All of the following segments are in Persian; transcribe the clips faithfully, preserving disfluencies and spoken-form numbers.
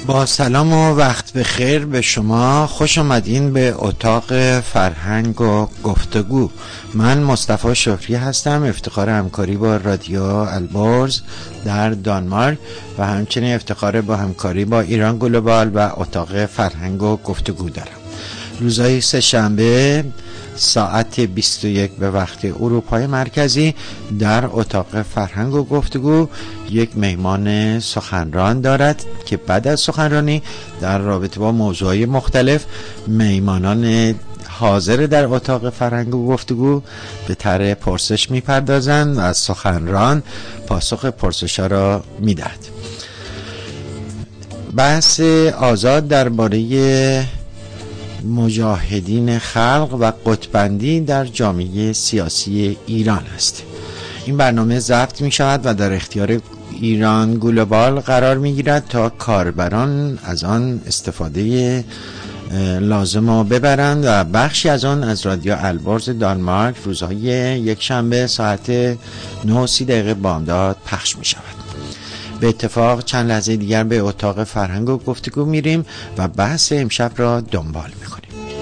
با سلام و وقت بخیر به شما، خوش آمدین به اتاق فرهنگ و گفتگو. من مصطفی شکری هستم، افتخار همکاری با رادیو البرز در دانمارک و همچنین افتخار با همکاری با ایران گلوبال و اتاق فرهنگ و گفتگو دارم. روزهای سه شنبه ساعت بیست و یک به وقت اروپای مرکزی در اتاق فرهنگ و گفتگو یک مهمان سخنران دارد که بعد از سخنرانی در رابطه با موضوعات مختلف مهمانان حاضر در اتاق فرهنگ و گفتگو به طرح پرسش میپردازند و از سخنران پاسخ پرسش‌ها را میدهد. بحث آزاد درباره مجاهدین خلق و قطبندی در جامعه سیاسی ایران است. این برنامه ضبط می شود و در اختیار ایران گلوبال قرار می گیرد تا کاربران از آن استفاده لازم را ببرند و بخشی از آن از رادیو البرز دانمارک روزهای یک شنبه ساعت نه و سی دقیقه بامداد پخش می شود. به اتفاق چند لحظه دیگر به اتاق فرهنگ و گفتگو میریم و بحث امشب را دنبال میکنیم.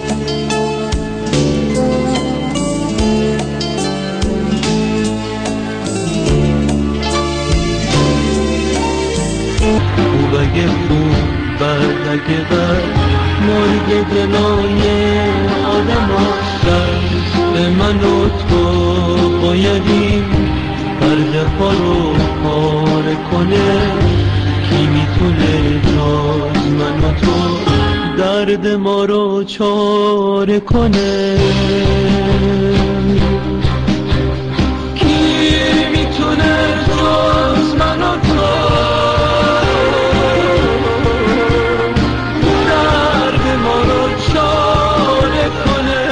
خوب اگه خوب بد اگه بد مرگ دلای آدم هستن به من و تو بایدیم پرده ها رو پاره کنه. کی میتونه جز من و تو درد ما رو چاره کنه؟ کی میتونه جز من و تو درد ما رو چاره کنه؟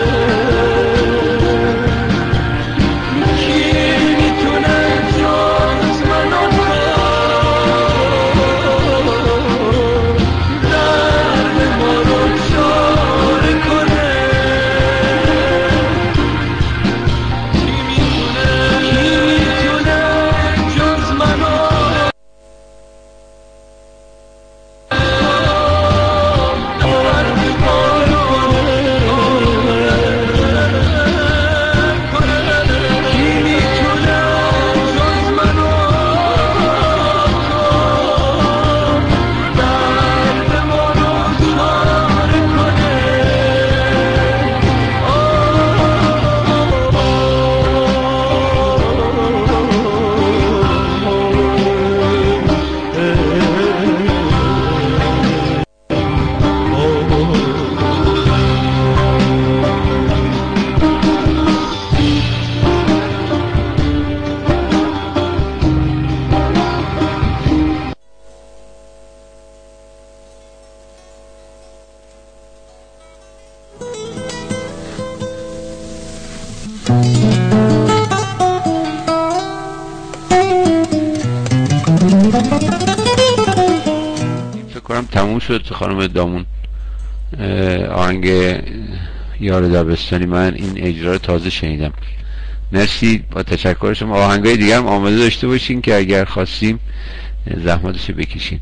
شد خانم دامون آهنگ یار دبستانی من این اجرا رو تازه شنیدم. مرسی، با تشکر شما. آهنگای دیگه هم آماده داشته باشین که اگر خواستیم زحمتشو بکشین.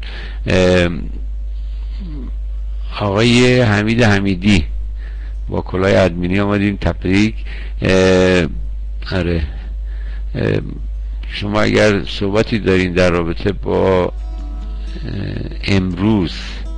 آقای حمید حمیدی با کلاه ادمینی آمدیم. تبریک. آره شما اگر صحبتی دارین در رابطه با امروز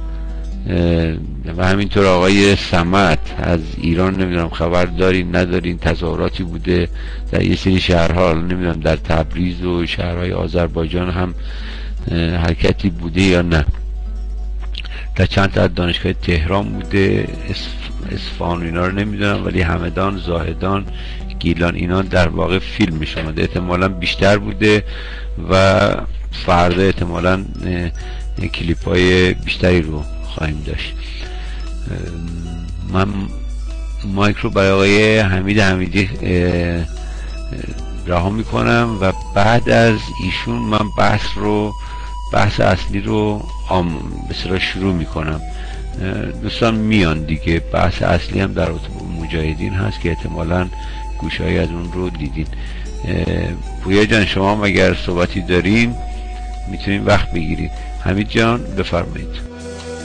و همینطور آقای صمد از ایران نمیدونم خبر دارین ندارین، تظاهراتی بوده در یه سری شهرها، نمیدونم در تبریز و شهرهای آذربایجان هم حرکتی بوده یا نه، در چند تا دانشگاه تهران بوده، اصفهان اینا رو نمیدونم، ولی همدان، زاهدان، گیلان اینا در واقع فیلم میشوند، احتمالا بیشتر بوده و فردا احتمالا کلیپ های بیشتری رو خواهیم داشت. من مایک رو برای آقای حمید حمیدی رها میکنم و بعد از ایشون من بحث رو بحث اصلی رو به صلاح شروع میکنم. دوستان میان دیگه، بحث اصلی هم در مجاهدین هست که احتمالاً گوشه‌ای از اون رو دیدین. پویا جان شما هم اگر صحبتی دارین میتونیم وقت بگیریم. حمید جان بفرمایید.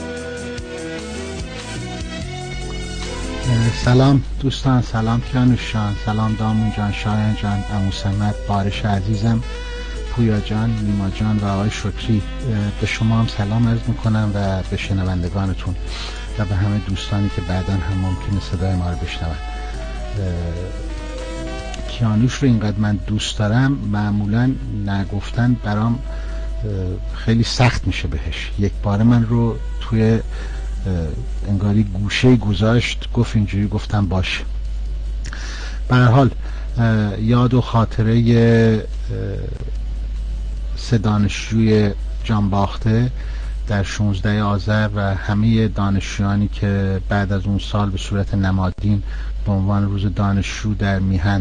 سلام دوستان، سلام کیانوش جان، سلام دامون جان، شایان جان، عمو سمت، بارش عزیزم، پویا جان، نیما جان و آقای شکری، به شما هم سلام عرض میکنم و به شنوندگانتون و به همه دوستانی که بعداً هم ممکنه صدای ما رو بشنون. کیانوش رو اینقدر من دوست دارم، معمولاً نگفتن برام خیلی سخت میشه بهش. یک بار من رو توی انگاری گوشه گذاشت، گفت اینجوری، گفتم باشه. به هر حال یاد و خاطره سه دانشجوی جانباخته در شانزده آذر و همه دانشجویانی که بعد از اون سال به صورت نمادین به عنوان روز دانشجو در میهن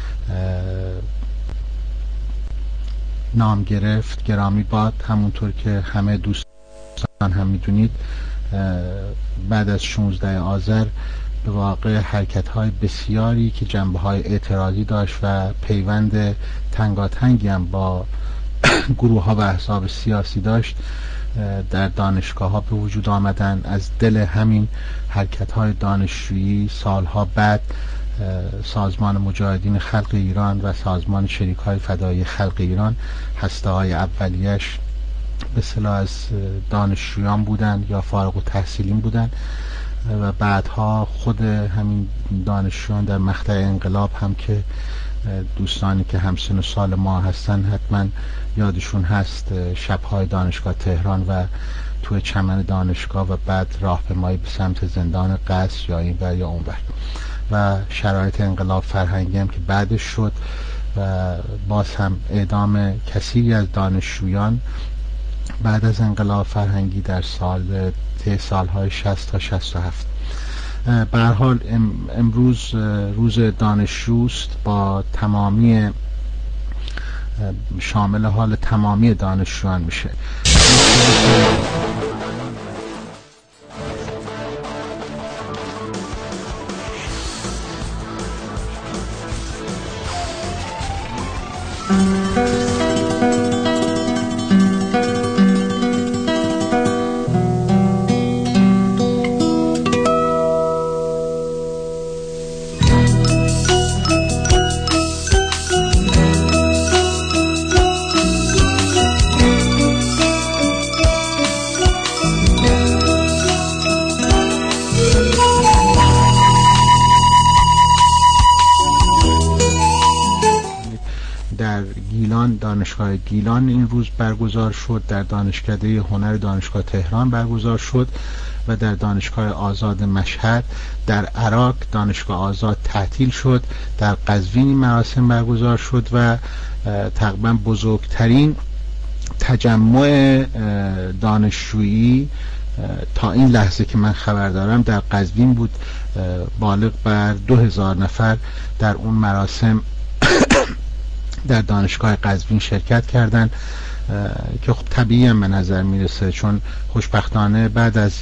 نام گرفت گرامی باد. همونطور که همه دوستان هم میدونید بعد از شانزده آذر به واقع حرکت‌های بسیاری که جنبه‌های اعتراضی داشت و پیوند تنگاتنگی هم با گروه‌ها و احزاب سیاسی داشت در دانشگاه‌ها به وجود آمدن. از دل همین حرکت‌های دانشجویی سالها بعد سازمان مجاهدین خلق ایران و سازمان شریک‌های فدایی خلق ایران هسته‌های اولیش به اصطلاح از دانشجویان بودن یا فارغ التحصیلین بودن و بعدها خود همین دانشجویان در مقطع انقلاب هم که دوستانی که همسن و سال ما هستن حتما یادشون هست، شب‌های دانشگاه تهران و توی چمن دانشگاه و بعد راهپیمایی به سمت زندان قصر یا اینور یا اونور و شرایط انقلاب فرهنگی هم که بعدش شد و باز هم اعدام کثیری از دانشجویان بعد از انقلاب فرهنگی در سال طی سالهای شصت تا شصت و هفت. به هر حال امروز روز دانشجوست با تمامی شامل حال تمامی دانشجویان میشه. دانشگاه گیلان این روز برگزار شد، در دانشکده هنر دانشگاه تهران برگزار شد و در دانشگاه آزاد مشهد. در عراق دانشگاه آزاد تعطیل شد. در قزوین این مراسم برگزار شد و تقریبا بزرگترین تجمع دانشجویی تا این لحظه که من خبر دارم در قزوین بود، بالغ بر دو هزار نفر در اون مراسم در دانشگاه قزوین شرکت کردن که خب طبیعی هم به نظر میرسه، چون خوشبختانه بعد از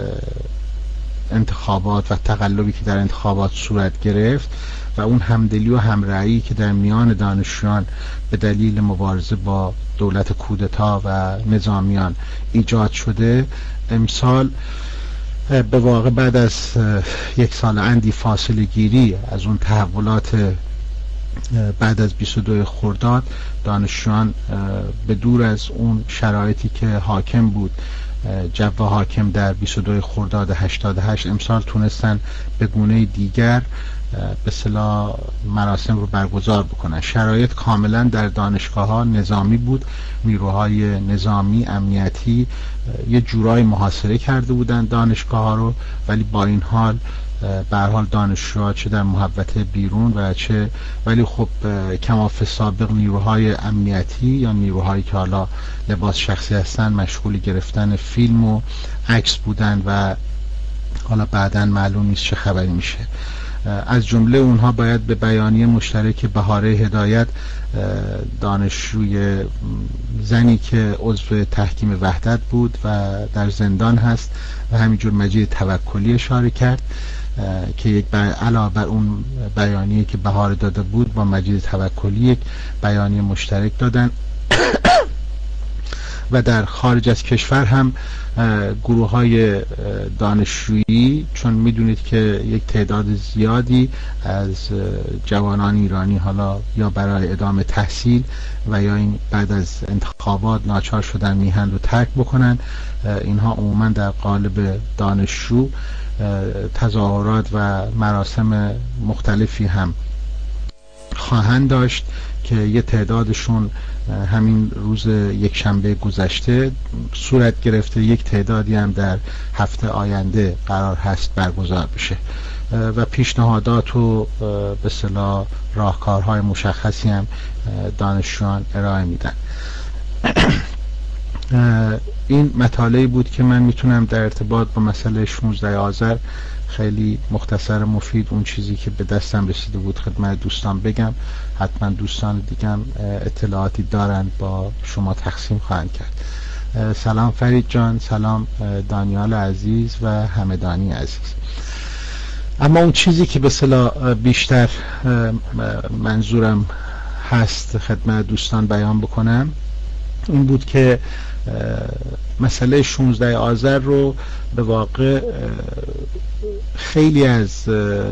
انتخابات و تقلبی که در انتخابات صورت گرفت و اون همدلی و همرأیی که در میان دانشجویان به دلیل مبارزه با دولت کودتا و نظامیان ایجاد شده، امسال به واقع بعد از یک سال اندی فاصله گیری از اون تحولات بعد از بیست و دو خرداد، دانشجویان به دور از اون شرایطی که حاکم بود، جو حاکم در بیست و دو خرداد هشتاد و هشت، امسال تونستن به گونه دیگر به اصطلاح مراسم رو برگزار بکنن. شرایط کاملا در دانشگاه ها نظامی بود، نیروهای نظامی امنیتی یه جورای محاصره کرده بودن دانشگاه ها رو، ولی با این حال به هر حال دانشجوها چه در محوطه بیرون و چه ولی خب کماف سابق نیروهای امنیتی یا نیروهایی که حالا لباس شخصی هستن مشغول گرفتن فیلم و عکس بودن و حالا بعداً معلوم نیست چه خبری میشه. از جمله اونها باید به بیانیه مشترک بهاره هدایت، دانشجوی زنی که عضو تحکیم وحدت بود و در زندان هست و همینجور مجید توکلی اشاره کرد که یک علاوه بر اون بیانیه که بهاره داده بود با مجید توکلی یک بیانیه مشترک دادن و در خارج از کشور هم گروه های دانشجویی، چون میدونید که یک تعداد زیادی از جوانان ایرانی حالا یا برای ادامه تحصیل و یا این بعد از انتخابات ناچار شدن میهن رو ترک بکنن، اینها عموما در قالب دانشجو تظاهرات و مراسم مختلفی هم خواهند داشت که یه تعدادشون همین روز یک شنبه گذشته صورت گرفته، یک تعدادی هم در هفته آینده قرار هست برگزار بشه و پیشنهادات و به اصطلاح راهکارهای مشخصی هم دانشجویان ارائه میدن. این مطالعی بود که من میتونم در ارتباط با مسئله شانزده آذر خیلی مختصر مفید اون چیزی که به دستم رسیده بود خدمت دوستان بگم. حتما دوستان دیگم اطلاعاتی دارند با شما تقسیم خواهند کرد. سلام فرید جان، سلام دانیال عزیز و همدانی عزیز. اما اون چیزی که به اصطلاح بیشتر منظورم هست خدمت دوستان بیان بکنم این بود که مسئله شانزده آذر رو به واقع خیلی از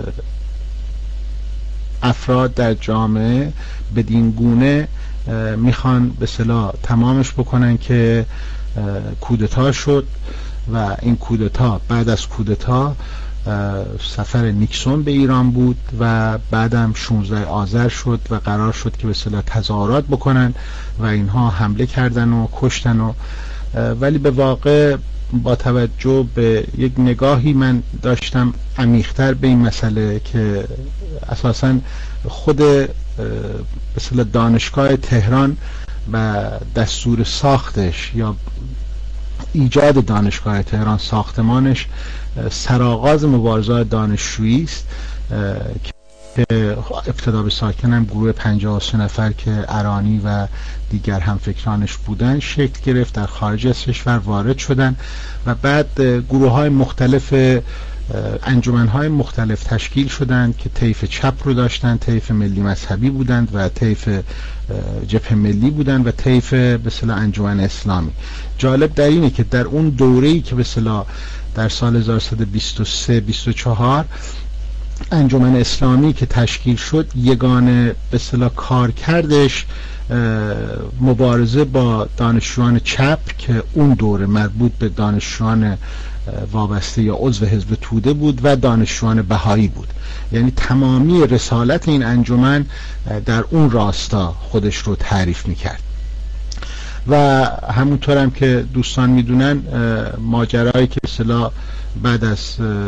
افراد در جامعه بدین گونه میخوان به اصطلاح تمامش بکنن که کودتا شد و این کودتا بعد از کودتا سفر نیکسون به ایران بود و بعدم شانزده آذر شد و قرار شد که به اصطلاح تظاهرات بکنن و اینها حمله کردن و کشتن و ولی به واقع با توجه به یک نگاهی من داشتم عمیق‌تر به این مسئله که اساساً خود به اصطلاح دانشگاه تهران و دستور ساختش یا ایجاد دانشگاه تهران ساختمانش سرآغاز مبارزات دانشجویی است که ابتدا به ساکن هم گروه پنجاه و سه نفر که ارانی و دیگر همفکرانش بودن شکل گرفت، در خارج از کشور وارد شدن و بعد گروه های مختلف انجمن های مختلف تشکیل شدند که طیف چپ رو داشتن، طیف ملی مذهبی بودند و طیف جبهه ملی بودند و طیف به اصطلاح انجمن اسلامی. جالب در اینه که در اون دوره‌ای که به اصطلاح در سال هزار و سیصد و بیست و سه بیست و چهار انجمن اسلامی که تشکیل شد یگانه به اصطلاح کارکردش مبارزه با دانشجویان چپ که اون دوره مربوط به دانشجویان وابسته یا عضو حزب توده بود و دانشجویان بهایی بود. یعنی تمامی رسالت این انجمن در اون راستا خودش رو تعریف میکرد و همونطور هم که دوستان میدونن ماجرایی که اصطلاح بعد از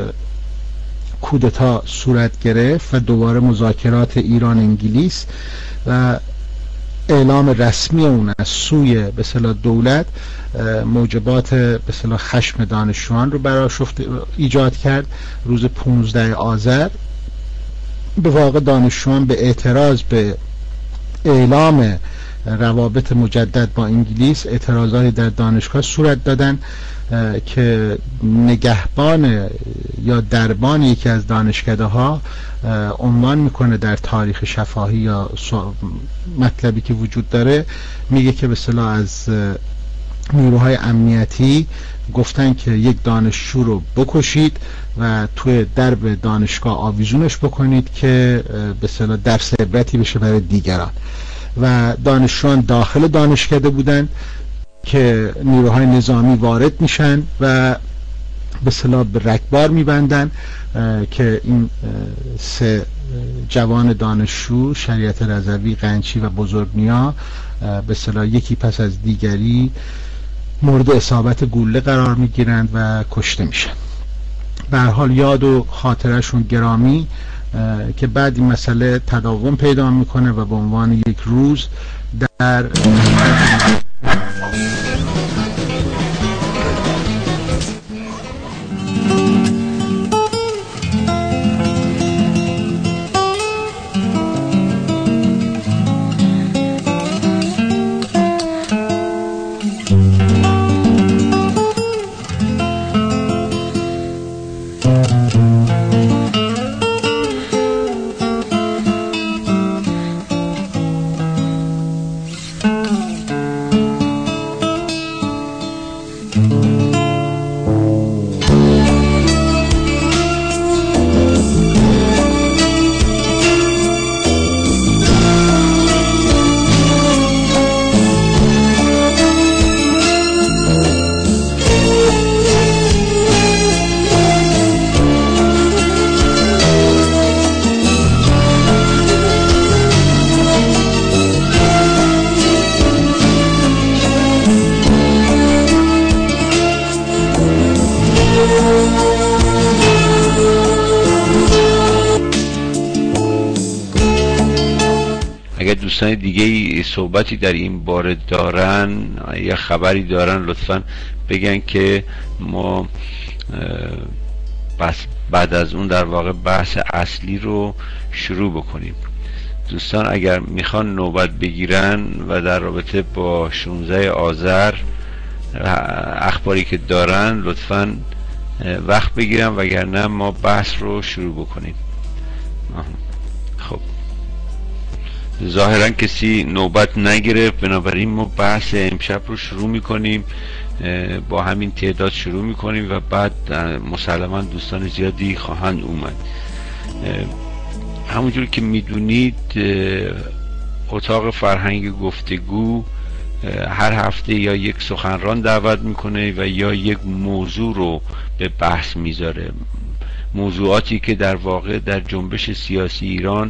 کودتا صورت گرفت و دوباره مذاکرات ایران انگلیس و اعلام رسمی اون از سوی به اصطلاح دولت موجبات به اصطلاح خشم دانشجویان رو برآشفت ایجاد کرد. روز پانزده آذر به واقع دانشجویان به اعتراض به اعلام روابط مجدد با انگلیس اعتراضاتی در دانشگاه صورت دادن که نگهبان یا دربان یکی از دانشکده ها عنوان میکنه در تاریخ شفاهی یا مطلبی که وجود داره، میگه که به اصطلاح از نیروهای امنیتی گفتن که یک دانشجو رو بکشید و توی درب دانشگاه آویزونش بکنید که به اصطلاح درس عبرتی بشه برای دیگران. و دانشجویان داخل دانشکده بودن که نیروهای نظامی وارد میشن و به اصطلاح به رگبار میبندن که این سه جوان دانشجو شریعت رضوی، قنچی و بزرگنیا به اصطلاح یکی پس از دیگری مورد اصابت گوله قرار میگیرند و کشته میشن. به هر حال یاد و خاطرشون گرامی که بعد این مسئله تداوم پیدا میکنه و به عنوان یک روز در دوستان دیگه صحبتی در این باره دارن یا خبری دارن لطفا بگن که ما بس بعد از اون در واقع بحث اصلی رو شروع بکنیم. دوستان اگر میخوان نوبت بگیرن و در رابطه با شانزده آذر اخباری که دارن لطفا وقت بگیرن، وگرنه ما بحث رو شروع بکنیم. خب ظاهرا کسی نوبت نگرفت، بنابراین ما بحث امشب رو شروع میکنیم، با همین تعداد شروع میکنیم و بعد مسلما دوستان زیادی خواهند اومد. همونجور که میدونید اتاق فرهنگ گفتگو هر هفته یا یک سخنران دعوت میکنه و یا یک موضوع رو به بحث میذاره، موضوعاتی که در واقع در جنبش سیاسی ایران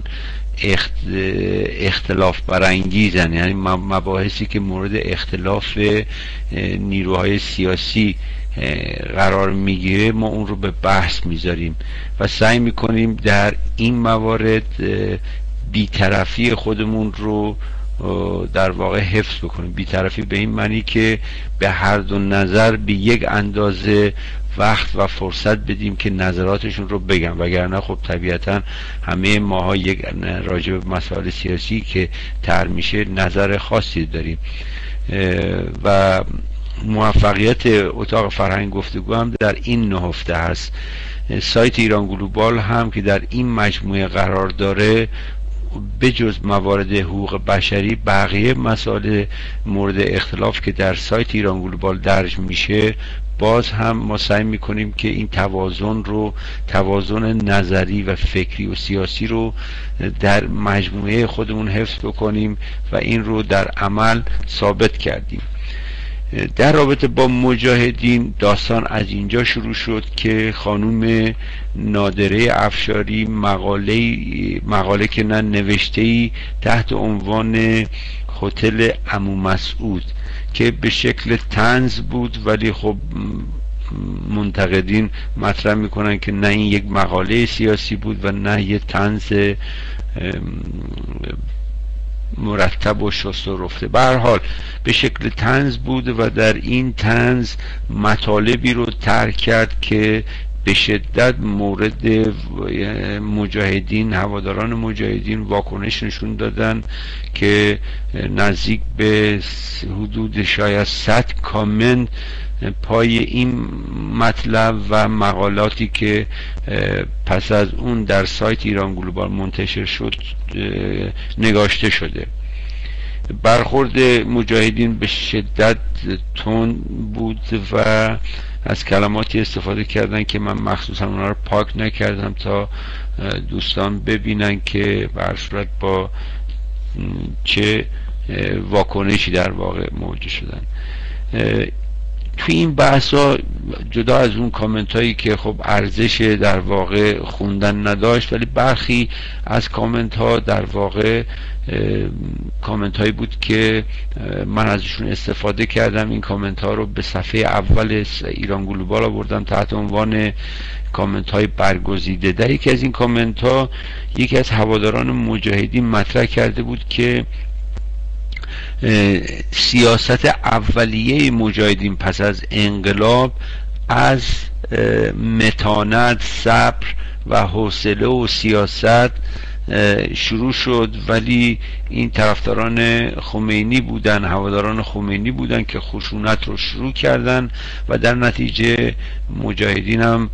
اختلاف برانگیزن، یعنی مباحثی که مورد اختلاف نیروهای سیاسی قرار میگیره ما اون رو به بحث میذاریم و سعی میکنیم در این موارد بی‌طرفی خودمون رو در واقع حفظ بکنیم. بی‌طرفی به این معنی که به هر دو نظر به یک اندازه وقت و فرصت بدیم که نظراتشون رو بگن، وگرنه خب طبیعتا همه ماها یک راجع به مسائل سیاسی که طرح میشه نظر خاصی داریم و موفقیت اتاق فرهنگ گفتگو هم در این نهفته هست. سایت ایران گلوبال هم که در این مجموعه قرار داره بجز موارد حقوق بشری بقیه مسائل مورد اختلاف که در سایت ایران گلوبال درج میشه باز هم ما سعی میکنیم که این توازن رو توازن نظری و فکری و سیاسی رو در مجموعه خودمون حفظ بکنیم و این رو در عمل ثابت کردیم. در رابطه با مجاهدین داستان از اینجا شروع شد که خانوم نادره افشاری مقاله مقاله که نه نوشته‌ای تحت عنوان هتل عمو مسعود که به شکل طنز بود، ولی خب منتقدین مطرح میکنن که نه این یک مقاله سیاسی بود و نه یک طنز مرتب و شست و رفته. به هر حال به شکل طنز بود و در این طنز مطالبی رو طرح کرد که به شدت مورد مجاهدین هواداران مجاهدین واکنش نشون دادن که نزدیک به حدود شاید صد کامنت پای این مطلب و مقالاتی که پس از اون در سایت ایران گلوبال منتشر شد نگاشته شده. برخورد مجاهدین به شدت تند بود و از کلماتی استفاده کردن که من مخصوصا اونا رو پاک نکردم تا دوستان ببینن که به هر صورت با چه واکنشی در واقع مواجه شدن. توی این بحث ها جدا از اون کامنت هایی که خب ارزش در واقع خوندن نداشت، ولی برخی از کامنت ها در واقع کامنت هایی بود که من ازشون استفاده کردم. این کامنت ها رو به صفحه اول ایران گلوبال آوردم تحت عنوان کامنت های برگزیده. در یکی از این کامنت ها یکی از هواداران مجاهدین مطرح کرده بود که سیاست اولیه مجاهدین پس از انقلاب از متانت، صبر و حوصله و سیاست شروع شد، ولی این طرفداران خمینی بودن، هواداران خمینی بودن که خشونت رو شروع کردن و در نتیجه مجاهدین هم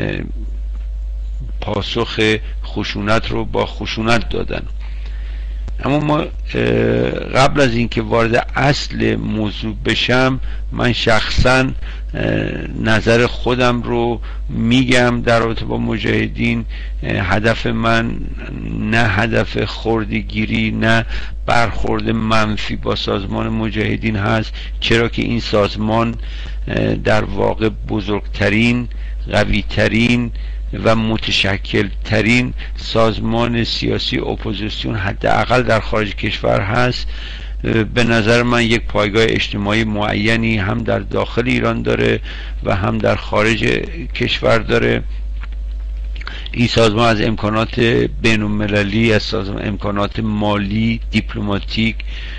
پاسخ خشونت رو با خشونت دادن. اما ما قبل از اینکه وارد اصل موضوع بشم من شخصا نظر خودم رو میگم در رابطه با مجاهدین. هدف من نه هدف خردگیری نه برخورد منفی با سازمان مجاهدین هست، چرا که این سازمان در واقع بزرگترین، قویترین و متشکل ترین سازمان سیاسی اپوزیسیون حداقل در خارج کشور هست. به نظر من یک پایگاه اجتماعی معینی هم در داخل ایران داره و هم در خارج کشور داره این سازمان از امکانات بین المللی، از امکانات مالی، دیپلماتیک،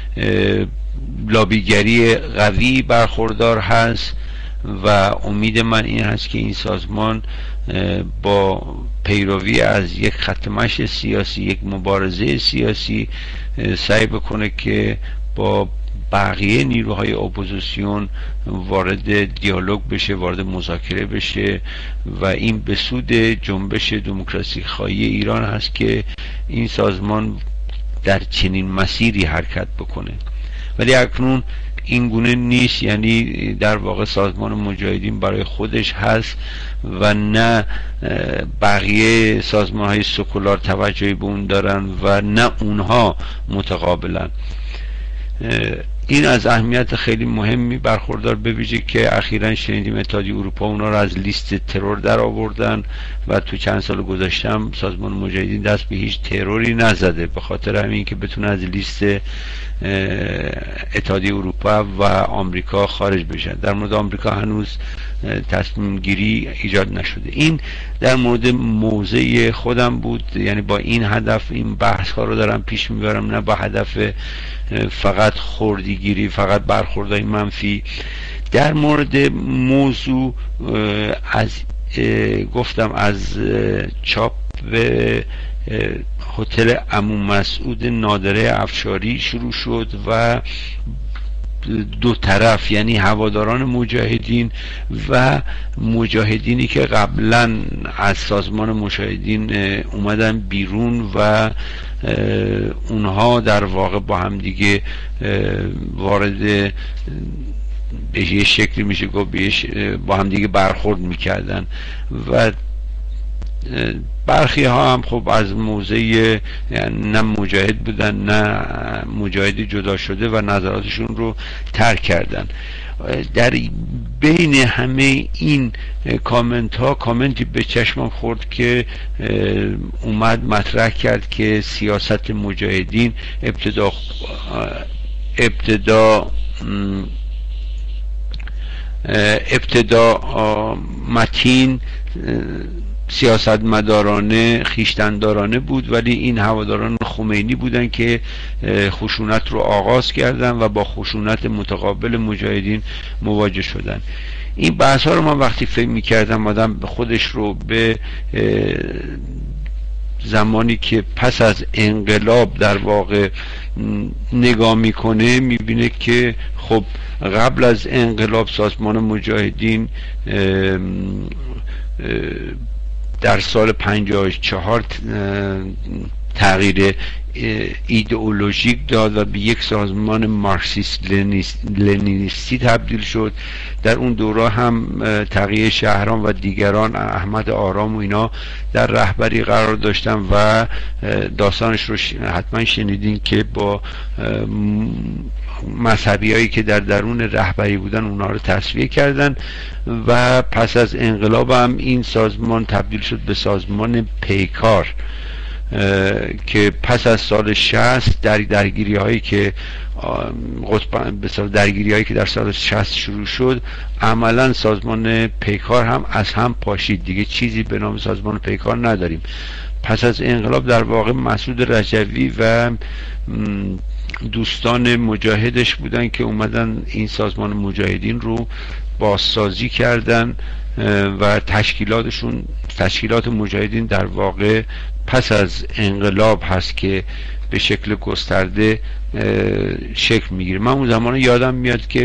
لابیگری قوی برخوردار هست و امید من این هست که این سازمان با پیروی از یک خط مشی سیاسی، یک مبارزه سیاسی، سعی بکنه که با بقیه نیروهای اپوزیسیون وارد دیالوگ بشه، وارد مذاکره بشه و این به سود جنبش دموکراسی خواهی ایران هست که این سازمان در چنین مسیری حرکت بکنه. ولی اکنون این گونه نیست، یعنی در واقع سازمان مجاهدین برای خودش هست و نه بقیه سازمان های سکولار توجهی به اون دارن و نه اونها متقابلا. این از اهمیت خیلی مهمی برخوردار، به ویژه که اخیراً شنیدیم اتحادیه اروپا اونا رو از لیست ترور در آوردن و تو چند سال گذشته هم سازمان مجاهدین دست به هیچ تروری نزده، به خاطر همین که بتونه از لیست اتحادیه اروپا و آمریکا خارج بشن. در مورد آمریکا هنوز تصمیم گیری ایجاد نشده. این در مورد موضع خودم بود، یعنی با این هدف این بحث ها رو دارم پیش میبرم، نه با هدف فقط خوردیگیری، فقط برخوردهای منفی. در مورد موضوع از گفتم از چاپ هتل عمو مسعود نادره افشاری شروع شد و دو طرف، یعنی هواداران مجاهدین و مجاهدینی که قبلا از سازمان مجاهدین اومدن بیرون و اونها در واقع با هم دیگه وارد به یه شکلی میشه گفت با هم دیگه برخورد میکردن و برخی ها هم خب از موضع یعنی نه مجاهد بودن نه مجاهد جدا شده و نظراتشون رو ترک کردن. در بین همه این کامنت ها کامنتی به چشمم خورد که اومد مطرح کرد که سیاست مجاهدین ابتدا ابتدا ابتدا متین سیاست مدارانه خیشتندارانه بود، ولی این هواداران خمینی بودن که خشونت رو آغاز کردن و با خشونت متقابل مجاهدین مواجه شدن. این بحث ها رو من وقتی فکر میکردم آدم خودش رو به زمانی که پس از انقلاب در واقع نگاه میکنه میبینه که خب قبل از انقلاب سازمان مجاهدین در سال پنجاه و چهار تغییر ایدئولوژیک داد و به یک سازمان مارکسیست لنینیستی تبدیل شد. در اون دوره هم تقی شهرام و دیگران، احمد آرام و اینا در رهبری قرار داشتن و داستانش رو حتما شنیدین که با مذهبی هایی که در درون رهبری بودن اونها رو تصفیه کردن و پس از انقلاب هم این سازمان تبدیل شد به سازمان پیکار که پس از سال شصت در درگیری هایی که درگیری هایی که در سال شصت شروع شد عملا سازمان پیکار هم از هم پاشید، دیگه چیزی به نام سازمان پیکار نداریم. پس از انقلاب در واقع مسعود رجوی و دوستان مجاهدش بودن که اومدن این سازمان مجاهدین رو بازسازی کردن و تشکیلاتشون تشکیلات مجاهدین در واقع پس از انقلاب هست که به شکل گسترده شکل میگیره. من اون زمان یادم میاد که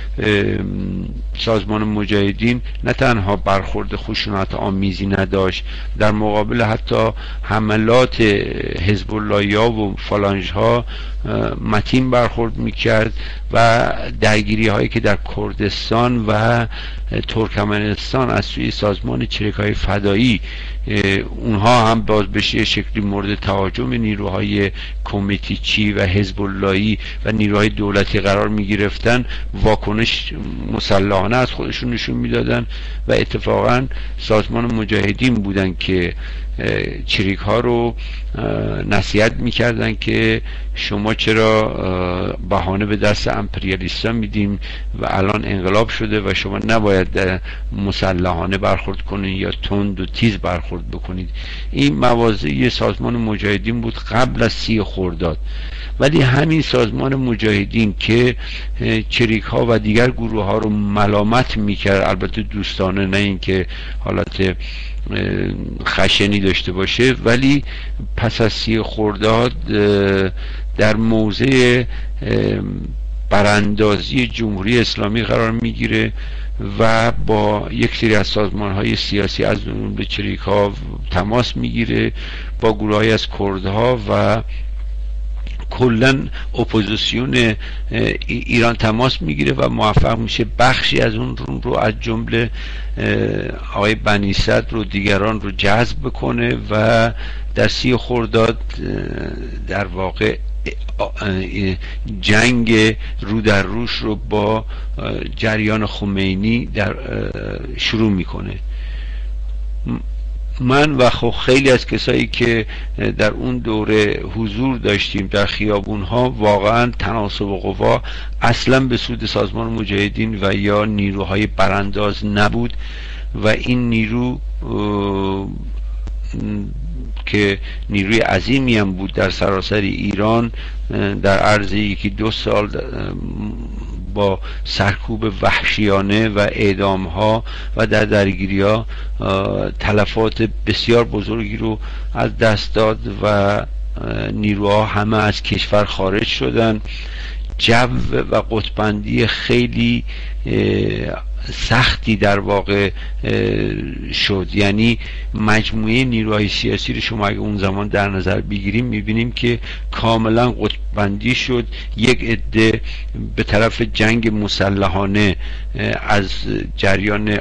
سازمان مجاهدین نه تنها برخورد خشونت آمیزی نداشت، در مقابل حتی حملات حزب اللهی ها و فالانج ها متین برخورد میکرد و درگیری هایی که در کردستان و ترکمنستان از سوی سازمان چریک‌های فدایی اونها هم باز بشه شکلی مورد تهاجم نیروهای کمیتیچی و حزب ملایی و نیروهای دولتی قرار می گرفتن واکنش مسلحانه از خودشون نشون میدادن و اتفاقا سازمان مجاهدین بودن که چریک ها رو نصیحت میکردن که شما چرا بهانه به دست امپریالیستا میدیم و الان انقلاب شده و شما نباید مسلحانه برخورد کنید یا تند و تیز برخورد بکنید. این مواضع سازمان مجاهدین بود قبل از سی خرداد. ولی همین سازمان مجاهدین که چریک ها و دیگر گروه ها رو ملامت میکرد، البته دوستانه، نه اینکه حالت خشنی داشته باشه، ولی پس از سی خرداد در موضع براندازی جمهوری اسلامی قرار میگیره و با یک سری از سازمان های سیاسی از اون به چریک ها تماس میگیره، با گروه های از کردها و کلن اپوزیسیون ایران تماس میگیره و موفق میشه بخشی از اون رو از جمله آقای بنی صدر رو دیگران رو جذب بکنه و در سی خرداد در واقع جنگ رو در روش رو با جریان خمینی در شروع میکنه. من و خب خیلی از کسایی که در اون دوره حضور داشتیم در خیابون ها، واقعا تناسب قوا اصلا به سود سازمان مجاهدین و یا نیروهای برانداز نبود و این نیرو که نیروی عظیمی هم بود در سراسر ایران در عرض یکی دو سال با سرکوب وحشیانه و اعدام ها و در درگیری ها تلفات بسیار بزرگی رو از دست داد و نیروها همه از کشور خارج شدن. جو و قطبندی خیلی سختی در واقع شد، یعنی مجموعه نیروهای سیاسی رو شما اگه اون زمان در نظر بگیریم میبینیم که کاملا قطبندی شد. یک عده به طرف جنگ مسلحانه از جریان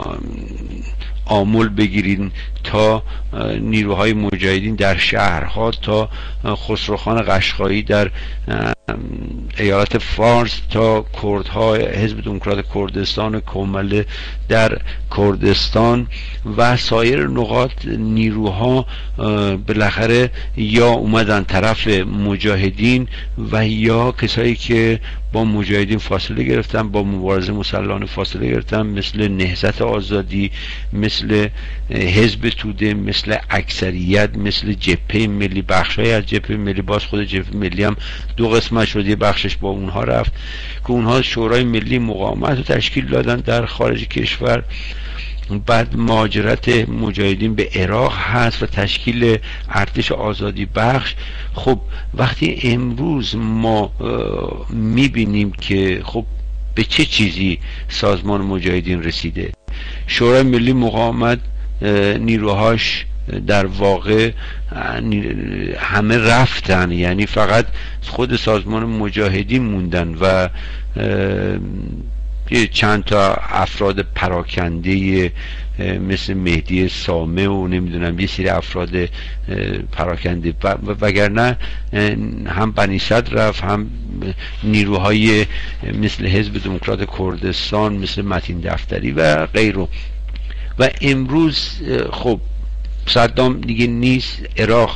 آمل بگیرین تا نیروهای مجاهدین در شهرها، تا خسروخان قشقایی در ایالت فارس، تا کردها، حزب دموکرات کردستان کومله در کردستان و سایر نقاط نیروها بالاخره یا اومدن طرف مجاهدین و یا کسایی که با مجاهدین فاصله گرفتن، با مبارزه مسلحانه فاصله گرفتن، مثل نهضت آزادی، مثل حزب توده، مثل اکثریت، مثل جبهه ملی، بخشای از جبهه ملی. باز خود جبهه ملی هم دو قسمت شد، یه بخشش با اونها رفت که اونها شورای ملی مقاومت رو تشکیل دادن در خارج کشور. بعد مهاجرت مجاهدین به عراق هست و تشکیل ارتش آزادی بخش. خب وقتی امروز ما میبینیم که خب به چه چیزی سازمان مجاهدین رسیده، شورای ملی مقاومت نیروهاش در واقع همه رفتن، یعنی فقط خود سازمان مجاهدین موندن و چند تا افراد پراکنده مثل مهدی سامه و نمیدونم یه سری افراد پراکنده، وگرنه هم بنی صدر رفت، هم نیروهای مثل حزب دموکرات کردستان، مثل متین دفتری و غیره. و امروز خب صدام دیگه نیست، عراق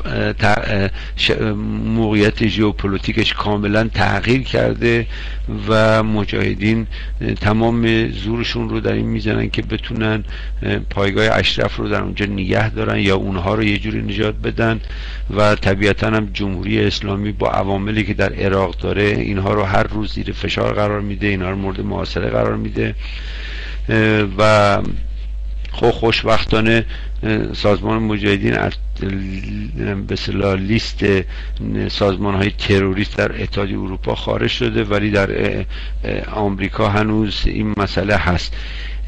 موقعیت ژئوپلیتیکش کاملا تغییر کرده و مجاهدین تمام زورشون رو در این میزنن که بتونن پایگاه اشرف رو در اونجا نگه دارن یا اونها رو یه جوری نجات بدن و طبیعتا هم جمهوری اسلامی با عواملی که در عراق داره اینها رو هر روز زیر فشار قرار میده، اینها رو مورد محاصره قرار میده و خب خوشبختانه سازمان مجاهدین از به اصطلاح لیست سازمان های تروریست در اتحادیه اروپا خارج شده، ولی در آمریکا هنوز این مسئله هست.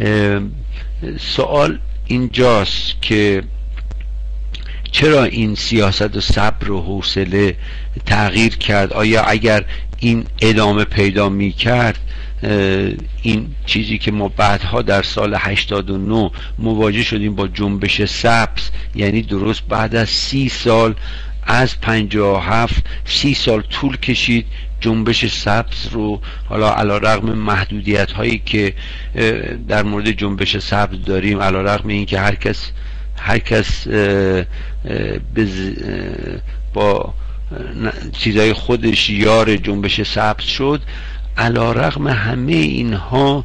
سوال اینجاست که چرا این سیاست و صبر و حوصله تغییر کرد؟ آیا اگر این ادامه پیدا می کرد این چیزی که ما بعدها در سال هشتاد و نه مواجه شدیم با جنبش سبز، یعنی درست بعد از سی سال از پنجاه و هفت سی سال طول کشید جنبش سبز رو، حالا علی رغم محدودیت هایی که در مورد جنبش سبز داریم، علی رغم این که هر کس هر کس با چیزای خودش یار جنبش سبز شد، علی رغم همه اینها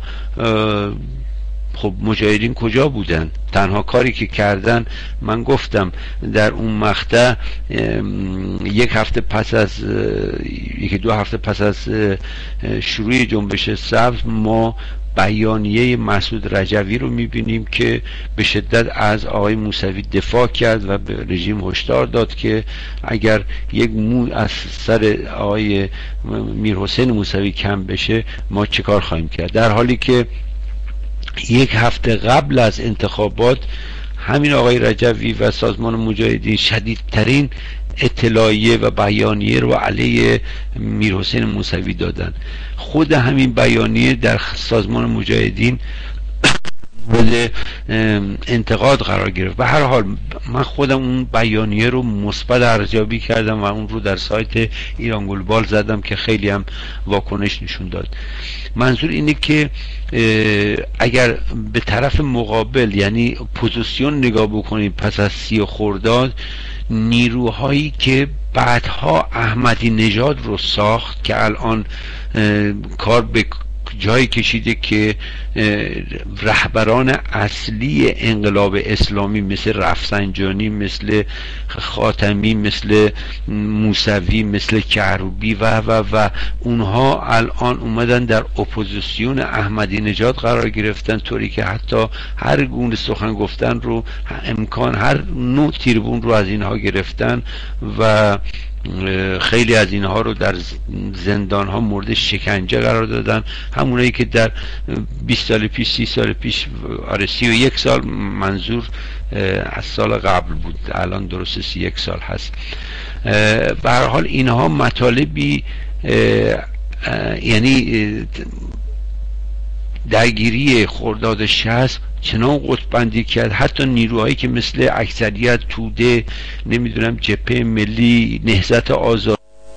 خب مجاهدین کجا بودن؟ تنها کاری که کردن، من گفتم در اون مقطع یک هفته پس از یکی دو هفته پس از شروع جنبش سبز ما بیانیه مسعود رجوی رو میبینیم که به شدت از آقای موسوی دفاع کرد و به رژیم هشدار داد که اگر یک مو از سر آقای میرحسین موسوی کم بشه ما چه کار خواهیم کرد. در حالی که یک هفته قبل از انتخابات همین آقای رجوی و سازمان مجاهدین شدیدترین اطلاعیه و بیانیه رو علیه میرحسین موسوی دادن. خود همین بیانیه در سازمان مجاهدین مورد انتقاد قرار گرفت. به هر حال من خودم اون بیانیه رو مثبت ارزیابی کردم و اون رو در سایت ایران گلوبال زدم که خیلی هم واکنش نشون داد. منظور اینه که اگر به طرف مقابل یعنی پوزیشن نگاه بکنید، پس از سی خرداد نیروهایی که بعدها احمدی نژاد رو ساخت که الان کار به جایی کشیده که رهبران اصلی انقلاب اسلامی مثل رفسنجانی، مثل خاتمی، مثل موسوی، مثل کروبی و و و اونها الان اومدن در اپوزیسیون احمدی نژاد قرار گرفتن، طوری که حتی هر گونه سخن گفتن رو امکان هر نوع تریبون رو از اینها گرفتن و خیلی از اینها رو در زندان ها مورد شکنجه قرار دادن. همونایی که در بیست سال پیش سی سال پیش آره سی و یک سال منظور از سال قبل بود، الان درست سی و یک سال هست. به هر حال اینها مطالبی یعنی درگیری خرداد شصت چنان قطب‌بندی کرد حتی نیروهایی که مثل اکثریت توده، نمیدونم جبهه ملی، نهضت آزادی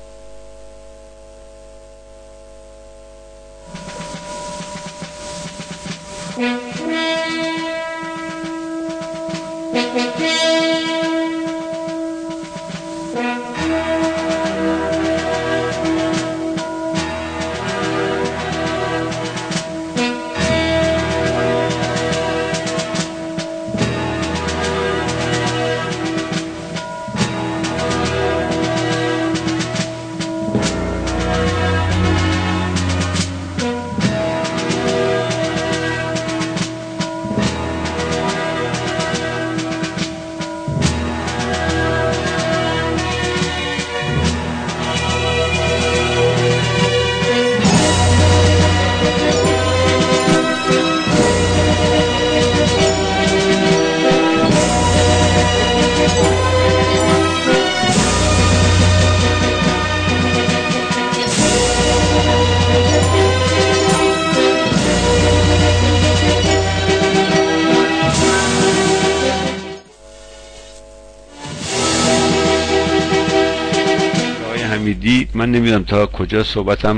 من نمیدونم تا کجا صحبتم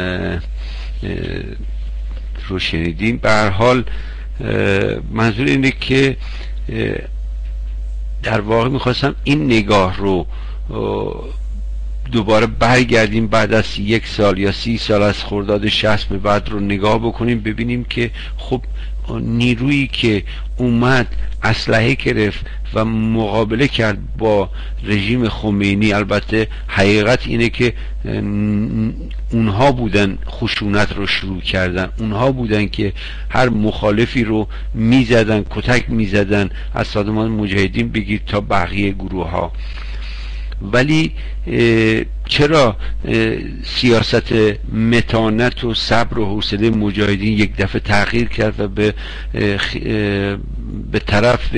رو شنیدیم. به هر حال منظور اینه که در واقع میخواستم این نگاه رو دوباره برگردیم بعد از یک سال یا سی سال از خرداد شصت به بعد رو نگاه بکنیم، ببینیم که خب نیرویی که اومد اسلحه گرفت و مقابله کرد با رژیم خمینی، البته حقیقت اینه که اونها بودن خشونت رو شروع کردن، اونها بودن که هر مخالفی رو میزدن، کتک میزدن، از سازمان مجاهدین بگیر تا بقیه گروه ها. ولی چرا سیاست متانت و صبر و حوصله مجاهدین یک دفعه تغییر کرد و به به طرف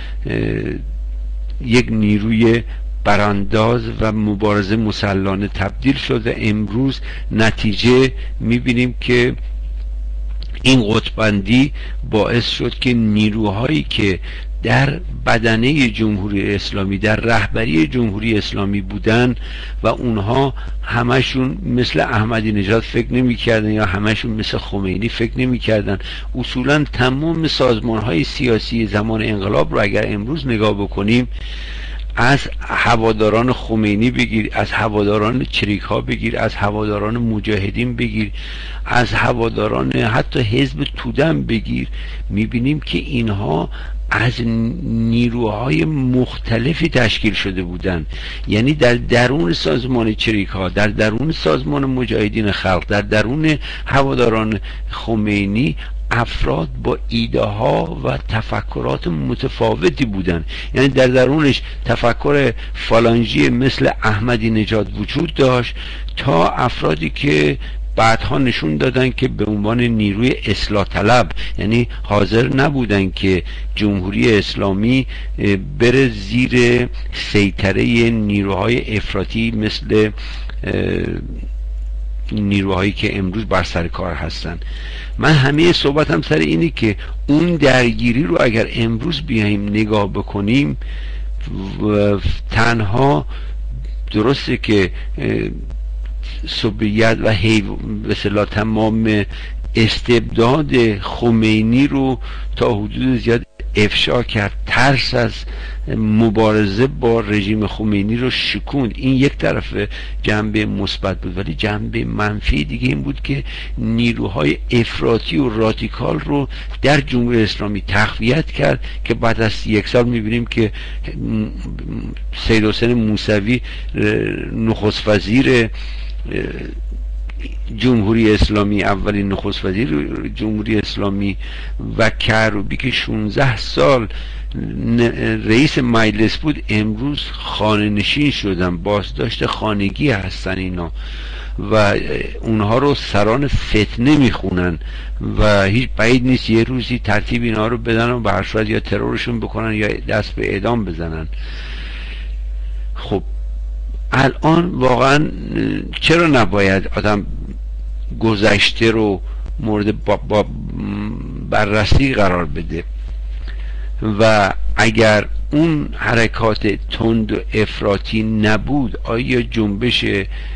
یک نیروی برانداز و مبارزه مسلحانه تبدیل شد و امروز نتیجه میبینیم که این قطب‌بندی باعث شد که نیروهایی که در بدنه جمهوری اسلامی، در رهبری جمهوری اسلامی بودن و اونها همشون مثل احمدی نژاد فکر نمی کردن یا همشون مثل خمینی فکر نمی کردن. اصولا تمام سازمان های سیاسی زمان انقلاب رو اگر امروز نگاه بکنیم، از هواداران خمینی بگیر، از هواداران چریک ها بگیر، از هواداران مجاهدین بگیر، از هواداران حتی حزب توده بگیر، میبینیم که اینها از نیروهای مختلفی تشکیل شده بودند. یعنی در درون سازمان چریک ها، در درون سازمان مجاهدین خلق، در درون هواداران خمینی افراد با ایده ها و تفکرات متفاوتی بودند. یعنی در درونش تفکر فالانژی مثل احمدی نژاد وجود داشت تا افرادی که بعدها نشون دادن که به عنوان نیروی اصلاح طلب، یعنی حاضر نبودن که جمهوری اسلامی بره زیر سیطره نیروهای افراطی مثل نیروهایی که امروز بر سر کار هستن. من همه صحبتم سر اینه که اون درگیری رو اگر امروز بیاییم نگاه بکنیم، تنها درسته که سوبیت و به اصطلاح تمام استبداد خمینی رو تا حدود زیاد افشا کرد، ترس از مبارزه با رژیم خمینی رو شکوند، این یک طرف جنبه مثبت بود. ولی جنبه منفی دیگه این بود که نیروهای افراطی و رادیکال رو در جمهوری اسلامی تقویت کرد که بعد از یک سال میبینیم که سید حسین موسوی نخست وزیر جمهوری اسلامی، اولین نخست وزیر جمهوری اسلامی، و کروبی که شانزده سال رئیس مجلس بود، امروز خانه نشین شدن، بازداشت خانگی هستن اینا و اونها رو سران فتنه میخونن و هیچ بعید نیست یه روزی ترتیب اینا رو بدن و به هر صورت یا ترورشون بکنن یا دست به اعدام بزنن. خب الان واقعا چرا نباید آدم گذشته رو مورد با, با بررسی قرار بده و اگر اون حرکات تند و افراطی نبود، آیا جنبش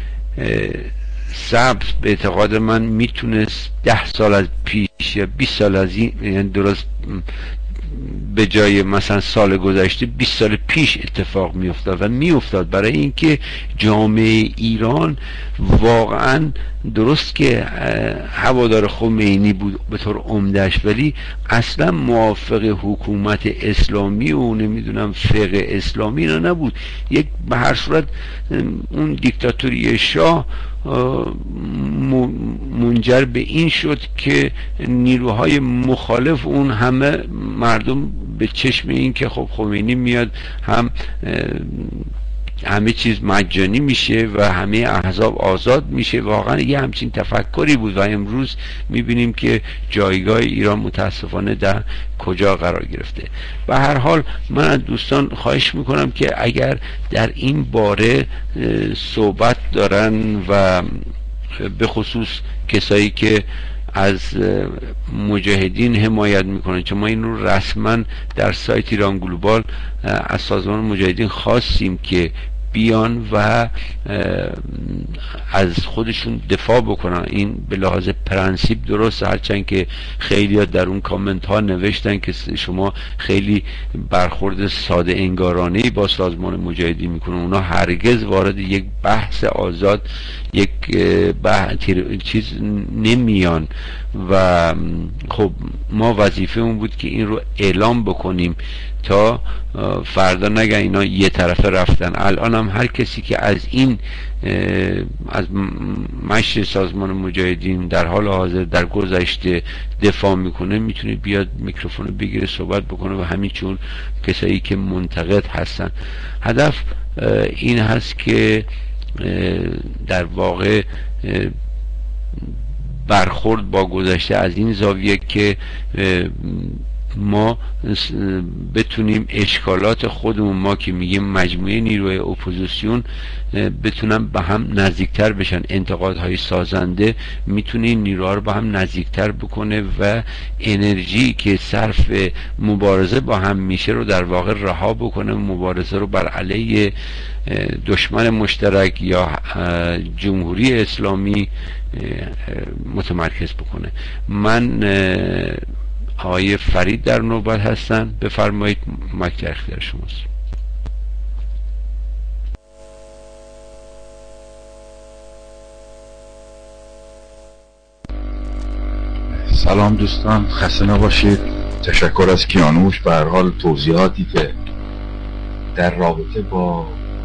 سبز به اعتقاد من میتونست ده سال از پیش یا بیست سال از این، یعنی درست به جای مثلا سال گذشته بیست سال پیش اتفاق میافتاد و میافتاد، برای اینکه جامعه ایران واقعا درست که هوادار خمینی بود به طور عمده‌اش، ولی اصلا موافق حکومت اسلامی و نمیدونم فقه اسلامی را نبود. یک به هر صورت اون دیکتاتوری شاه منجر به این شد که نیروهای مخالف اون همه مردم به چشم این که خب خمینی میاد هم همه چیز مجانی میشه و همه احزاب آزاد میشه، واقعا یه همچین تفکری بود و امروز میبینیم که جایگاه ایران متاسفانه در کجا قرار گرفته. به هر حال من از دوستان خواهش میکنم که اگر در این باره صحبت دارن و به خصوص کسایی که از مجاهدین حمایت میکنن، چون ما این رو رسما در سایت ایران گلوبال از سازمان مجاهدین خواستیم که بیان و از خودشون دفاع بکنن. این به لحاظ پرنسیپ درست، هرچند که خیلی ها در اون کامنت ها نوشتن که شما خیلی برخورد ساده انگارانه‌ای با سازمان مجاهدین میکنن، اونا هرگز وارد یک بحث آزاد یک بحث چیز نمیان و خب ما وظیفه اون بود که این رو اعلام بکنیم تا فردا نگن اینا یه طرفه رفتن. الان هم هر کسی که از این از مشر سازمان مجاهدین در حال حاضر در گذشته دفاع میکنه میتونه بیاد میکروفون بگیره صحبت بکنه و همین چون کسایی که منتقد هستن. هدف این هست که در واقع برخورد با گذشته از این زاویه که ما بتونیم اشکالات خودمون، ما که میگیم مجموعه نیروی اپوزیسیون، بتونن به هم نزدیکتر بشن. انتقادهای سازنده میتونه این نیروها رو به هم نزدیکتر بکنه و انرژی که صرف مبارزه با هم میشه رو در واقع رها بکنه، مبارزه رو بر علیه دشمن مشترک یا جمهوری اسلامی متمرکز بکنه. من آقای فرید در نوبت هستن، بفرمایید، مایک در اختیار شماست. سلام دوستان، خسته نباشید. تشکر از کیانوش. به هر حال توضیحاتی که در رابطه با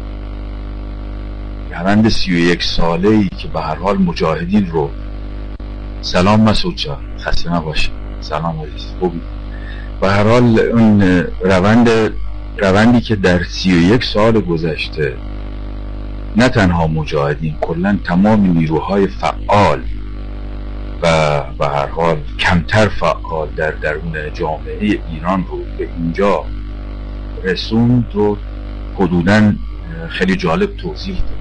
روند سی و یک ساله ای که به هر حال مجاهدین رو، سلام مسعود جان، خسته نباشید. سلام عزیز، خوبی؟ به هر حال اون روند روندی که در سی و یک سال گذشته نه تنها مجاهدین، کلا تمام نیروهای فعال و به هر حال کمتر فعال در درون جامعه ایران رو به اینجا رسوند رو حدوداً خیلی جالب توضیح داد.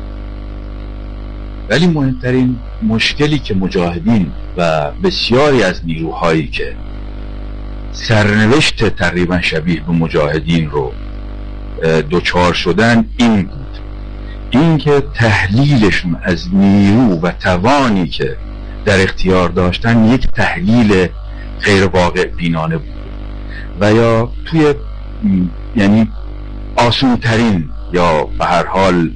ولی مهمترین مشکلی که مجاهدین و بسیاری از نیروهایی که سرنوشت تقریبا شبیه به مجاهدین رو دوچار شدن این بود، این که تحلیلشون از نیرو و توانی که در اختیار داشتن یک تحلیل غیر واقع بینانه بود و یا توی یعنی آسون ترین یا به هر حال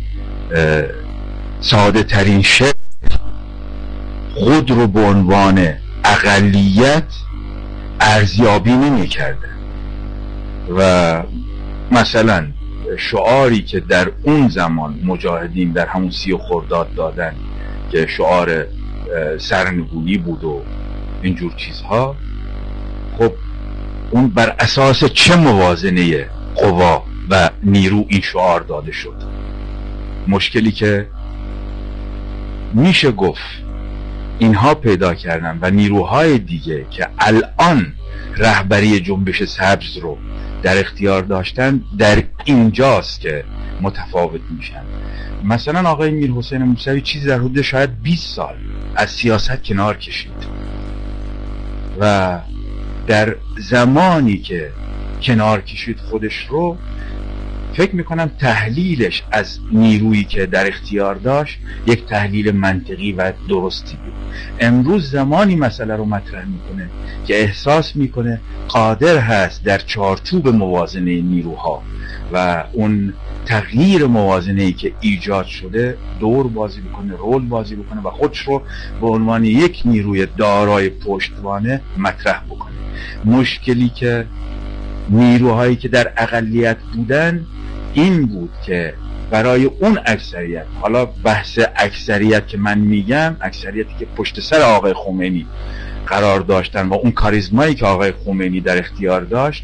ساده ترین شکل خود رو به عنوان اقلیت ارزیابی نمی کرده و مثلا شعاری که در اون زمان مجاهدین در همون سی خرداد دادن که شعار سرنگونی بود و اینجور چیزها، خب اون بر اساس چه موازنه قوا و نیرو این شعار داده شد؟ مشکلی که میشه گفت اینها پیدا کردن و نیروهای دیگه که الان رهبری جنبش سبز رو در اختیار داشتن در اینجاست که متفاوت میشن. مثلا آقای میرحسین موسوی چیزی در حدود شاید بیست سال از سیاست کنار کشید و در زمانی که کنار کشید خودش رو، فکر میکنم تحلیلش از نیرویی که در اختیار داشت یک تحلیل منطقی و درستی بود. امروز زمانی مسئله رو مطرح میکنه که احساس میکنه قادر هست در چارچوب موازنه نیروها و اون تغییر موازنه‌ای که ایجاد شده دور بازی بکنه، رول بازی بکنه و خودش رو به عنوان یک نیروی دارای پشتوانه مطرح بکنه. مشکلی که نیروهایی که در اقلیت بودن این بود که برای اون اکثریت، حالا بحث اکثریت که من میگم اکثریتی که پشت سر آقای خمینی قرار داشتن و اون کاریزمایی که آقای خمینی در اختیار داشت،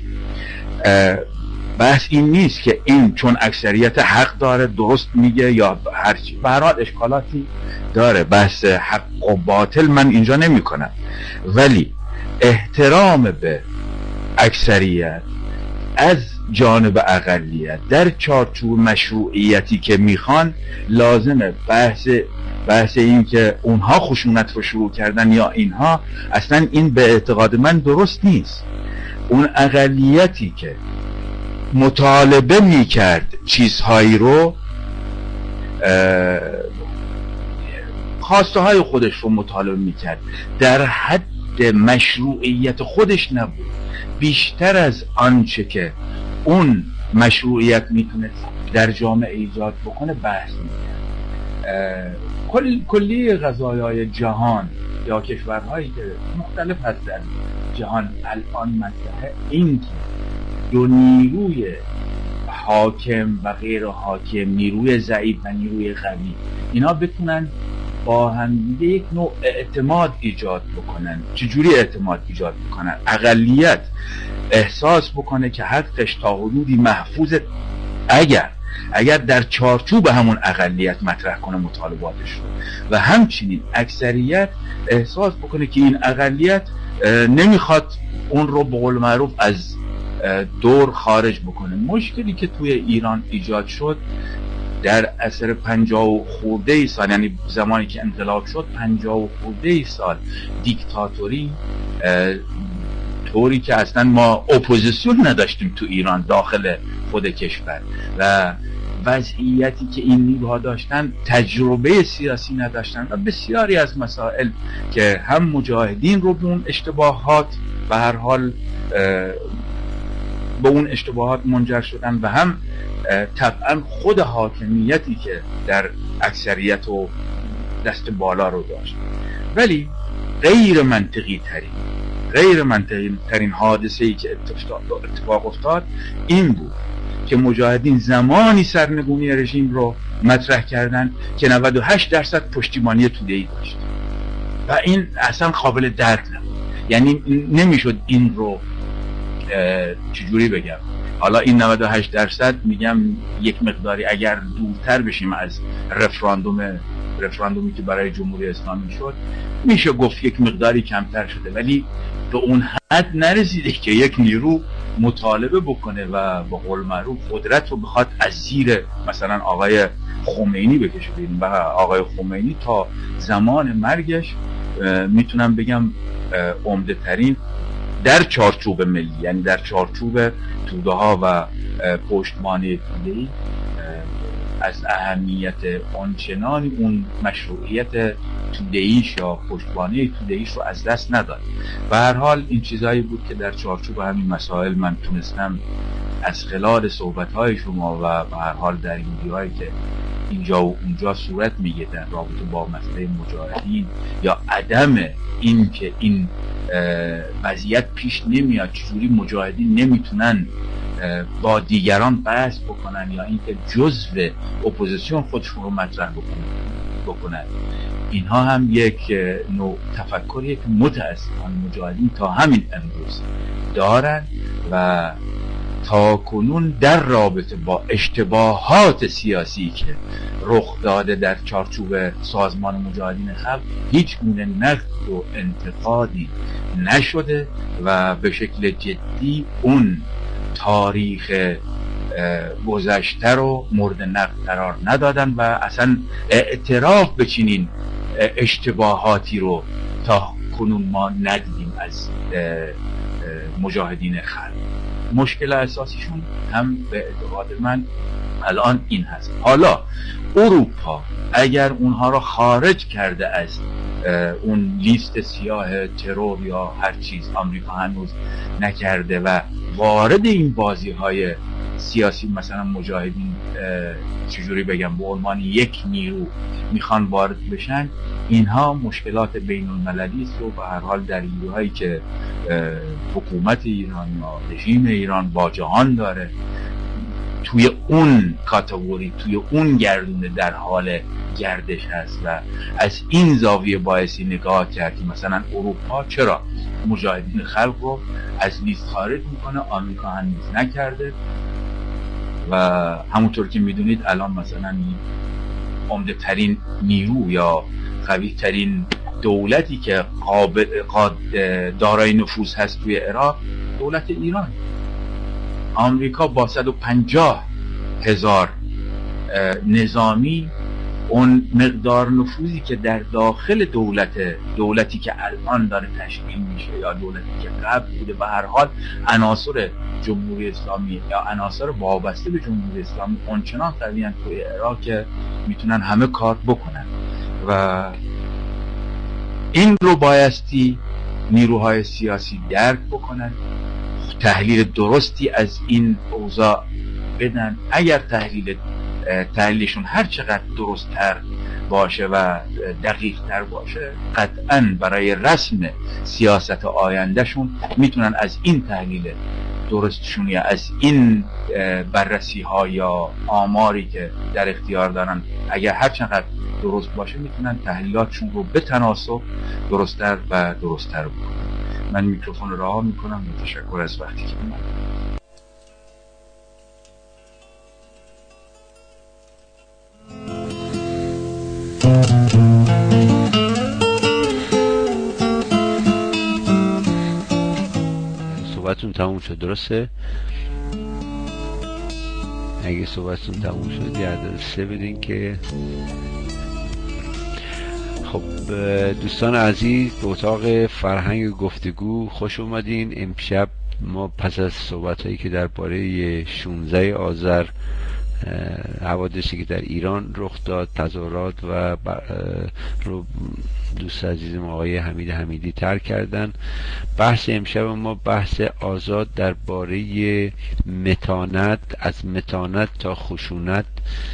بحث این نیست که این چون اکثریت حق داره درست میگه یا هرچی، به هر حال اشکالاتی داره، بحث حق و باطل من اینجا نمی کنم، ولی احترام به اکثریت از جانب اقلیت در چارچوب مشروعیتی که میخوان لازمه. بحث بحث این که اونها خشونت رو شروع کردن یا اینها، اصلا این به اعتقاد من درست نیست. اون اقلیتی که مطالبه میکرد چیزهایی رو، خواسته های خودش رو مطالبه میکرد، در حد مشروعیت خودش نبود، بیشتر از آنچه که اون مشروعیت میتونه در جامعه ایجاد بکنه بحث میکرد. کل کلی قضایای جهان یا کشورهایی که مختلف هستن جهان الان مطرحه این که دو نیروی حاکم و غیر حاکم، نیروی ضعیف و نیروی قوی، اینا بتونن با هم دیگه یک نوع اعتماد ایجاد بکنن. چجوری اعتماد ایجاد بکنن؟ اقلیت احساس بکنه که حقش تا حدودی محفوظه اگر اگر در چارچوب همون اقلیت مطرح کنه مطالباتش رو، و همچنین اکثریت احساس بکنه که این اقلیت نمیخواد اون رو به قول معروف از دور خارج بکنه. مشکلی که توی ایران ایجاد شد در اثر پنجاه و خورده ای سال، یعنی زمانی که انقلاب شد پنجاه و خورده ای سال دیکتاتوری، طوری که اصلا ما اپوزیسیون نداشتیم تو ایران داخل خود کشور، و وضعیتی که این نیروها داشتن تجربه سیاسی نداشتن و بسیاری از مسائل که هم مجاهدین رو به اون اشتباهات به هر حال به اون اشتباهات منجر شدن و هم طبعا خود حاکمیتی که در اکثریت و دست بالا رو داشت. ولی غیر منطقی ترین غیر منطقی ترین حادثه‌ای که اتفاق افتاد این بود که مجاهدین زمانی سرنگونی رژیم رو مطرح کردن که نود و هشت درصد پشتیبانی توده‌ای داشت و این اصلا قابل درک نبود. یعنی نمیشد این رو چجوری بگم، حالا این نود و هشت درصد میگم یک مقداری اگر دورتر بشیم از رفراندوم رفراندومی که برای جمهوری اسلامی شد میشه گفت یک مقداری کمتر شده، ولی به اون حد نرسیده که یک نیرو مطالبه بکنه و به قول معروف قدرت رو بخواد از زیر مثلا آقای خمینی بکشه بیرون. و آقای خمینی تا زمان مرگش میتونم بگم عمده ترین در چارچوب ملی، یعنی در چارچوب توده ها و پشتوانه توده‌ای، از اهمیت آنچنانی اون مشروعیت توده‌ایش یا پشتوانه توده‌ایش رو از دست نداد. به هر حال این چیزایی بود که در چارچوب همین مسائل من تونستم از خلال صحبت‌های شما و به هر حال در این ویدیوهایی که اینجا و اونجا صورت میگه در رابطه با مسئله مجاهدین یا عدم این که این وضعیت پیش نمیاد، چجوری مجاهدین نمیتونن با دیگران بحث بکنن یا اینکه جزء اپوزیسیون خودشون رو مطرح بکنن، اینها هم یک نوع تفکریه که متاسفانه مجاهدین تا همین امروز دارن و تا کنون در رابطه با اشتباهات سیاسی که رخ داده در چارچوب سازمان مجاهدین خلق هیچ گونه نقد و انتقادی نشده و به شکل جدی اون تاریخ گذشته رو مورد نقد قرار ندادن و اصلا اعتراف به چنین اشتباهاتی رو تا کنون ما ندیدیم از مجاهدین خلق. مشکل اساسیشون هم به اعتقاد من الان این هست. حالا اروپا اگر اونها را خارج کرده از اون لیست سیاه ترور یا هر چیز، آمریکا هنوز نکرده و وارد این بازی های سیاسی مثلا مجاهدین چجوری بگم به عنوان یک نیرو میخوان وارد بشن، اینها مشکلات بین المللی است و به هر حال دلیل‌هایی که حکومت ایران یا رژیم ایران با جهان داره توی اون کاتگوری، توی اون گردونه در حال گردش هست و از این زاویه بایستی نگاه کرد که مثلا اروپا چرا مجاهدین خلق رو از لیست خارج میکنه، آمریکا هنوز نکرده. و همونطور که میدونید الان مثلا عمده ترین نیرو یا قوی ترین دولتی که قابل دارای نفوذ هست توی عراق دولت ایران. آمریکا با صد و پنجاه هزار نظامی اون مقدار نفوذی که در داخل دولت دولتی که الان داره تشکیل میشه یا دولتی که قبل بوده به هر حال عناصر جمهوری اسلامی یا عناصر وابسته به جمهوری اسلامی اونچنان قوی ان توی عراق که میتونن همه کار بکنن و این رو بایستی نیروهای سیاسی درک بکنن، تحلیل درستی از این اوضاع بدن. اگر تحلیل تحلیلشون هر چقدر درست تر باشه و دقیق تر باشه قطعاً برای رسم سیاست آیندهشون میتونن از این تحلیل درستشون یا از این بررسی ها یا آماری که در اختیار دارن اگر هر چقدر درست باشه میتونن تحلیلاتشون رو به تناسب درستتر و درستتر بکنن. من میکروفون رو رها میکنم و تشکر از وقتی که من صحبتون تموم شد درسته؟ اگه صحبتون تموم شد یه عدد سه بدین که خب دوستان عزیز به اتاق فرهنگ گفتگو خوش اومدین. امشب ما پس از صحبت هایی که درباره شانزده آذر حوادثی که در ایران رخ داد، تظاهرات و رو دوست عزیزم آقای حمید حمیدی ترک کردن، بحث امشب ما بحث آزاد درباره متانت، از متانت تا خشونت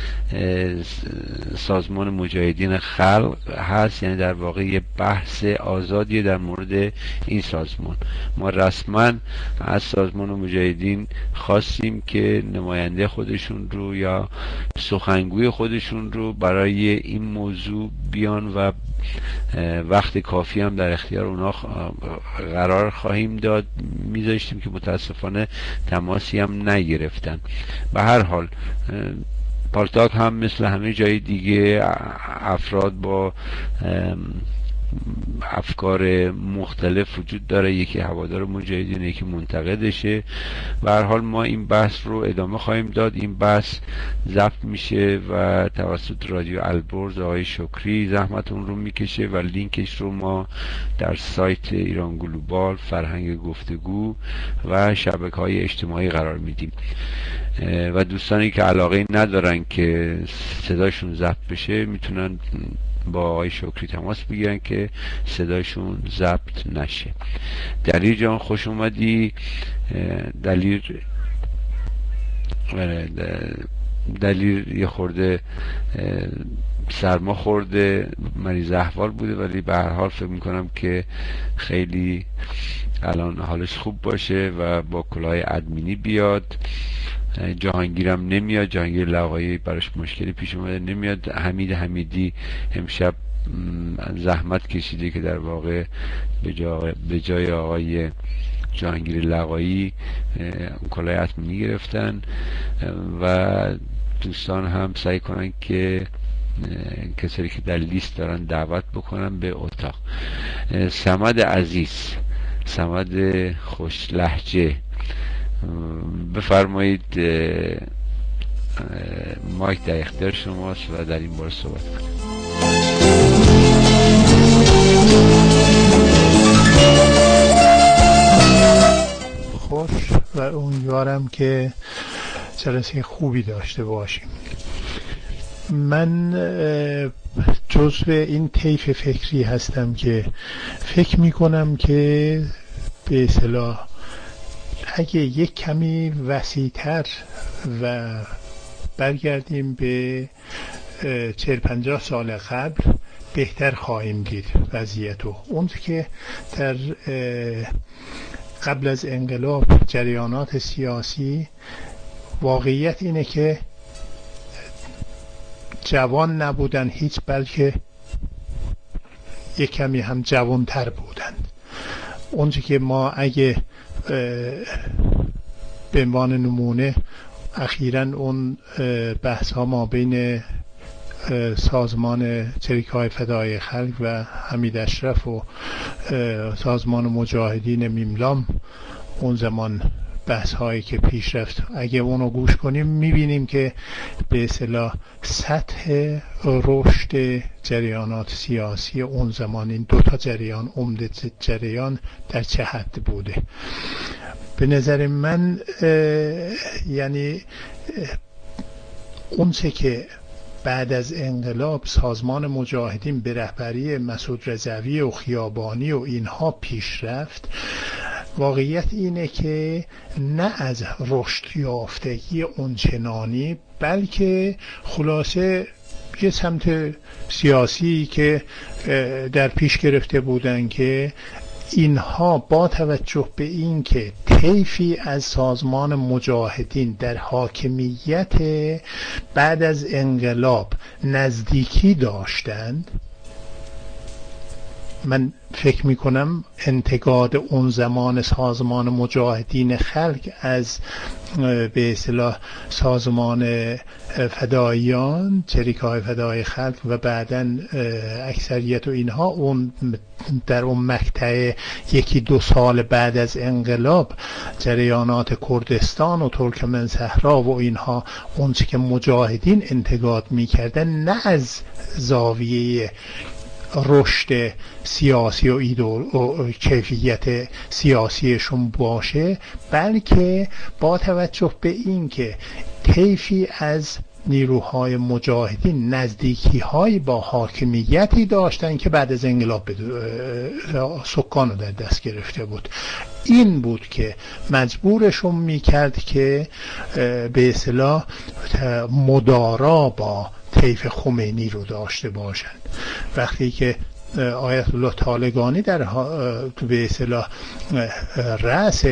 سازمان مجاهدین خلق هست. یعنی در واقع یه بحث آزادی در مورد این سازمان. ما رسما از سازمان مجاهدین خواستیم که نماینده خودشون رو یا سخنگوی خودشون رو برای این موضوع بیان و وقت کافی هم در اختیار اونا قرار خواهیم داد. میذاشتیم که متاسفانه تماسی هم نگرفتن. به هر حال پالتاک هم مثل همه جای دیگه افراد با افکار مختلف وجود داره، یکی هوادار مجاهدین، یکی منتقدشه. به هر حال ما این بحث رو ادامه خواهیم داد. این بحث ضبط میشه و توسط رادیو البرز آقای شکری زحمت اون رو میکشه و لینکش رو ما در سایت ایران گلوبال فرهنگ گفتگو و شبکه‌های اجتماعی قرار میدیم و دوستانی که علاقه ندارن که صداشون ضبط بشه میتونن با آقای شکری تماس بگیرن که صداشون ضبط نشه. دلیر جان خوش اومدی. دلیر دلیر یه خورده سرما خورده، مریض احوال بوده، ولی به هر حال فکر میکنم که خیلی الان حالش خوب باشه و با کلاه ادمینی بیاد. جهانگیرم نمیاد، جهانگیر لقایی براش مشکلی پیش اومده نمیاد. حمید حمیدی امشب زحمت کشیده که در واقع به جای آقای جهانگیر لقایی کلاه ادمینی گرفتن و دوستان هم سعی کنن که کسایی که در لیست دارن دعوت بکنن به اتاق. صمد عزیز، صمد خوش لهجه، بفرمایید مایک در اختیار شماست و در این باره صحبت کنید. خوش و امیدوارم که جلسه خوبی داشته باشیم. من جزو این طیف فکری هستم که فکر میکنم که به اصطلاح اگه یک کمی وسیع‌تر و برگردیم به چهل پنجاه سال قبل بهتر خواهیم دید وضعیتو. اون که در قبل از انقلاب جریانات سیاسی، واقعیت اینه که جوان نبودن هیچ، بلکه یک کمی هم جوانتر بودند. اونچه که ما اگه به عنوان نمونه اخیراً اون بحث ها ما بین سازمان چریک‌های فدای خلق و حمید اشرف و سازمان مجاهدین میملام، اون زمان بحث هایی که پیش رفت، اگه اونو گوش کنیم میبینیم که به اصطلاح سطح رشد جریانات سیاسی اون زمان، این دوتا جریان عمده جریان، در چه حد بوده. به نظر من یعنی اون چه که بعد از انقلاب سازمان مجاهدین به رهبری مسعود رضوی و خیابانی و اینها پیش رفت، واقعیت اینه که نه از رشد یافتگی اونچنانی، بلکه خلاصه یه سمت سیاسی که در پیش گرفته بودن که اینها با توجه به این که طیفی از سازمان مجاهدین در حاکمیت بعد از انقلاب نزدیکی داشتند، من فکر میکنم انتقاد اون زمان سازمان مجاهدین خلق از به اصطلاح سازمان فداییان، چریک‌های فدای خلق و بعداً اکثریت و اینها، اون در اون مقطع یکی دو سال بعد از انقلاب جریانات کردستان و ترکمن صحرا و اینها، اون چه که مجاهدین انتقاد میکردن نه از زاویه رشد سیاسی و ایدئول و کیفیت سیاسیشون باشه، بلکه با توجه به این که طیفی از نیروهای مجاهدین نزدیکی های با حاکمیتی داشتن که بعد از انقلاب سکان رو در دست گرفته بود، این بود که مجبورشون میکرد که به اصطلاح مدارا با طیف خمینی رو داشته باشند. وقتی که آیت الله طالقانی در به اصطلاح رأس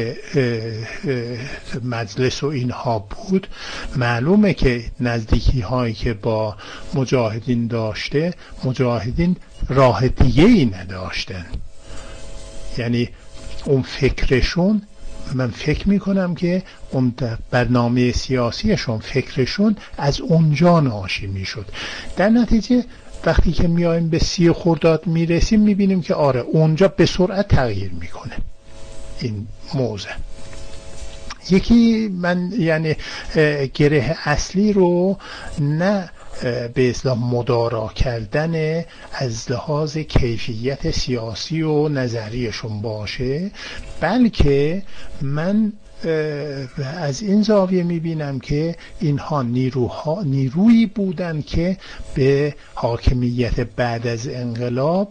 مجلس و اینها بود، معلومه که نزدیکی هایی که با مجاهدین داشته، مجاهدین راه دیگه ای نداشتن. یعنی اون فکرشون، من فکر میکنم که اون برنامه سیاسیشون، فکرشون از اونجا ناشی میشد. در نتیجه وقتی که میایم به سی خرداد میرسیم میبینیم که آره اونجا به سرعت تغییر میکنه این موضوع. یکی من یعنی گره اصلی رو نه به اصطلاح مدارا کردن از لحاظ کیفیت سیاسی و نظریشون باشه، بلکه من از این زاویه میبینم که اینها نیروها نیرویی بودن که به حاکمیت بعد از انقلاب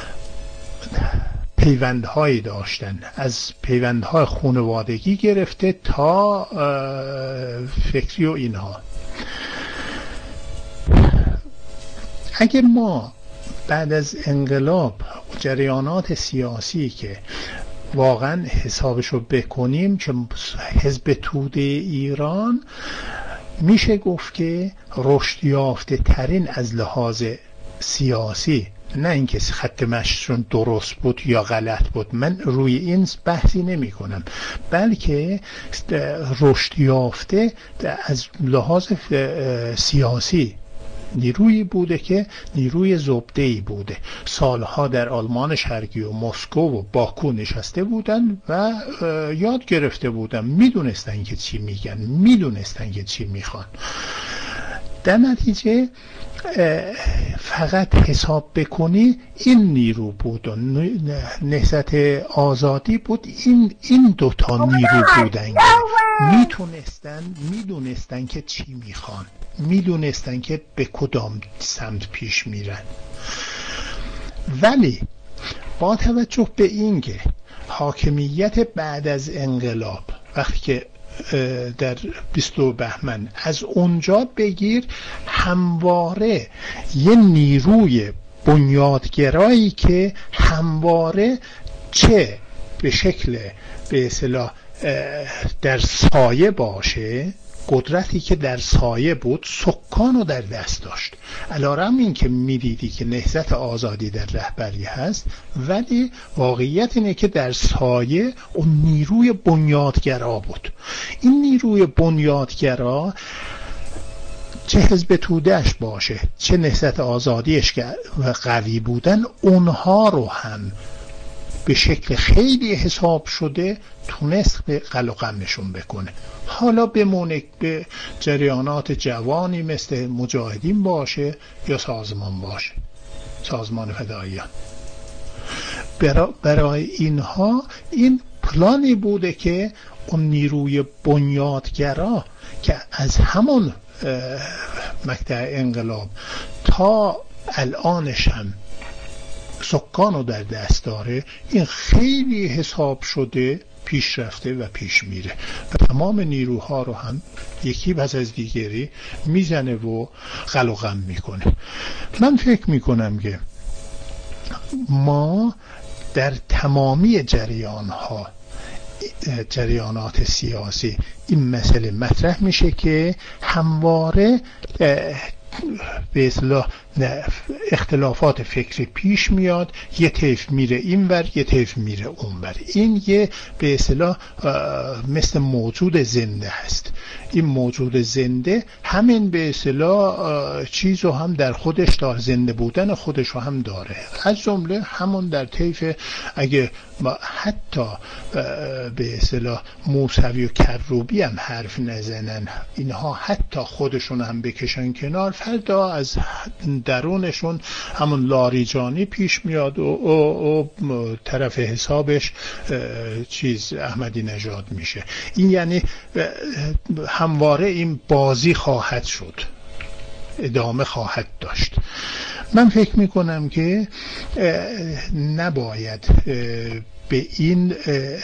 پیوندهایی داشتن، از پیوندهای خانوادگی گرفته تا فکری و اینها. اگه ما بعد از انقلاب جریانات سیاسی که واقعا حسابشو بکنیم، که حزب توده ایران میشه گفت که رشد یافته ترین از لحاظ سیاسی، نه اینکه خط مشیشون درست بود یا غلط بود، من روی این بحثی نمی کنم، بلکه رشد یافته از لحاظ سیاسی نیرویی بوده که نیروی زبده‌ای بوده. سالها در آلمان شرقی و مسکو و باکو نشسته بودن و یاد گرفته بودن، میدونستن که چی میگن، میدونستن که چی میخوان. در نتیجه فقط حساب بکنی این نیرو بود و نهضت آزادی بود، این این دوتا نیرو بودن که میتونستن میدونستن که چی میخوان، میدونستن که به کدام سمت پیش میرن. ولی با توجه به این که حاکمیت بعد از انقلاب، وقتی که در بیستم بهمن از اونجا بگیر، همواره یه نیروی بنیادگرایی که همواره چه به شکل به اصطلاح در سایه باشه، قدرتی که در سایه بود سکان رو در دست داشت. علیرغم این که میدیدی که نهضت آزادی در رهبری هست، ولی واقعیت اینه که در سایه اون نیروی بنیادگرا بود. این نیروی بنیادگرا چه حزب توده‌اش باشه، چه نهضت آزادیش که قوی بودن، اونها رو هم به شکل خیلی حساب شده تونست به قلقمشون بکنه. حالا بمونه به جریانات جوانی مثل مجاهدین باشه یا سازمان باشه، سازمان فداییان. برا برای اینها این پلانی بوده که اون نیروی بنیادگرا که از همون مقطع انقلاب تا الانش هم سکانو در دست داره، این خیلی حساب شده پیش رفته و پیش میره و تمام نیروها رو هم یکی پس از دیگری میزنه و قلقم میکنه. من فکر میکنم که ما در تمامی جریانها جریانات سیاسی این مسئله مطرح میشه که همواره به اصطلاح اختلافات فکری پیش میاد، یه طیف میره اینور یه طیف میره اونور. این یه به اصطلاح مثل موجود زنده هست. این موجود زنده همین به اصطلاح چیزو هم در خودش داره، زنده بودن خودش رو هم داره، از جمله همون در طیف اگه حتی به اصطلاح موسوی و کروبی هم حرف نزنن، اینها حتی خودشون هم بکشن کنار، فردا از درونشون همون لاریجانی پیش میاد و, و, و طرف حسابش چیز احمدی نژاد میشه. این یعنی همواره این بازی خواهد شد، ادامه خواهد داشت. من فکر میکنم که نباید به این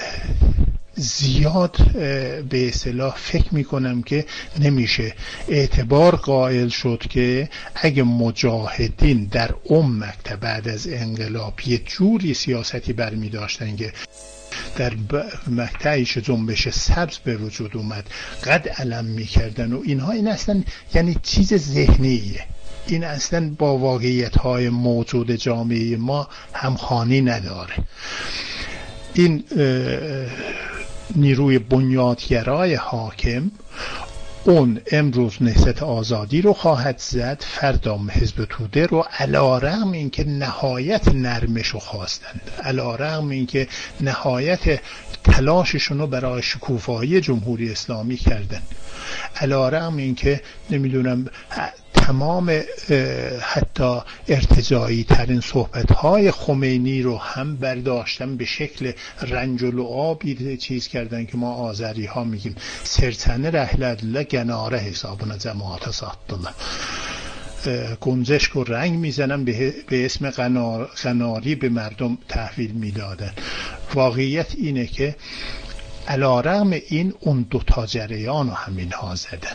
زیاد به اصطلاح فکر میکنم که نمیشه اعتبار قائل شد که اگه مجاهدین در اون مکتب بعد از انقلاب یه جوری سیاستی برمی داشتن که در مقطعیش جنبش سبز به وجود اومد قد علم میکردن و اینها، این اصلا یعنی چیز ذهنیه، این اصلا با واقعیت های موجود جامعه ما همخوانی نداره. این نیروی بنیادگرای حاکم اون امروز نهضت آزادی رو خواهد زد، فردا حزب توده رو، علی‌رغم اینکه نهایت نرمش رو خواستند، علی‌رغم اینکه نهایت تلاششون رو برای شکوفایی جمهوری اسلامی کردن، علی‌رغم اینکه نمیدونم تمام حتی ارتجاعی ترین صحبت های خمینی رو هم برداشتن به شکل رنج و لعابی چیز کردن که ما آذری ها میگیم سرتنه رحلت گناره حسابنا جماعت ساتدالله، گنجشک و رنگ میزنن به اسم قناری به مردم تحویل میدادن. واقعیت اینه که علی‌رغم این اون دوتا جریان رو همین ها زدن.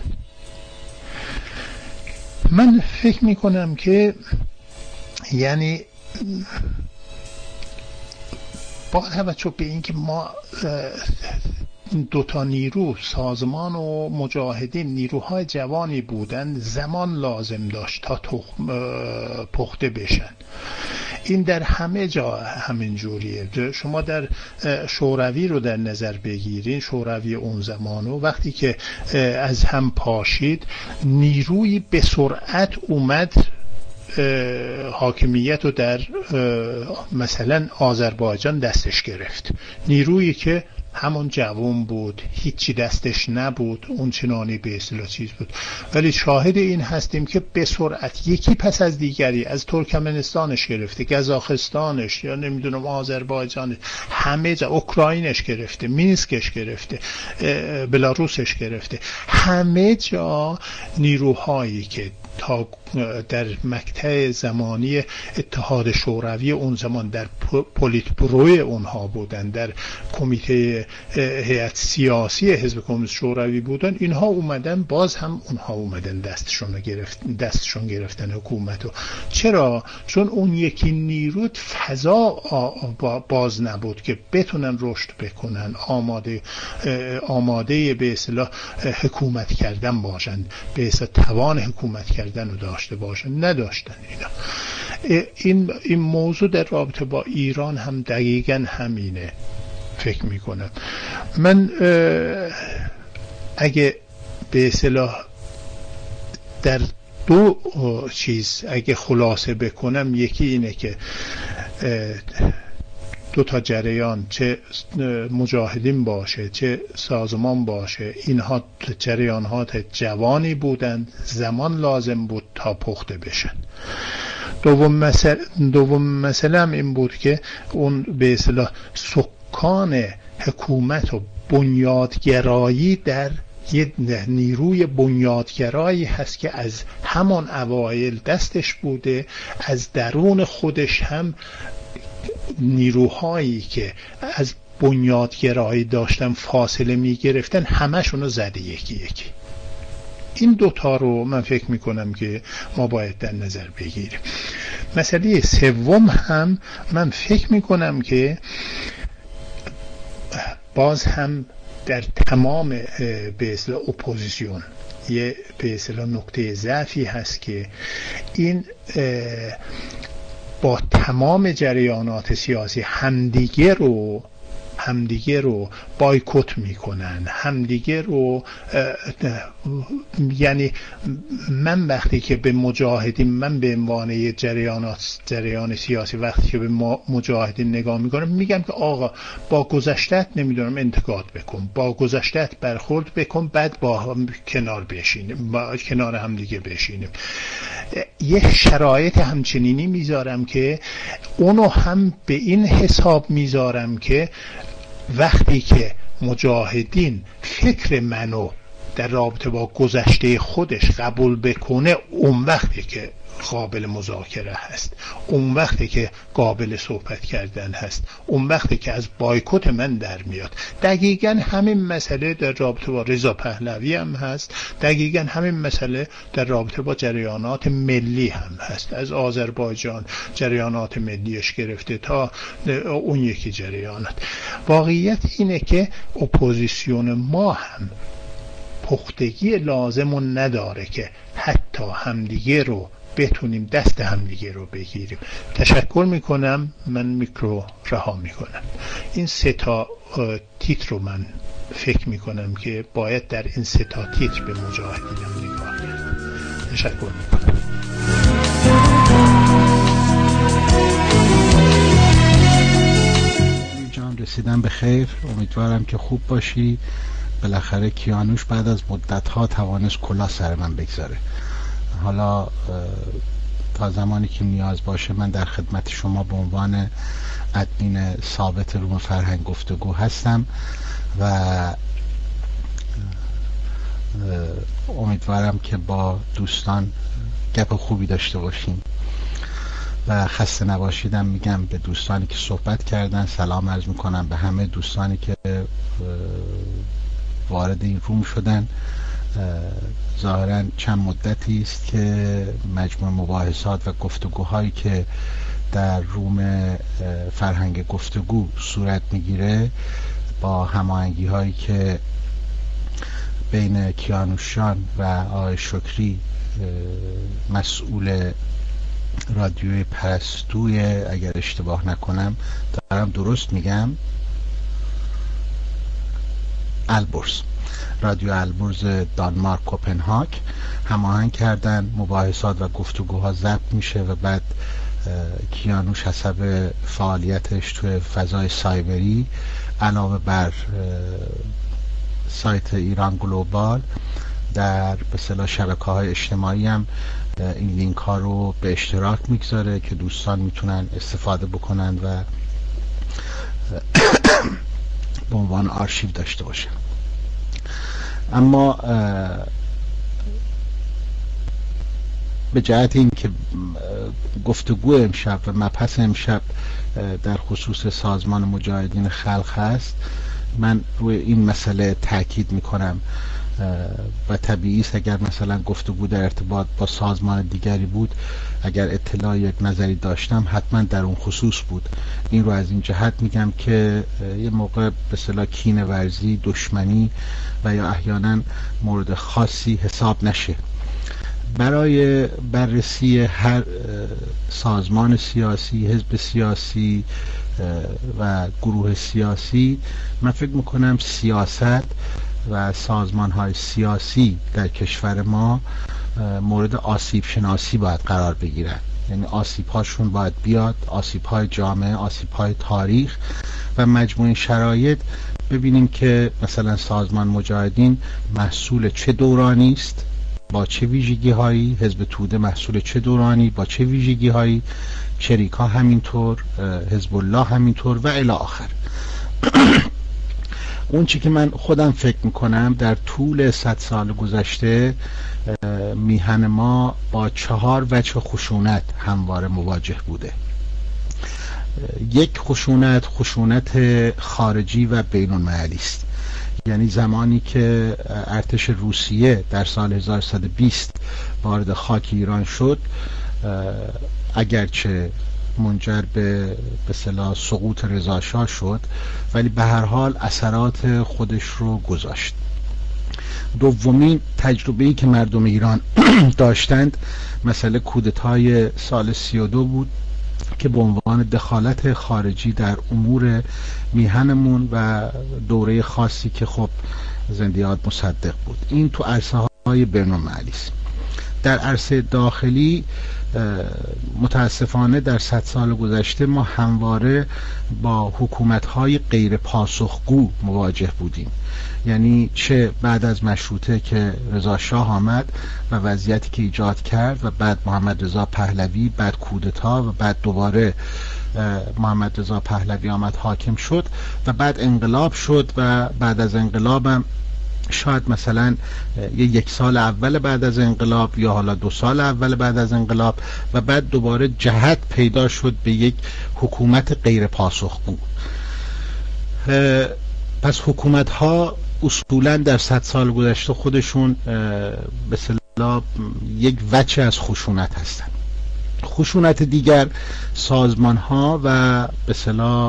من فکر میکنم که یعنی با توجه به اینکه ما دوتا نیرو، سازمان و مجاهدین، نیروهای جوانی بودن، زمان لازم داشت تا پخته بشن. این در همه جا همین جوریه. شما در شوروی رو در نظر بگیرین، شوروی اون زمانو وقتی که از هم پاشید، نیروی به سرعت اومد حاکمیت رو در مثلا آذربایجان دستش گرفت. نیرویی که همون جوان بود، هیچی دستش نبود، اون چنانی به اصطلاح چیز بود، ولی شاهد این هستیم که به سرعت یکی پس از دیگری از ترکمنستانش گرفته، قزاقستانش یا نمیدونم آذربایجان، همه جا، اوکراینش گرفته، مینسکش گرفته، بلاروسش گرفته، همه جا نیروهایی که تا در مقطع زمانی اتحاد شوروی اون زمان در پولیت بروی اونها بودن، در کمیته هیئت سیاسی حزب کمونیست شوروی بودن، اینها اومدن، باز هم اونها اومدن دستشون گرفت دستشون گرفتن حکومتو. چرا؟ چون اون یکی نیرو فضا باز نبود که بتونن رشد بکنن، آماده آماده به اصطلاح حکومت کردن باشن، به اصطلاح توان حکومت کردن رو داشته باشن، نداشتن اینا. این این موضوع در رابطه با ایران هم دقیقاً همینه فکر میکنم. من اگه به اصطلاح در دو چیز اگه خلاصه بکنم، یکی اینه که دو تا جریان، چه مجاهدین باشه چه سازمان باشه، اینها جریانات جوانی بودند، زمان لازم بود تا پخته بشن. دوم مسئله دوم مسئله هم این بود که اون به اصطلاح سکان حکومت و بنیادگرایی در یه نیروی بنیادگرایی هست که از همان اوایل دستش بوده، از درون خودش هم نیروهایی که از بنیادگرایی داشتن فاصله می گرفتن، همشون رو زده یکی یکی. این دوتا رو من فکر می کنم که ما باید در نظر بگیریم. مسئله سوم هم من فکر می کنم که باز هم در تمام به اصطلاح اپوزیسیون یه به اصطلاح نقطه ضعفی هست که این با تمام جریانات سیاسی همدیگه رو همدیگه رو بایکوت میکنن، همدیگه رو یعنی من وقتی که به مجاهدین، من به عنوان یه جریانات جریان سیاسی وقتی که به مجاهدین نگاه میکنم میگم که آقا با گذشتت نمیدونم انتقاد بکن، با گذشتت برخورد بکن، بعد با هم کنار بشینیم، با کنار همدیگه بشینیم. یه شرایط همچنینی میذارم که اونو هم به این حساب میذارم که وقتی که مجاهدین فکر منو در رابطه با گذشته خودش قبول بکنه، اون وقتی که قابل مذاکره هست، اون وقتی که قابل صحبت کردن هست، اون وقتی که از بایکوت من در میاد. دقیقاً همین مسئله در رابطه با رضا پهلوی هم هست، دقیقاً همین مسئله در رابطه با جریانات ملی هم هست، از آذربایجان جریانات ملیش گرفته تا اون یکی جریانات. واقعیت اینه که اپوزیسیون ما هم پختگی لازم نداره که حتی همدیگه رو بتونیم دست همدیگه رو بگیریم. تشکر میکنم، من میکرو رها میکنم. این سه تا تیتر رو من فکر میکنم که باید در این سه تا تیتر به مجاهدینم نگاه کرد. تشکر میکنم. جان رسیدن به خیر، امیدوارم که خوب باشی. بالاخره کیانوش بعد از مدت‌ها توانست کلاه سر من بگذاره. حالا تا زمانی که نیاز باشه من در خدمت شما به عنوان ادمین ثابت روم فرهنگ گفتگو هستم و امیدوارم که با دوستان گپ خوبی داشته باشیم و خسته نباشیدم میگم به دوستانی که صحبت کردن. سلام عرض میکنم به همه دوستانی که وارد این روم شدن. ظاهراً چند مدتی است که مجموع مباحثات و گفتگوهایی که در روم فرهنگ گفتگو صورت میگیره با هماهنگی هایی که بین کیانوشان و آقای شکری مسئول رادیوی پرستوی، اگر اشتباه نکنم دارم درست میگم، البرز، رادیو البرز دانمارک کوپنهاگ هماهنگ کردن. مباحثات و گفتگوها ضبط میشه و بعد کیانوش حسب فعالیتش توی فضای سایبری علاوه بر سایت ایران گلوبال در به اصطلاح شبکه‌های اجتماعی هم این لینک ها رو به اشتراک میگذاره که دوستان میتونن استفاده بکنن و به عنوان آرشیو داشته باشن. اما به جهت این که گفتگو امشب و مبحث امشب در خصوص سازمان مجاهدین خلق هست، من روی این مسئله تاکید میکنم و طبیعی است اگر مثلا گفتگو در ارتباط با سازمان دیگری بود، اگر اطلاع یک نظری داشتم حتما در اون خصوص بود. این رو از این جهت میگم که یه موقع به اصطلاح کینه ورزی، دشمنی و یا احیانا مورد خاصی حساب نشه. برای بررسی هر سازمان سیاسی، حزب سیاسی و گروه سیاسی، من فکر میکنم سیاست و سازمان های سیاسی در کشور ما مورد آسیب شناسی باید قرار بگیرن. یعنی آسیب هاشون باید بیاد، آسیب های جامعه، آسیب های تاریخ و مجموع شرایط، ببینیم که مثلا سازمان مجاهدین محصول چه دورانی است، با چه ویژگی هایی، حزب توده محصول چه دورانی با چه ویژگی هایی، چریکا همینطور، حزب الله همینطور و الی آخر. اون چی که من خودم فکر میکنم در طول صد سال گذشته میهن ما با چهار وجه خشونت همواره مواجه بوده. یک خشونت خشونت خارجی و بین المللی است. یعنی زمانی که ارتش روسیه در سال هزار و سیصد و بیست وارد خاک ایران شد، اگرچه منجر به به اصطلاح سقوط رضا شاه شد، ولی به هر حال اثرات خودش رو گذاشت. دومین تجربه‌ای که مردم ایران داشتند مسئله کودتای سال سی و دو بود که به عنوان دخالت خارجی در امور میهنمون و دوره خاصی که خب زندیات مصدق بود. این تو عرصه های بین‌المللی است. در عرصه داخلی متاسفانه در صد سال گذشته ما همواره با حکومت‌های غیر پاسخگو مواجه بودیم. یعنی چه بعد از مشروطه که رضا شاه آمد و وضعیتی که ایجاد کرد و بعد محمد رضا پهلوی، بعد کودتا و بعد دوباره محمد رضا پهلوی آمد حاکم شد و بعد انقلاب شد و بعد از انقلابم شاید مثلا یه یک سال اول بعد از انقلاب یا حالا دو سال اول بعد از انقلاب و بعد دوباره جهت پیدا شد به یک حکومت غیر پاسخگو. پس حکومت ها اصولا در صد سال گذشته خودشون به اصطلاح یک وجه از خشونت هستند. خشونت دیگر سازمان ها و به اصطلاح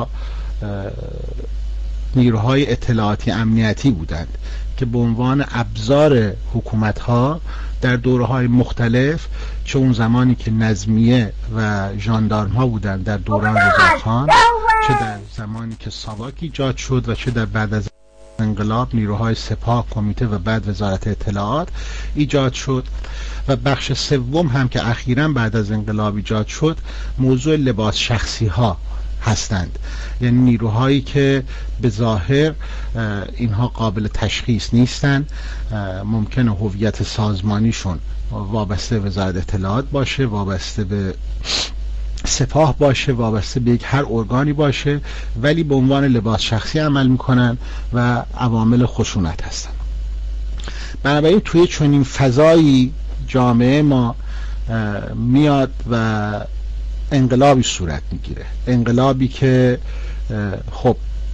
نیروهای اطلاعاتی امنیتی بودند که به عنوان ابزار حکومت ها در دوره‌های مختلف، چه اون زمانی که نظمیه و ژاندارم ها بودند در دوران رضاخان، چه در زمانی که ساواک ایجاد شد و چه در بعد از انقلاب نیروهای سپاه، کمیته و بعد وزارت اطلاعات ایجاد شد و بخش سوم هم که اخیراً بعد از انقلاب ایجاد شد موضوع لباس شخصی ها هستند. یعنی نیروهایی که به ظاهر اینها قابل تشخیص نیستند، ممکنه هویت سازمانیشون وابسته به وزارت اطلاعات باشه، وابسته به سپاه باشه، وابسته به یک هر ارگانی باشه، ولی به عنوان لباس شخصی عمل میکنن و عوامل خشونت هستن. بنابراین توی چنین فضایی جامعه ما میاد و انقلابی صورت میگیره، انقلابی که خب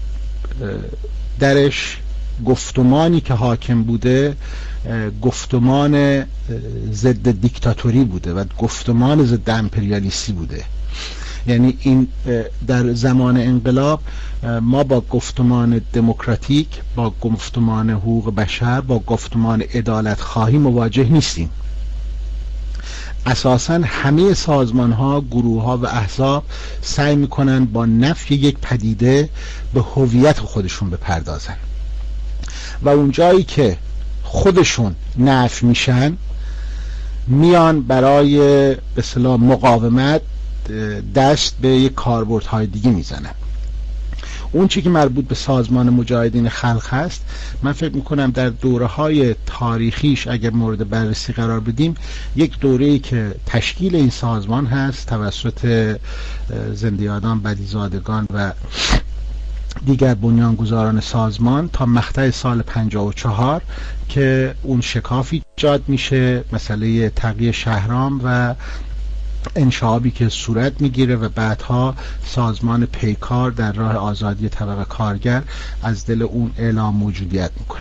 درش گفتمانی که حاکم بوده گفتمان ضد دیکتاتوری بوده و گفتمان ضد امپریالیستی بوده. یعنی این در زمان انقلاب ما با گفتمان دموکراتیک، با گفتمان حقوق بشر، با گفتمان عدالت خواهی مواجه نیستیم. اساساً همه سازمان ها، گروه ها و احزاب سعی میکنن با نفی یک پدیده به هویت خودشون بپردازن و اونجایی که خودشون نفی میشن میان برای به اصطلاح مقاومت دست به یک کاربردهای دیگه میزنن. اون چی که مربوط به سازمان مجاهدین خلق هست، من فکر میکنم در دوره های تاریخیش اگر مورد بررسی قرار بدیم، یک دوره‌ای که تشکیل این سازمان هست توسط زندیادان، بدیزادگان و دیگر بنیانگذاران سازمان تا مقطع سال پنجاه و چهار که اون شکافی ایجاد میشه، مسئله تغییر شهرام و انشعابی که صورت میگیره و بعدها سازمان پیکار در راه آزادی طبقه کارگر از دل اون اعلام موجودیت میکنه.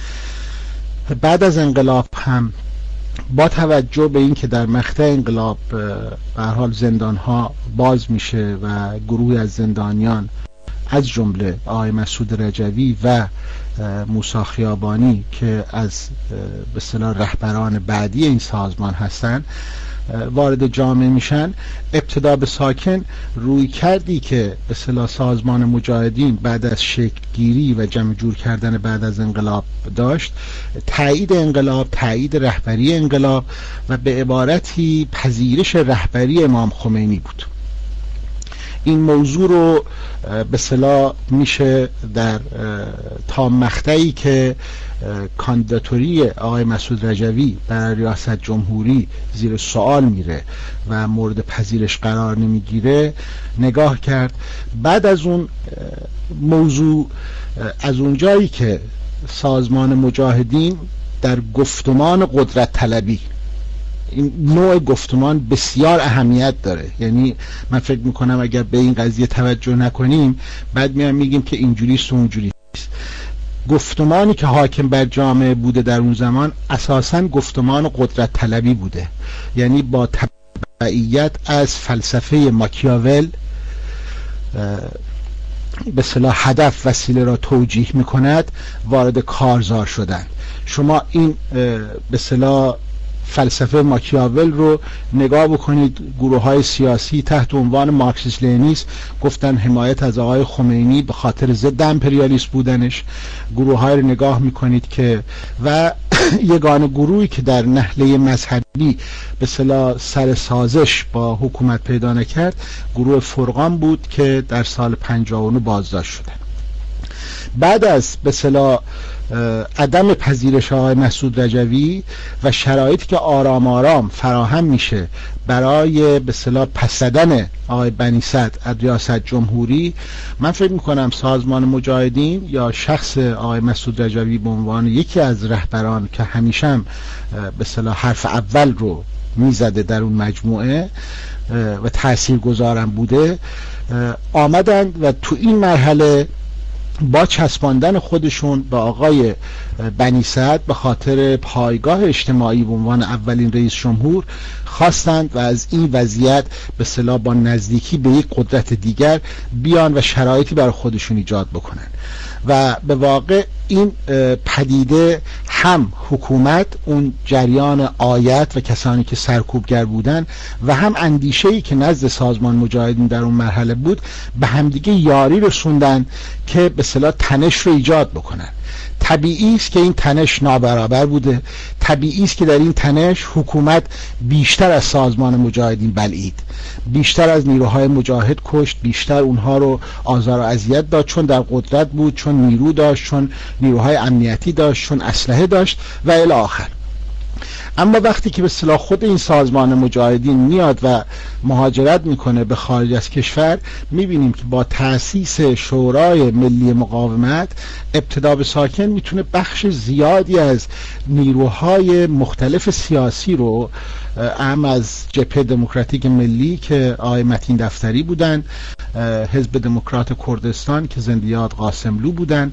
بعد از انقلاب هم با توجه به این که در مقطع انقلاب به هر حال زندانها باز میشه و گروهی از زندانیان از جمله آقای مسعود رجوی و موسی خیابانی که از به اصطلاح رهبران بعدی این سازمان هستن وارد جامعه میشن، ابتدا به ساکن روی کردی که به اصطلاح سازمان مجاهدین بعد از شکل گیری و جمع جور کردن بعد از انقلاب داشت، تایید انقلاب، تایید رهبری انقلاب و به عبارتی پذیرش رهبری امام خمینی بود. این موضوع رو به اصطلاح میشه در تا مقطعی که کاندیداتوری آقای مسعود رجوی برای ریاست جمهوری زیر سوال میره و مورد پذیرش قرار نمیگیره نگاه کرد. بعد از اون موضوع، از اونجایی که سازمان مجاهدین در گفتمان قدرت طلبی، این نوع گفتمان بسیار اهمیت داره، یعنی من فکر میکنم اگر به این قضیه توجه نکنیم بعد میام میگیم که اینجوری است و اونجوری است. گفتمانی که حاکم بر جامعه بوده در اون زمان اساساً گفتمان قدرت طلبی بوده، یعنی با مرجعیت از فلسفه ماکیاول به اصطلاح هدف وسیله را توجیه میکند وارد کارزار شدند. شما این به اصطلاح فلسفه ماکیاول رو نگاه بکنید، گروه های سیاسی تحت عنوان مارکسیسم لنینیسم گفتن حمایت از آقای خمینی به خاطر ضد امپریالیسم بودنش. گروه های رو نگاه میکنید که و یگانه گروهی که در نحله مذهبی به اصطلاح سر سازش با حکومت پیدا نکرد گروه فرقان بود که در سال پنجاه و نه بازداشت شدن. بعد از به اصطلاح عدم پذیرش آقای مسعود رجوی و شرایطی که آرام آرام فراهم میشه برای به اصطلاح پس زدن آقای بنی صدر از ریاست جمهوری، من فکر میکنم سازمان مجاهدین یا شخص آقای مسعود رجوی به عنوان یکی از رهبران که همیشه هم به اصطلاح حرف اول رو میزده در اون مجموعه و تاثیرگذارم بوده، آمدند و تو این مرحله با چسباندن خودشون به آقای بنی صدر به خاطر پایگاه اجتماعی به عنوان اولین رئیس جمهور خواستند و از این وضعیت به اصطلاح با نزدیکی به یک قدرت دیگر بیان و شرایطی برای خودشون ایجاد بکنن و به واقع این پدیده هم حکومت، اون جریان آیت و کسانی که سرکوبگر بودن و هم اندیشه‌ای که نزد سازمان مجاهدین در اون مرحله بود به همدیگه یاری رسوندن که به اصطلاح تنش رو ایجاد بکنن. طبیعی است که این تنش نابرابر بوده، طبیعی است که در این تنش حکومت بیشتر از سازمان مجاهدین بلعید، بیشتر از نیروهای مجاهد کشت، بیشتر اونها رو آزار و اذیت داد، چون در قدرت بود، چون نیرو داشت، چون نیروهای امنیتی داشت، چون اسلحه داشت و الی آخر. اما وقتی که به اصطلاح خود این سازمان مجاهدین میاد و مهاجرت میکنه به خارج از کشور، میبینیم که با تأسیس شورای ملی مقاومت ابتدا به ساکن میتونه بخش زیادی از نیروهای مختلف سیاسی رو، اهم از جبهه دموکراتیک ملی که آقای متین دفتری بودن، حزب دموکرات کردستان که زندیات قاسملو بودن،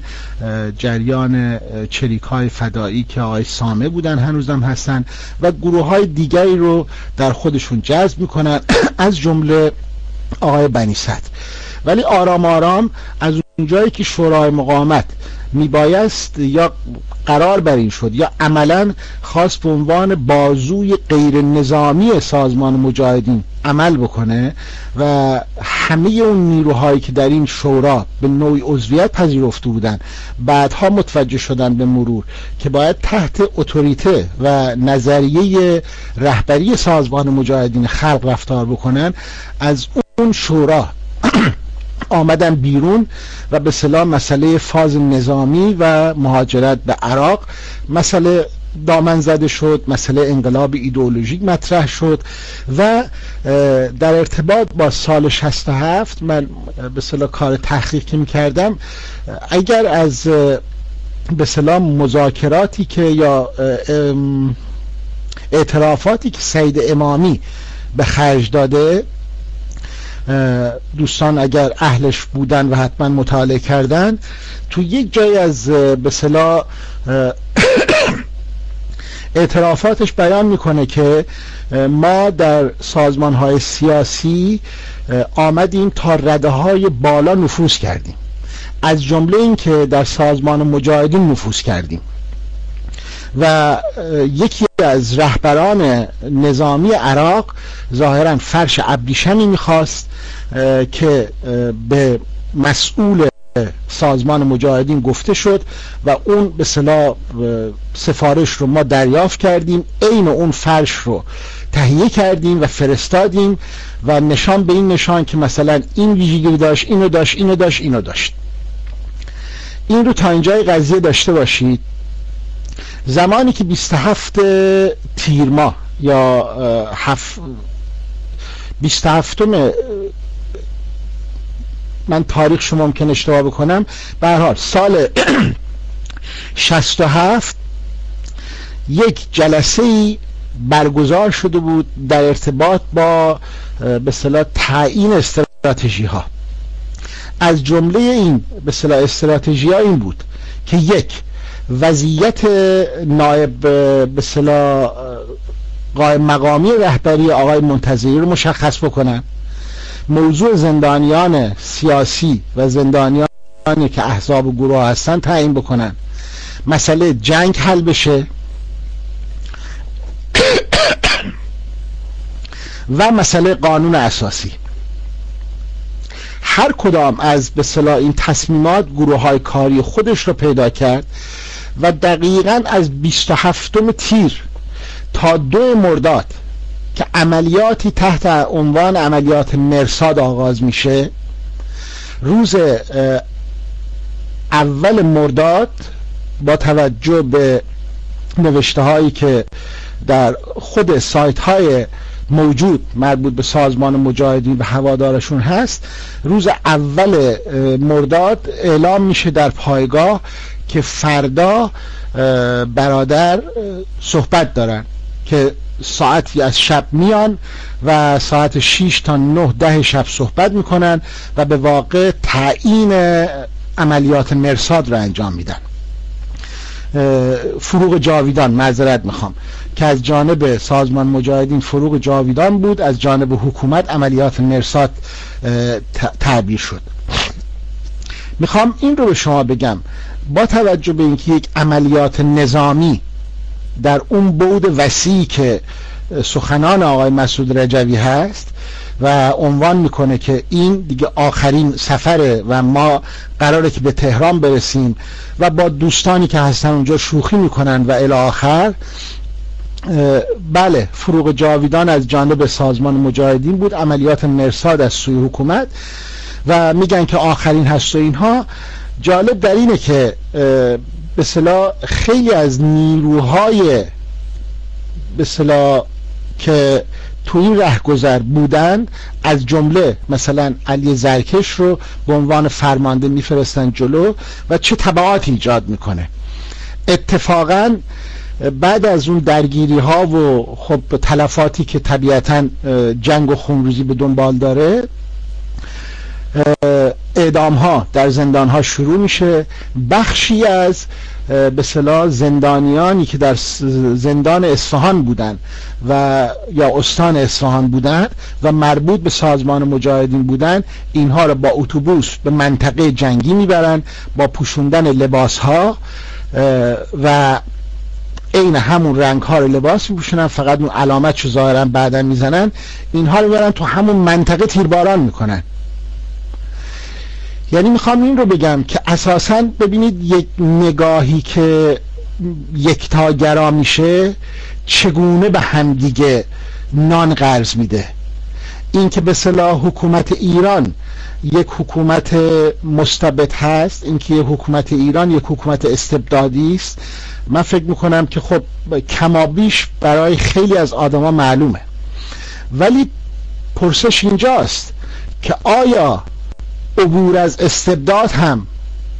جریان چریک‌های فدایی که آقای سامه بودن هنوزم هستن و گروه‌های دیگری رو در خودشون جذب میکنن از جمله آقای بنی صدر. ولی آرام آرام از اونجایی که شورای مقاومت میبایست یا قرار بر این شد یا عملا خواست به عنوان بازوی غیر نظامی سازمان مجاهدین عمل بکنه و همه اون نیروهایی که در این شورا به نوعی عضویت پذیرفته بودن بعدها متوجه شدن به مرور که باید تحت اتوریته و نظریه رهبری سازمان مجاهدین خلق رفتار بکنن، از اون شورا آمدن بیرون و به اصطلاح مسئله فاز نظامی و مهاجرت به عراق مسئله دامن زده شد، مسئله انقلاب ایدئولوژیک مطرح شد و در ارتباط با سال شصت و هفت من به اصطلاح کار تحقیق که می‌کردم، اگر از به اصطلاح مذاکراتی که یا اعترافاتی که سید امامی به خرج داده، دوستان اگر اهلش بودن و حتما مطالعه کردن، تو یک جای از به اصطلاح اعترافاتش بیان میکنه که ما در سازمان‌های سیاسی آمدیم تا رده‌های بالا نفوذ کردیم، از جمله این که در سازمان مجاهدین نفوذ کردیم و یکی از رهبران نظامی عراق ظاهرا فرش ابریشمی میخواست که به مسئول سازمان مجاهدین گفته شد و اون به اصطلاح سفارش رو ما دریافت کردیم، عین اون فرش رو تهیه کردیم و فرستادیم و نشان به این نشان که مثلا این ویژگی داشت، اینو داشت، اینو داشت، اینو داشت. این رو تا اینجای قضیه داشته باشید. زمانی که بیست و هفت تیر ماه یا هفت بیست و هفتم، من تاریخ شما ممکن اشتباه بکنم، به هر حال سال شصت و هفت یک جلسه‌ای برگزار شده بود در ارتباط با به اصطلاح تعیین استراتژی ها. از جمله این به اصطلاح استراتژی ها این بود که یک، وضعیت نایب به اصطلاح قائم مقامی رهبری آقای منتظری رو مشخص بکنن، موضوع زندانیان سیاسی و زندانیانی که احزاب و گروه هستن تعیین بکنن، مسئله جنگ حل بشه و مسئله قانون اساسی. هر کدام از به اصطلاح این تصمیمات گروه های کاری خودش رو پیدا کرد و دقیقاً از بیست و هفتم تیر تا دو مرداد که عملیاتی تحت عنوان عملیات مرصاد آغاز میشه، روز اول مرداد با توجه به نوشته هایی که در خود سایت های موجود مربوط به سازمان مجاهدین و هوادارشون هست، روز اول مرداد اعلام میشه در پایگاه که فردا برادر صحبت دارن که ساعتی از شب میان و ساعت شش تا نه ده شب صحبت میکنن و به واقع تعیین عملیات مرصاد را انجام میدن. فروغ جاویدان، معذرت میخوام، که از جانب سازمان مجاهدین فروغ جاویدان بود، از جانب حکومت عملیات مرصاد تعبیر شد. میخوام این رو به شما بگم، با توجه به اینکه یک عملیات نظامی در اون بعد وسیعی که سخنان آقای مسعود رجوی هست و عنوان میکنه که این دیگه آخرین سفره و ما قراره که به تهران برسیم و با دوستانی که هستن اونجا شوخی میکنن و الی آخر، بله فروغ جاویدان از جانب سازمان مجاهدین بود، عملیات مرصاد از سوی حکومت و میگن که آخرین هست و اینها. جالب در اینه که به اصطلاح خیلی از نیروهای به اصطلاح که تو این رهگذر بودن، از جمله مثلا علی زرکش رو به عنوان فرمانده میفرستن جلو و چه تبعاتی ایجاد میکنه. اتفاقا بعد از اون درگیری ها و خب تلفاتی که طبیعتا جنگ و خونریزی به دنبال داره، اعدام ها در زندان ها شروع میشه. بخشی از به اصطلاح زندانیانی که در زندان اصفهان بودن و یا استان اصفهان بودن و مربوط به سازمان مجاهدین بودن، اینها رو با اتوبوس به منطقه جنگی میبرن با پوشوندن لباس ها و عین همون رنگ ها رو لباس میپوشونن، فقط اون علامت رو ظاهرا بعداً میزنن، اینها رو میبرن تو همون منطقه تیرباران میکنن. یعنی میخوام این رو بگم که اساساً ببینید یک نگاهی که یکتاگرا میشه چگونه به همدیگه نان قرض میده. این که به اصطلاح حکومت ایران یک حکومت مستبد هست، این که یک حکومت ایران یک حکومت استبدادی است، من فکر میکنم که خب کمابیش برای خیلی از آدما معلومه. ولی پرسش اینجاست که آیا عبور از استبداد هم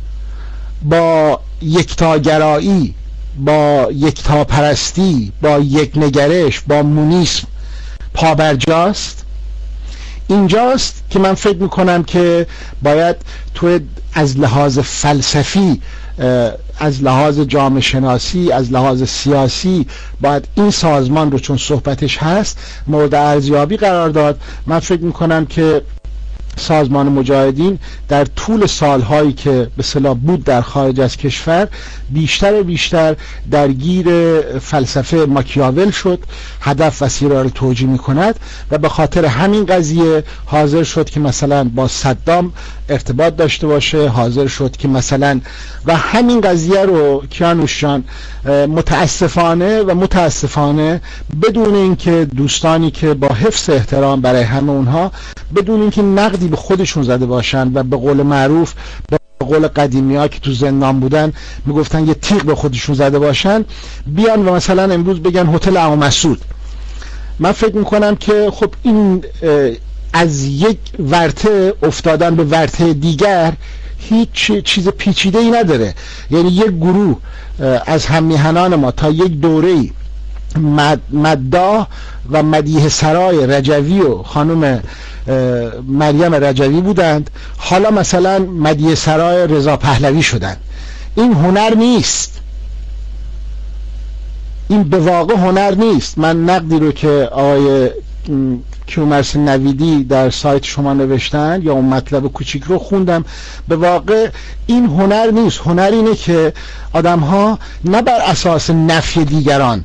با یکتاگرایی، با یکتاپرستی، با یک نگرش، با مونیسم پابرجاست؟ اینجاست که من فکر میکنم که باید تو از لحاظ فلسفی، از لحاظ جامعه شناسی، از لحاظ سیاسی باید این سازمان رو چون صحبتش هست مورد ارزیابی قرار داد. من فکر میکنم که سازمان مجاهدین در طول سالهایی که به اصطلاح بود در خارج از کشور بیشتر و بیشتر درگیر فلسفه ماکیاول شد، هدف وسیله را توجیه می کند و به خاطر همین قضیه حاضر شد که مثلا با صدام ارتباط داشته باشه، حاضر شد که مثلا و همین قضیه رو کیانوش جان متاسفانه و متاسفانه بدون اینکه دوستانی که با حفظ احترام برای همه اونها، بدون اینکه نقدی به خودشون زده باشن و به قول معروف به قول قدیمی ها که تو زندان بودن میگفتن یه تیغ به خودشون زده باشن، بیان و مثلا امروز بگن هتل عمو مسعود. من فکر میکنم که خب این از یک ورطه افتادن به ورطه دیگر هیچ چیز پیچیده ای نداره. یعنی یک گروه از هممیهنان ما تا یک دوره‌ای مد مداح و مدیح سرای رجوی و خانم مریم رجوی بودند، حالا مثلا مدیح سرای رضا پهلوی شدند. این هنر نیست. این به واقع هنر نیست. من نقدی رو که آقای کیومرث نویدی در سایت شما نوشتن یا اون مطلب کوچیک رو خوندم، به واقع این هنر نیست. هنر اینه که آدم ها نه بر اساس نفی دیگران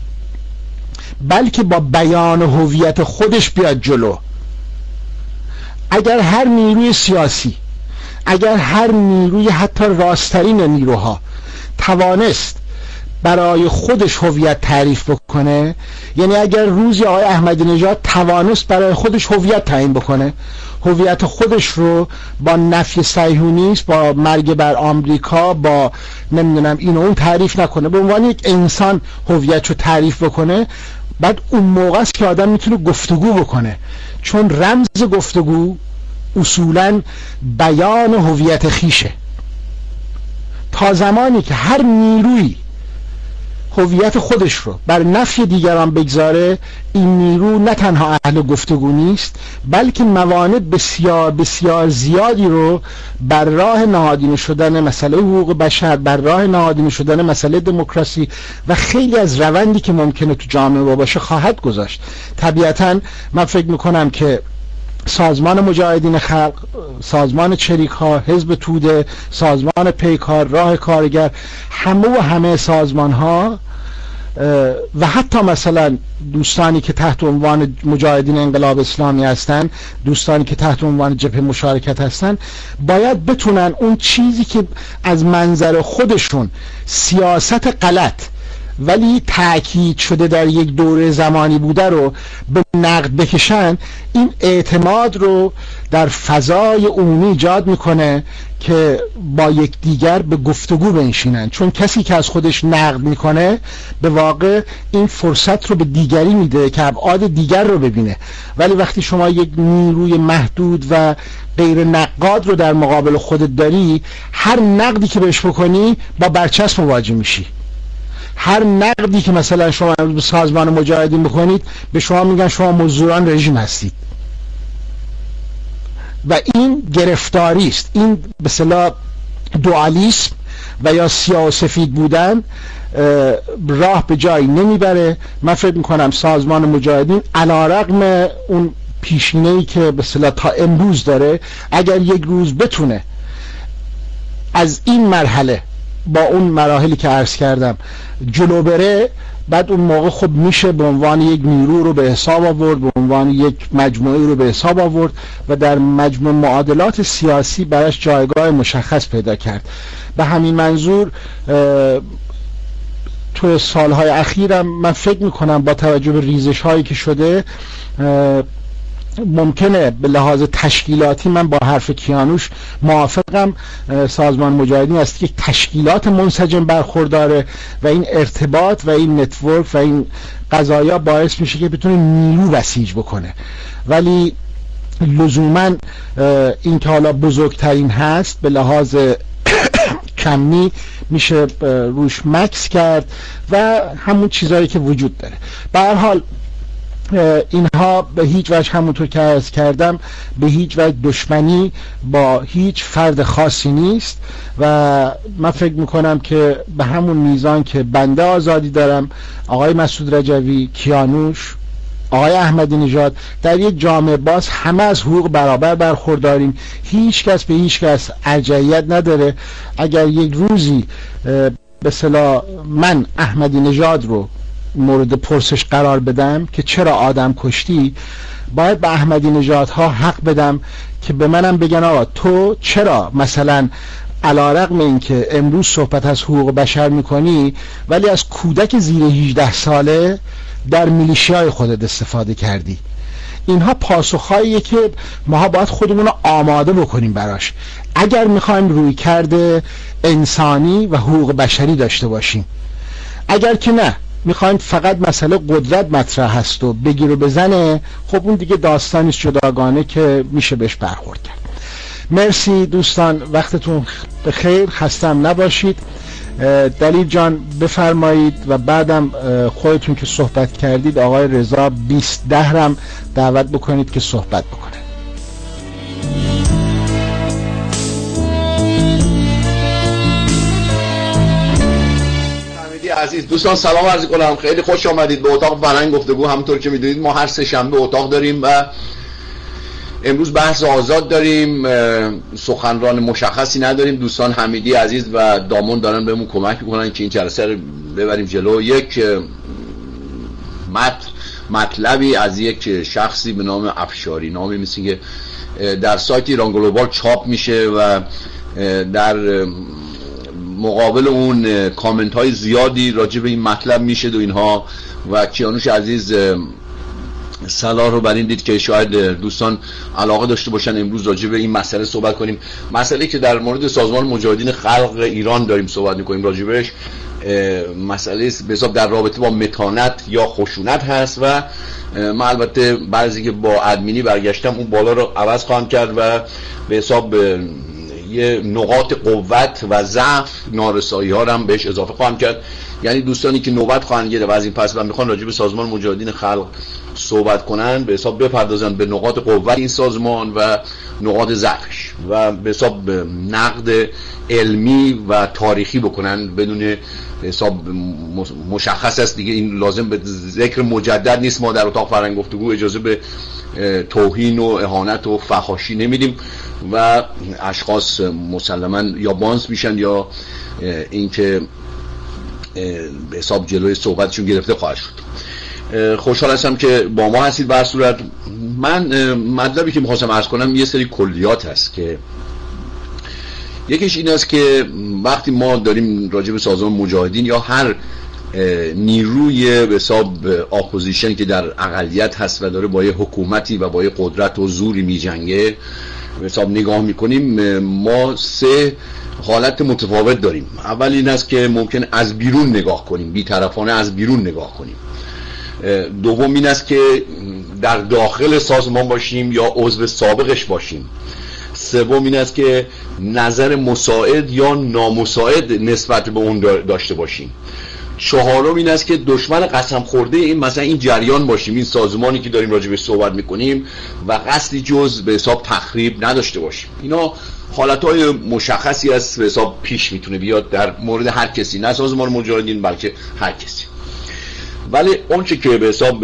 بلکه با بیان هویت خودش بیاد جلو. اگر هر نیروی سیاسی، اگر هر نیروی حتی راسترین نیروها توانست برای خودش هویت تعریف بکنه، یعنی اگر روزی آقای احمدی نژاد توانست برای خودش هویت تعیین بکنه، هویت خودش رو با نفی صهیونیسم، با مرگ بر آمریکا، با نمیدونم این و اون تعریف نکنه، به عنوان یک انسان هویت رو تعریف بکنه، بعد اون موقع است که آدم میتونه گفتگو بکنه. چون رمز گفتگو اصولاً بیان هویت خیشه. تا زمانی که هر نیروی هویت خودش رو بر نفی دیگران بگذاره، این نیرو نه تنها اهل گفتگو نیست بلکه موانع بسیار بسیار زیادی رو بر راه نهادینه شدن مسئله حقوق بشر، بر راه نهادینه شدن مسئله دموکراسی و خیلی از روندی که ممکنه تو جامعه باشه خواهد گذاشت. طبیعتاً من فکر میکنم که سازمان مجاهدین خلق، سازمان چریک ها، حزب توده، سازمان پیکار، راه کارگر، همه و همه سازمان ها و حتی مثلا دوستانی که تحت عنوان مجاهدین انقلاب اسلامی هستن، دوستانی که تحت عنوان جبهه مشارکت هستن، باید بتونن اون چیزی که از منظر خودشون سیاست غلط ولی تأکید شده در یک دوره زمانی بوده رو به نقد بکشن. این اعتماد رو در فضای عمومی ایجاد میکنه که با یکدیگر به گفتگو بنشینن، چون کسی که از خودش نقد میکنه به واقع این فرصت رو به دیگری میده که ابعاد دیگر رو ببینه. ولی وقتی شما یک نیروی محدود و غیر نقاد رو در مقابل خودت داری، هر نقدی که بهش بکنی با برچسب مواجه میشی. هر نقدی که مثلا شما به سازمان مجاهدین بکنید، به شما میگن شما مزدوران رژیم هستید و این گرفتاری است. این به اصطلاح دوالیسم و یا سیاه و سفید بودن راه به جایی نمیبره. من فکر میکنم سازمان مجاهدین علیرغم اون پیشینه‌ای که به اصطلاح تا امروز داره، اگر یک روز بتونه از این مرحله با اون مراحلی که عرض کردم جلو بره، بعد اون موقع خب میشه به عنوان یک نیرو رو به حساب آورد، به عنوان یک مجموعه رو به حساب آورد و در مجموع معادلات سیاسی براش جایگاه مشخص پیدا کرد. به همین منظور تو سالهای اخیرم من فکر میکنم با توجه به ریزش هایی که شده، ممکنه به لحاظ تشکیلاتی من با حرف کیانوش موافقم. سازمان مجاهدین است که تشکیلات منسجم برخورداره و این ارتباط و این نتورک و این قضایا باعث میشه که بتونه نیرو بسیج بکنه. ولی لزوما این که حالا بزرگترین هست به لحاظ کمی میشه روش مکس کرد و همون چیزایی که وجود داره. به هر حال اینها به هیچ وجه همونطور که عرض کردم به هیچ وجه دشمنی با هیچ فرد خاصی نیست و من فکر میکنم که به همون میزان که بنده آزادی دارم، آقای مسعود رجوی، کیانوش، آقای احمدی نژاد، در یک جامعه باز همه از حقوق برابر برخورداریم. هیچ کس به هیچ کس ارجحیت نداره. اگر یک روزی به اصطلاح من احمدی نژاد رو مورد پرسش قرار بدم که چرا آدم کشتی، باید به احمدی نژادها حق بدم که به منم بگن آقا تو چرا مثلا علیرغم اینکه امروز صحبت از حقوق بشر میکنی ولی از کودک زیر هجده ساله در میلیشیای خودت استفاده کردی. اینها پاسخهاییه که ما باید خودمون رو آماده بکنیم براش اگر میخوایم روی کرده انسانی و حقوق بشری داشته باشیم. اگر که نه میخوایم فقط مسئله قدرت مطرح هست و بگیر و بزنه، خب اون دیگه داستانی جداگانه که میشه بهش برخورد کرد. مرسی دوستان، وقتتون بخیر، خستم نباشید. دلیل جان بفرمایید و بعدم خودتون که صحبت کردید آقای رضا بیست دهرم دعوت بکنید که صحبت بکنه. حمیدی عزیز. دوستان سلام عرض کنم، خیلی خوش آمدید به اتاق فرهنگ گفتگو. همونطور که میدونید ما هر سه شنبه اتاق داریم و امروز بحث آزاد داریم، سخنران مشخصی نداریم. دوستان حمیدی عزیز و دامون دارن بهمون کمک میکنن که این جلسه رو ببریم جلو. یک مت مطلبی از یک شخصی به نام افشاری، نامی مثل که در سایت ایران گلوبال چاپ میشه و در مقابل اون کامنت های زیادی راجع به این مطلب میشه و اینها و کیانوش عزیز صلاح رو بر این دید که شاید دوستان علاقه داشته باشن امروز راجع به این مسئله صحبت کنیم. مسئله که در مورد سازمان مجاهدین خلق ایران داریم صحبت میکنیم راجع بهش، مسئله به حساب در رابطه با متانت یا خشونت هست و من البته بعضی که با ادمینی برگشتم اون بالا رو عوض خواهم کرد و به حساب یه نقاط قوت و ضعف نارسایی ها رو هم بهش اضافه خواهم کرد. یعنی دوستانی که نوبت خواهند گرفت و از این پس بعد میخوان راجع به سازمان مجاهدین خلق صحبت کنن به حساب بپردازن به نقاط قوت این سازمان و نقاط ضعفش و به حساب نقد علمی و تاریخی بکنن بدون حساب مشخص است دیگه. این لازم به ذکر مجدد نیست. ما در اتاق فرهنگ گفتگو اجازه به توهین و اهانت و فحاشی نمیدیم و اشخاص مسلما یا بانس میشن یا اینکه به حساب جلوی صحبتشون گرفته خواهد شد. خوشحال هستم که با ما هستید. بر صورت من مطلبی که میخواستم عرض کنم یه سری کلیات هست که یکیش این است که وقتی ما داریم راجع به سازمان مجاهدین یا هر نیروی به حساب اپوزیشن که در اقلیت هست و داره با یه حکومتی و با یه قدرت و زوری میجنگه به حساب نگاه میکنیم، ما سه حالت متفاوت داریم. اول این است که ممکن از بیرون نگاه کنیم، بی‌طرفانه از بیرون نگاه کنیم. دوم این است که در داخل سازمان باشیم یا عضو سابقش باشیم. سوم این است که نظر مساعد یا نامساعد نسبت به اون داشته باشیم. چهارم این است که دشمن قسم خورده این مثلا این جریان باشیم، این سازمانی که داریم راجع به صحبت میکنیم و قصدی جز به حساب تخریب نداشته باشیم. اینا حالتهای مشخصی از به حساب پیش میتونه بیاد در مورد هر کسی، نه سازمان مجاهدین بلکه هر کسی. ولی اون چه که به حساب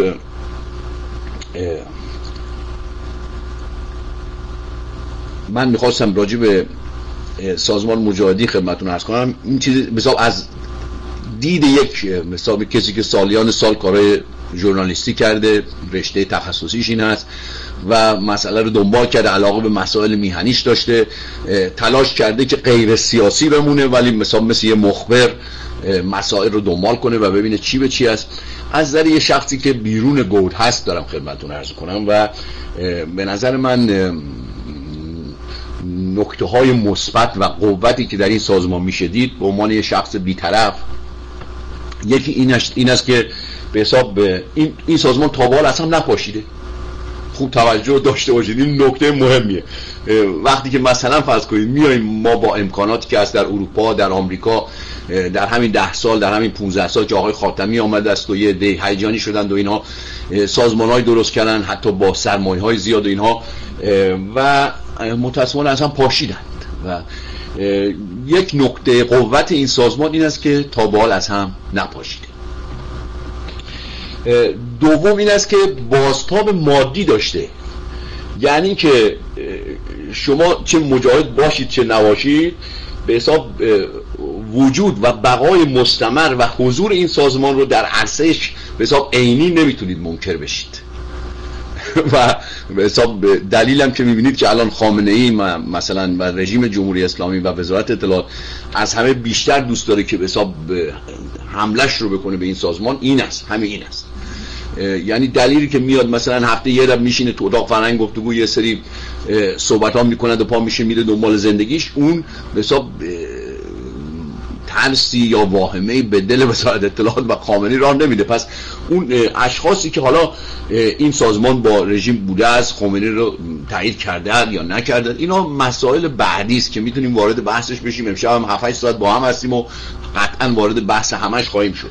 من میخواستم راجع به سازمان مجاهدین خدمتتون عرض کنم، این چیز به حساب از دید یک مثلا کسی که سالیان سال کارهای ژورنالیستی کرده، رشته تخصصیش این هست و مسئله رو دنبال کرده، علاقه به مسائل میهنیش داشته، تلاش کرده که غیر سیاسی بمونه ولی مثلا مثل یه مخبر مسائل رو دنبال کنه و ببینه چی به چی است. از نظر یه شخصی که بیرون گود هست دارم خدمتتون عرض کنم و به نظر من نکته های مثبت و قوتی که در این سازمان میشه دید به عنوان یه شخص بی‌طرف، یکی این است که به حساب این, این سازمان تا به حال اصلا نپاشیده. خوب توجه داشته باشید، این نکته مهمیه. وقتی که مثلا فرض کنید میایم ما با امکاناتی که هست در اروپا، در آمریکا، در همین ده سال، در همین پونزده سال که آقای خاتمی آمده است و یه ده هیجانی شدند و اینها سازمان‌های درست کردن حتی با سرمایه‌های زیاد و اینها و متأسفانه اصلا پاشیدند و یک نکته قوت این سازمان این است که تا به حال از هم نپاشیده. دوم این است که بازتاب مادی داشته، یعنی که شما چه مجاهد باشید چه نباشید به حساب وجود و بقای مستمر و حضور این سازمان رو در عرصهش به حساب عینی نمیتونید منکر بشید و به حساب دلیلم که میبینید که الان خامنه ای مثلا و رژیم جمهوری اسلامی و وزارت اطلاعات از همه بیشتر دوست داره که به حساب حملش رو بکنه به این سازمان این است، همین این است. یعنی دلیلی که میاد مثلا هفته یه رب میشینه تو اتاق فرهنگ گفتگو یه سری صحبت ها میکنه و پا میشه میره دنبال زندگیش، اون به حساب ترسی یا واهمه‌ای به دل وزارت اطلاعات و خامنه‌ای راه نمیده. پس اون اشخاصی که حالا این سازمان با رژیم بوده است، خمینی رو تایید کرده یا نکرده، اینا مسائل بعدی است که میتونیم وارد بحثش بشیم. امشب هم هفت هشت ساعت با هم هستیم و قطعا وارد بحث همش خواهیم شد.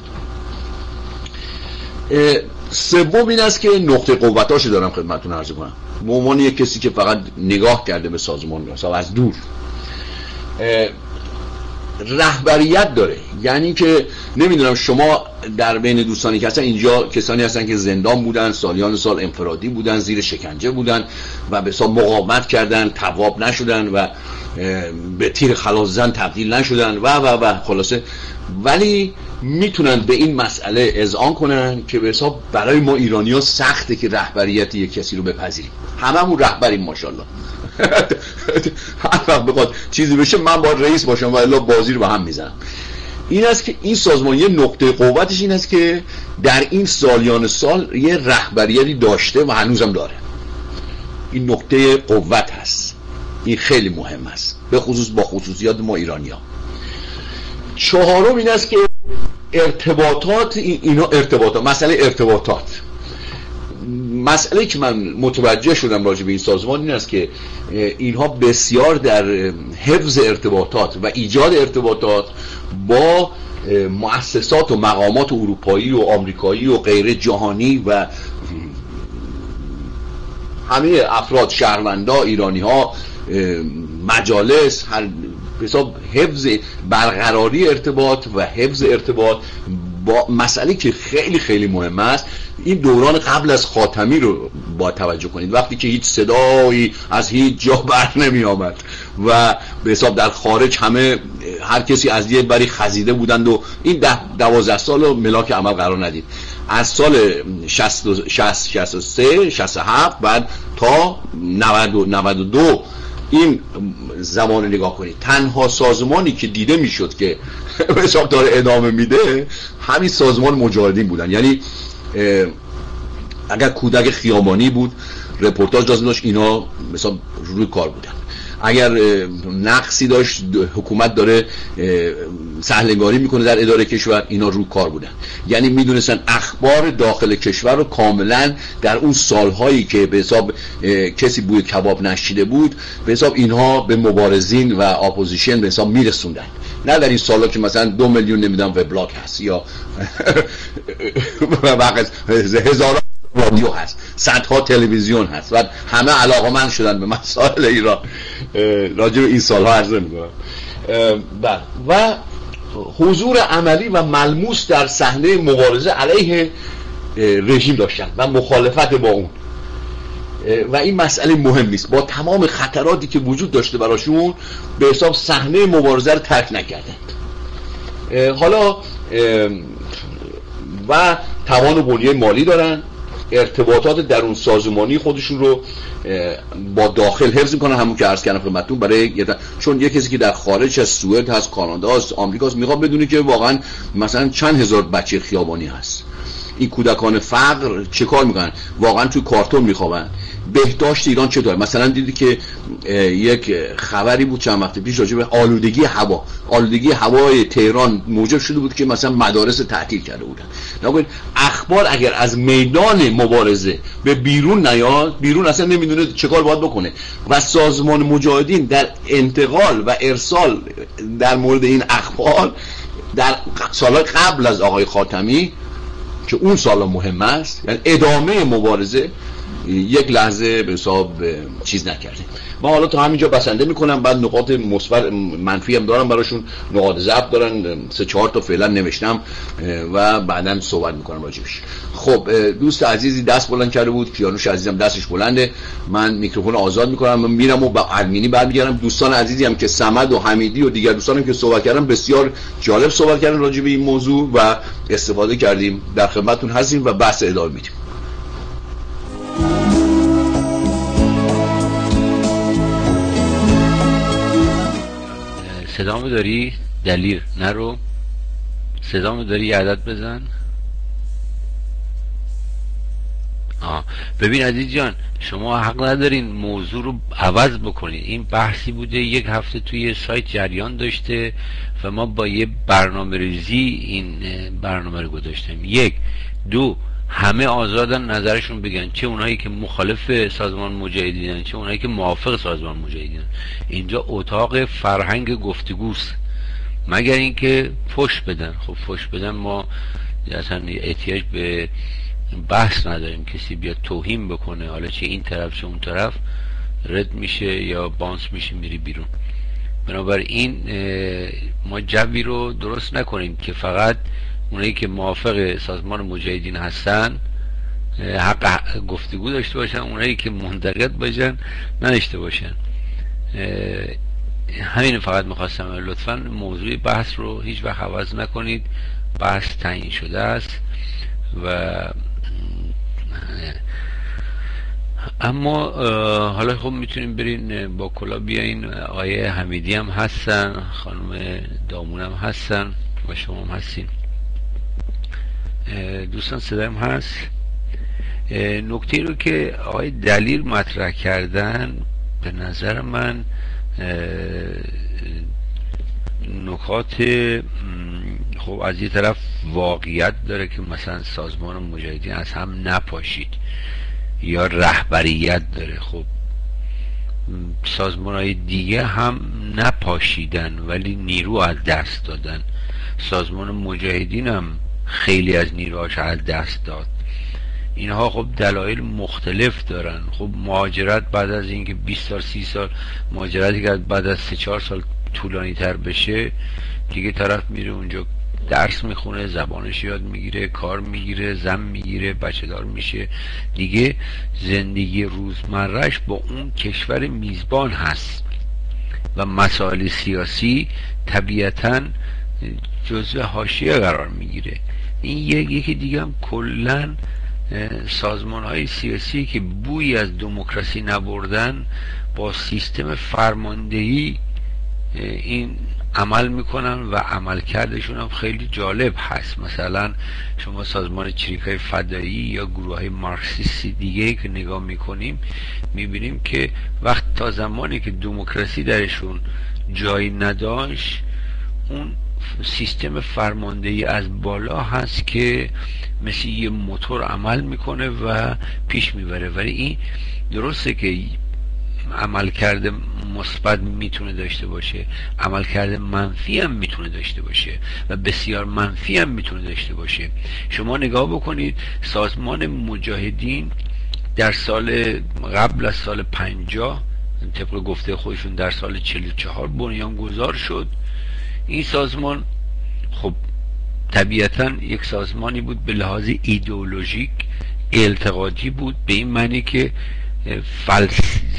سوم این است که نقطه قوتاشو دارم خدمتتون عرض کنم به عنوان یک کسی که فقط نگاه کرده به سازمان مثلا از دور. رهبریت داره. یعنی که نمیدونم شما در بین دوستانی که هستن اینجا کسانی هستن که زندان بودن، سالیان سال انفرادی بودن، زیر شکنجه بودن و به حساب مقاومت کردن، تواب نشدن و به تیر خلاص زن تبدیل نشدن و و و خلاصه، ولی میتونن به این مسئله اذعان کنن که به حساب برای ما ایرانی‌ها سخته که رهبریت یک کسی رو بپذیریم. هممون رهبریم ماشاءالله. هر وقت بخواد چیزی بشه من باید رئیس باشم و الا بازی رو به هم میزنم. این است که این سازمان یه نقطه قوتش این است که در این سالیان سال یه رهبریتی داشته و هنوزم داره. این نقطه قوت هست، این خیلی مهم است، به خصوص با خصوصیات ما ایرانی‌ها. چهارم این است که ارتباطات، اینا ارتباطات، مسئله ارتباطات، مسئله که من متوجه شدم راجع به این سازمان این است که اینها بسیار در حفظ ارتباطات و ایجاد ارتباطات با مؤسسات و مقامات اروپایی و آمریکایی و غیر جهانی و همه افراد، شهروندا، ایرانی ها، مجالس، هر حساب حفظ برقراری ارتباط و حفظ ارتباط با مسئله که خیلی خیلی مهم است. این دوران قبل از خاتمی رو با توجه کنید، وقتی که هیچ صدایی از هیچ جا بر نمی آمد و به حساب در خارج همه هر کسی از یه بری خزیده بودند و این ده دوازده سال رو ملاک عمل قرار ندید. از سال شصت شصت و سه شصت و هفت بعد تا نود و دو این زمان نگاه کنید، تنها سازمانی که دیده میشد که به حساب داره ادامه میده همین سازمان مجاهدین بودن. یعنی اگر کودک خیابانی بود رپورتاج لازم داشت، اینا مثلا روی کار بودن. اگر نقصی داشت حکومت داره سهلنگاری میکنه در اداره کشور، اینا رو کار بودن. یعنی میدونستن اخبار داخل کشور رو کاملا در اون سالهایی که به حساب کسی بوی کباب نشیده بود به حساب اینها به مبارزین و اپوزیشن به حساب میرسوندن. نه در این سالا که مثلا دو میلیون نمیدونم وبلاگ هست یا هزاران رادیو هست، صدها تلویزیون هست و همه علاقه‌مند شدن به مسائل ایران. راجع به این سالها عرض می‌کنم. و حضور عملی و ملموس در صحنه مبارزه علیه رژیم داشتن و مخالفت با اون، و این مسئله مهم نیست، با تمام خطراتی که وجود داشته براشون به حساب صحنه مبارزه رو ترک نکردند. حالا و توان و بنیه مالی دارن، ارتباطات درون سازمانی خودشون رو با داخل حفظ میکنن، همون که عرض کردم خدمتتون. برای چون یه کسی که در خارج از سوئد هست، کانادا هست، آمریکا هست، میخواد بدونه که واقعا مثلا چند هزار بچه خیابانی هست، این کودکان فقر چه کار میکنن، واقعا توی کارتون میخوابن، بهداشت ایران چطور. مثلا دیدی که یک خبری بود چند وقت پیش راجع به آلودگی هوا، آلودگی هوای تهران موجب شده بود که مثلا مدارس تعطیل کرده بودن. نگوین اخبار اگر از میدان مبارزه به بیرون نیاد، بیرون اصلا نمیدونه چه کار باید بکنه. و سازمان مجاهدین در انتقال و ارسال در مورد این اخبار در سالهای قبل از آقای خاتمی که اون سالا مهم است، یعنی ادامه مبارزه، یک لحظه به حساب چیز نکرده. ما حالا تا همینجا بسنده میکنم، بعد نقاط مثبت منفی هم دارم براشون، نقاط ضعف دارن، سه چهار تا فعلا نوشتم و بعداً صحبت میکنم راجعش. خب دوست عزیزی دست بلند کرده بود، کیانوش عزیزم دستش بلنده، من میکروفون آزاد میکنم، من میرم و با ارمینی برمیگردم. دوستان عزیزی هم که صمد و حمیدی و دیگر دوستانم که صحبت کردن بسیار جالب صحبت کردن راجع به این موضوع و استفاده کردیم، در خدمتتون هستیم و بحث ادامه میدیم. صدامو داری؟ دلیر نرو. صدامو داری؟ یه عدد بزن. آه. ببین عزیز جان، شما حق ندارین موضوع رو عوض بکنید. این بحثی بوده یک هفته توی سایت جریان داشته و ما با یه برنامه ریزی این برنامه رو گذاشتیم. یک دو همه آزادن نظرشون بگن، چه اونایی که مخالف سازمان مجاهدینن چه اونایی که موافق سازمان مجاهدینن. اینجا اتاق فرهنگ گفتگوست، مگر اینکه فحش بدن. خب فحش بدن ما اصلا احتیاج به بحث نداریم، کسی بیاد توهین بکنه، حالا چه این طرف چه اون طرف، رد میشه یا بانس میشه میری بیرون. بنابراین ما جوی رو درست نکنیم که فقط اونایی که موافق سازمان مجاهدین هستن حق گفتگو داشته باشن، اونایی که منتقد باشن نداشته باشن. همین فقط میخواستم. لطفا موضوع بحث رو هیچ وقت عوض نکنید، بحث تعیین شده است. و اما حالا خب میتونیم برین با کلا بیاین. آقای حمیدی هم هستن، خانم دامون هم هستن و شما هم هستین. دوستان صدایم هست. نکته رو که آقای دلیل مطرح کردن به نظر من نکات خب از یه طرف واقعیت داره که مثلا سازمان مجاهدین از هم نپاشید یا رهبریت داره. خب سازمان های دیگه هم نپاشیدن ولی نیرو از دست دادن. سازمان مجاهدین هم خیلی از نیروهاش از دست داد. اینها خب دلایل مختلف دارن. خب مهاجرت بعد از اینکه بیست سال سی سال مهاجرتی که بعد از سه چهار سال طولانی تر بشه دیگه طرف میره اونجا درس میخونه، زبانش یاد میگیره، کار میگیره، زن میگیره، بچه دار میشه، دیگه زندگی روزمرهش با اون کشور میزبان هست و مسائل سیاسی طبیعتاً جزء حاشیه قرار میگیره. این یکی دیگه هم کلاً سازمان های سیاسی که بوی از دموکراسی نبردن با سیستم فرماندهی این عمل میکنن و عمل کردشون هم خیلی جالب هست. مثلا شما سازمان چریکای فدایی یا گروه های مارکسیستی دیگه که نگاه میکنیم میبینیم که وقت تا زمانی که دموکراسی درشون جایی نداشت اون سیستم فرماندهی از بالا هست که مثل یه موتور عمل میکنه و پیش میبره. ولی این درسته که عملکرد مثبت میتونه داشته باشه، عملکرد منفی هم میتونه داشته باشه و بسیار منفی هم میتونه داشته باشه. شما نگاه بکنید سازمان مجاهدین در سال قبل از سال پنجاه طبق گفته خودشون در سال چهل و چهار بنیانگذار شد. این سازمان خب طبیعتاً یک سازمانی بود به لحاظ ایدئولوژیک التقاطی بود، به این معنی که فلس...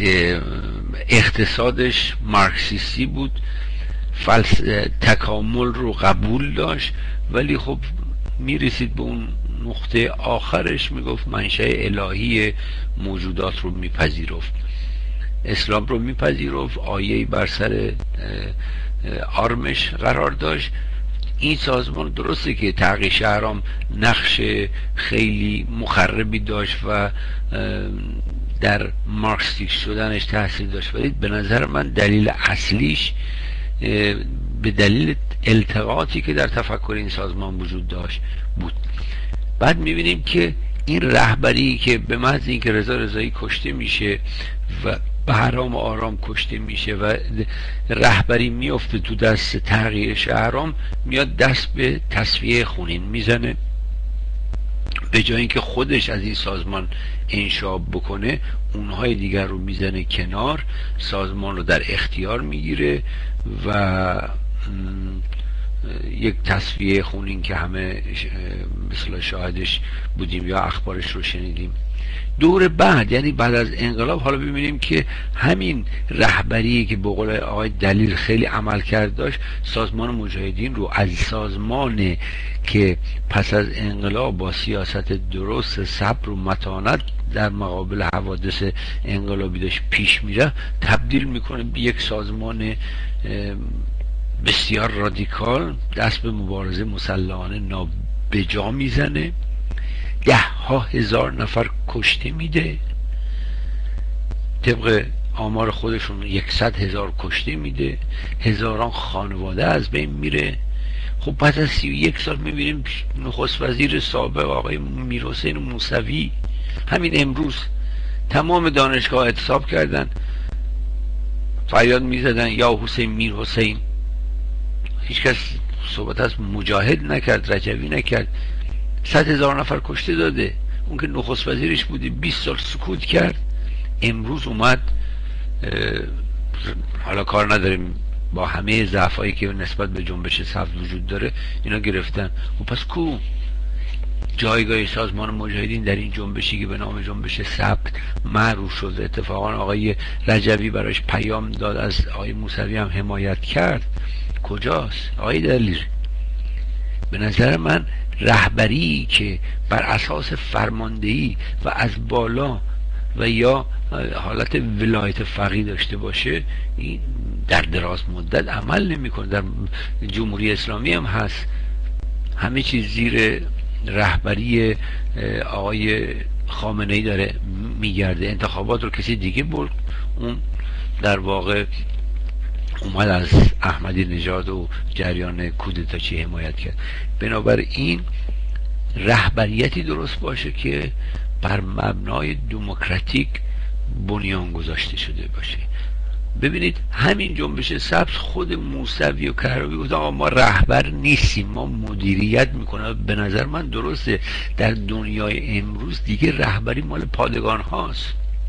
اقتصادش مارکسیستی بود، فلس... تکامل رو قبول داشت، ولی خب میرسید به اون نقطه آخرش میگفت منشأ الهی موجودات رو میپذیرفت، اسلام رو میپذیرفت، آیه‌ای بر سر آرمش قرار داشت. این سازمان درسته که تغییر شهرام نقش خیلی مخربی داشت و در مارکسیک شدنش تاثیر داشت، ولی به نظر من دلیل اصلیش به دلیل التقاطی که در تفکر این سازمان وجود داشت بود. بعد میبینیم که این رهبری که به محض اینکه رضا رضایی کشته میشه و بهرام آرام کشته میشه و رهبری میفته تو دست تغییر شهرام، میاد دست به تصفیه خونین میزنه. به جای اینکه خودش از این سازمان انشاب بکنه اونهای دیگر رو میزنه کنار، سازمان رو در اختیار میگیره و یک تصفیه خونین که همه مثلا شاهدش بودیم یا اخبارش رو شنیدیم. دور بعد یعنی بعد از انقلاب حالا ببینیم که همین رهبری که به قول آقای دلیل خیلی عمل کرد داشت، سازمان مجاهدین رو از سازمان که پس از انقلاب با سیاست درست، صبر و متانت در مقابل حوادث انقلابی داشت پیش میره تبدیل میکنه به یک سازمان بسیار رادیکال، دست به مبارزه مسلحانه نابجا میزنه، ده ها هزار نفر کشته میده، طبق آمار خودشون یکصد هزار کشته میده، هزاران خانواده از بین میره. خب بعد از سی و یک سال میبینیم نخست وزیر سابق آقای میرحسین موسوی همین امروز تمام دانشگاه اعتصاب کردن، فریاد میزدن یا حسین میر حسین. هیچ کس صحبت از مجاهد نکرد، رجوی نکرد. صد هزار نفر کشته داده. اون که نخست وزیرش بودی بیست سال سکوت کرد، امروز اومد حالا کار نداریم با همه ضعفایی که نسبت به جنبش سبز وجود داره اینا گرفتن. و پس کو جایگاه سازمان مجاهدین در این جنبشی که به نام جنبش سبز معروف شد؟ اتفاقا آقای رجبی براش پیام داد، از آقای موسوی هم حمایت کرد. کجاست آقای دلیری؟ به نظر من رهبری که بر اساس فرماندهی و از بالا و یا حالت ولایت فقیه داشته باشه، این در دراز مدت عمل نمیکنه. در جمهوری اسلامی هم هست، همه چیز زیر رهبری آقای خامنه‌ای داره میگرده. انتخابات رو کسی دیگه برد، اون در واقع اومد از احمدی نژاد و جریان کودتاچی حمایت کرد. بنابراین رهبریتی درست باشه که بر مبنای دموکراتیک بنیان گذاشته شده باشه. ببینید همین جنبش سبز خود موسوی و کهربایی گفت آقا ما رهبر نیستیم، ما مدیریت میکنیم. به نظر من درسته در دنیای امروز دیگه رهبری مال پادگان هاست،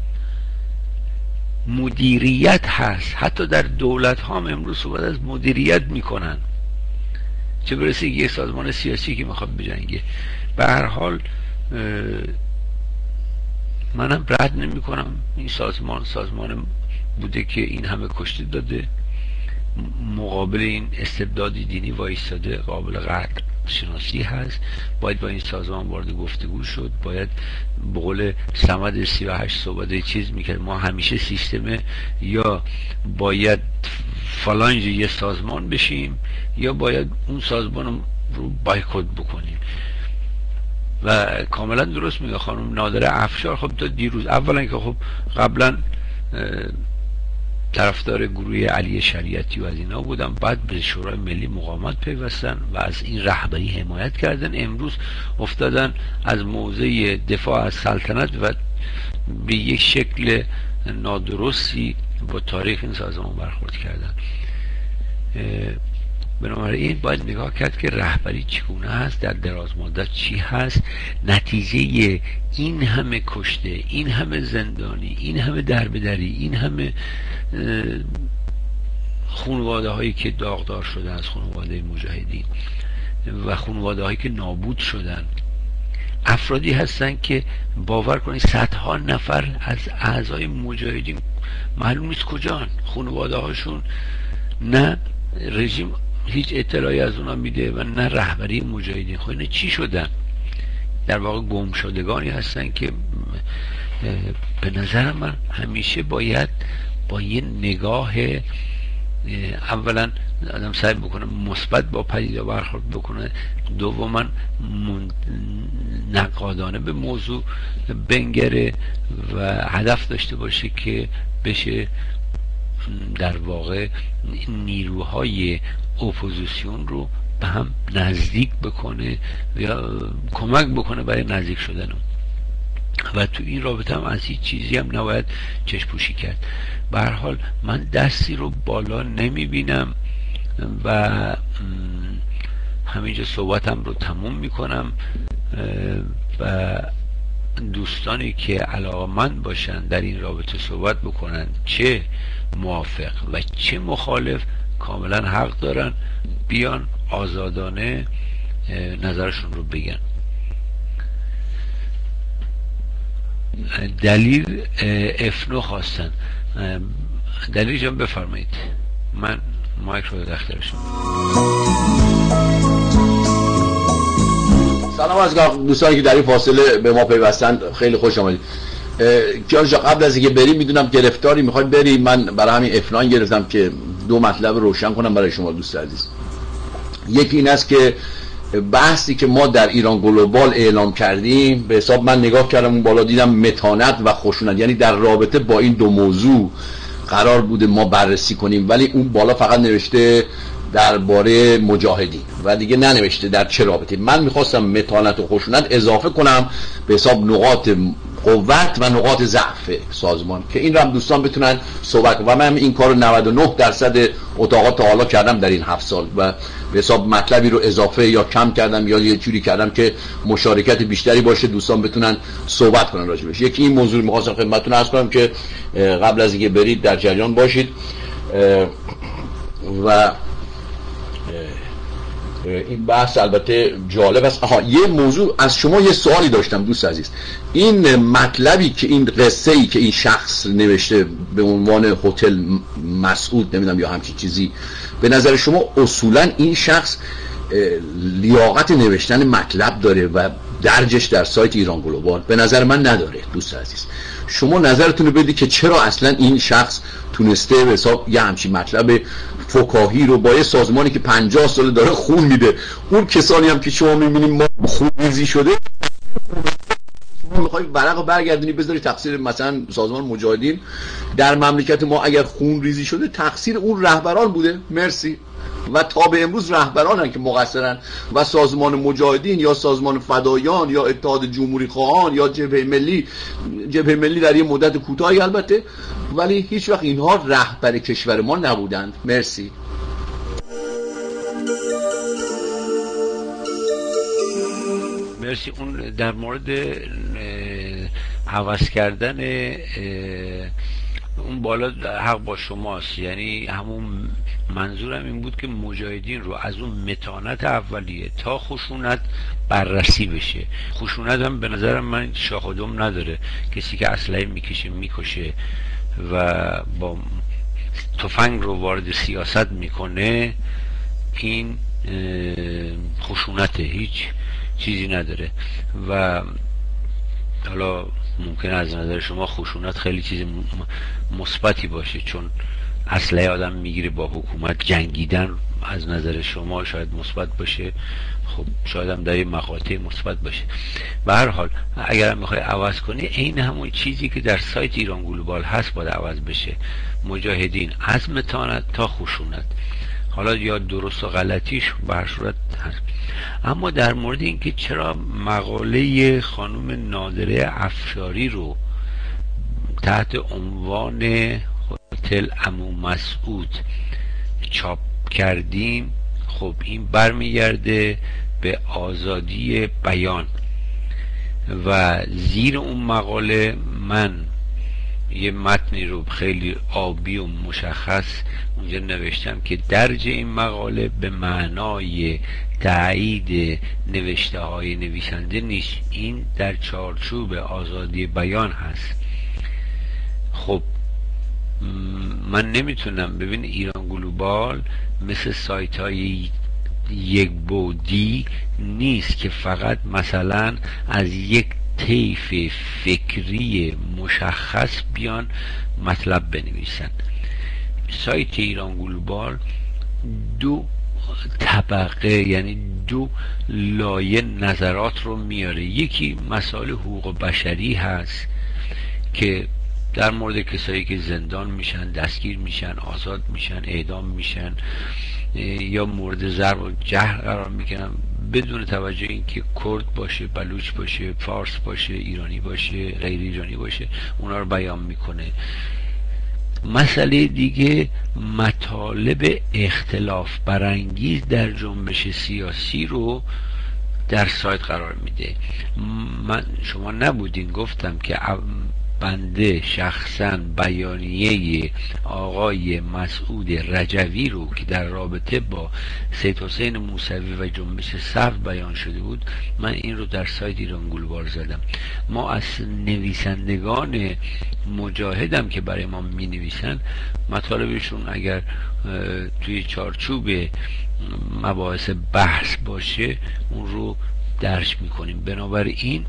مدیریت هست. حتی در دولت ها هم امروز صحبت از مدیریت میکنن، چه برسه یک سازمان سیاسی که میخواد بجنگه. به هر حال منم رد نمی کنم این سازمان سازمان بوده که این همه کشته داده، مقابل این استبداد دینی وایستاده، قابل قدر شناسی هست. باید با این سازمان وارد گفتگو شد، باید به قول صمد سی و هشت صحبت چیز میکرد، ما همیشه سیستم یا باید فلانج یه سازمان بشیم یا باید اون سازمان رو بایکوت بکنیم. و کاملا درست میگه خانم نادره افشار. خب تا دیروز اولا که خب قبلا طرفدار گروه علی شریعتی و از اینا بودن، بعد به شورای ملی مقاومت پیوستن و از این رهبری حمایت کردن. امروز افتادن از موضع دفاع از سلطنت و به یک شکل نادرستی با تاریخ این سازمان برخورد کردن. بنابراین باید نگاه کرد که رهبری چگونه هست، در دراز مدت چی هست، نتیجه این همه کشته، این همه زندانی، این همه دربدری، این همه خانواده هایی که داغدار شده از خانواده مجاهدین و خانواده هایی که نابود شدن. افرادی هستن که باور کنید صدها نفر از اعضای مجاهدین معلوم نیست کجان، خانواده هاشون نه رژیم هیچ اطلاعی از اونا میده و نه رهبری مجاهدین. خب اینا چی شدن؟ در واقع گم شدگانی هستن که به نظر من همیشه باید با یه نگاه اولا آدم سعی بکنه مثبت با پدیده برخورد بکنه، دوما نقادانه به موضوع بنگره و هدف داشته باشه که بشه در واقع نیروهای اپوزیسیون رو به هم نزدیک بکنه یا کمک بکنه برای نزدیک شدن. و تو این رابطه هم از هیچ چیزی هم نباید چشم پوشی کرد. به هر حال من دستی رو بالا نمی بینم و همینجا صحبتم رو تموم می کنم و دوستانی که علاقه‌مند باشن در این رابطه صحبت بکنن، چه موافق و چه مخالف، کاملا حق دارن بیان آزادانه نظرشون رو بگن. دلیل افنو خواستن. دلیل جان بفرمایید، من مایک رو در اختیار شما. سلام از دوستانی که در این فاصله به ما پیوستن، خیلی خوش آمدید. کیان جا قبل از اینکه بریم میدونم گرفتاری میخواید بریم، من برای همین افنان گرفتم که دو مطلب روشن کنم برای شما دوست عزیز. یکی این است که بحثی که ما در ایران گلوبال اعلام کردیم، به حساب من نگاه کردم اون بالا دیدم متانت و خشونت، یعنی در رابطه با این دو موضوع قرار بوده ما بررسی کنیم، ولی اون بالا فقط نوشته درباره مجاهدین و دیگه ننوشته در چه رابطه. من میخواستم متانت و خشونت اضافه کنم به حساب نقاط قوت و نقاط ضعف سازمان که این رو هم دوستان بتونن صحبت کنن. و من این کارو نود و نه درصد اتاقات تا حالا کردم در این هفت سال و به حساب مطلبی رو اضافه یا کم کردم یا یه جوری کردم که مشارکت بیشتری باشه، دوستان بتونن صحبت کنن راجبش. یکی این موضوع می‌خواستم خدمتتون عرض کنم که قبل از اینکه برید در جریان باشید. و این بحث البته جالب است. آها، یه موضوع از شما، یه سوالی داشتم دوست عزیز. این مطلبی که این قصه ای که این شخص نوشته به عنوان هتل مسعود نمیدونم یا همچین چیزی، به نظر شما اصولا این شخص لیاقت نوشتن مطلب داره و درجش در سایت ایران گلوبال؟ به نظر من نداره دوست عزیز. شما نظرتون رو بدی که چرا اصلا این شخص تونسته به حساب یه همچین مطلب فکاهی رو با یه سازمانی که پنجاه سال داره خون میده، اون کسانی هم که شما میبینیم ما خون ریزی شده، شما میخوای ورق رو برگردونی بذاری تقصیر مثلا سازمان مجاهدین در مملکت ما اگر خون ریزی شده تقصیر اون رهبران بوده؟ مرسی. و تا به امروز رهبرانن که مقصرن و سازمان مجاهدین یا سازمان فدایان یا اتحاد جمهوری خواهان یا جبهه ملی، جبهه ملی در یه مدت کوتاهی البته، ولی هیچ وقت اینها رهبر کشور ما نبودند. مرسی. مرسی. اون در مورد عوض کردن اون بالا حق با شماست، یعنی همون منظورم این بود که مجاهدین رو از اون متانت اولیه تا خشونت بررسی بشه. خشونت هم به نظرم من شاخ و دم نداره، کسی که اسلحه میکشه میکشه و با تفنگ رو وارد سیاست میکنه این خشونت هیچ چیزی نداره. و حالا ممکنه از نظر شما خشونت خیلی چیز مثبتی باشه چون اسلحه آدم میگیره با حکومت، جنگیدن از نظر شما شاید مثبت باشه، خب شاید هم در یه مقاطع مثبت باشه. به هر حال اگر هم میخوای عوض کنی این همون چیزی که در سایت ایران گلوبال هست باید عوض بشه. مجاهدین از متانت تا خشونت، حالا یا درست و غلطیش به هر صورت هست. اما در مورد اینکه چرا مقاله خانم نادره افشاری رو تحت عنوان هتل عمو مسعود چاپ کردیم، خب این برمیگرده به آزادی بیان و زیر اون مقاله من یه متنی رو خیلی آبی و مشخص اونجا نوشتم که درج این مقاله به معنای تایید نوشته های نویسنده نیست، این در چارچوب آزادی بیان هست. خب من نمیتونم، ببین ایران گلوبال مثل سایت های یک بودی نیست که فقط مثلا از یک طیف فکری مشخص بیان مطلب بنویسن. سایت ایران گلوبال دو طبقه یعنی دو لایه نظرات رو میاره. یکی مسائل حقوق بشری هست که در مورد کسایی که زندان میشن، دستگیر میشن، آزاد میشن، اعدام میشن یا مورد ضرب و جهل قرار میکنن بدون توجه اینکه کرد باشه، بلوچ باشه، فارس باشه، ایرانی باشه، غیر ایرانی باشه، اونا رو بیان میکنه. مسئله دیگه مطالب اختلاف برانگیز در جنبش سیاسی رو در سایت قرار میده. من شما نبودین گفتم که بنده شخصا بیانیه آقای مسعود رجوی رو که در رابطه با سید حسین موسوی و جنبش صفر بیان شده بود، من این رو در سایت ایران گلوبال زدم. ما از نویسندگان مجاهدم که برای ما می نویسن مطالبشون اگر توی چارچوب مباحث بحث باشه اون رو درج می کنیم. بنابراین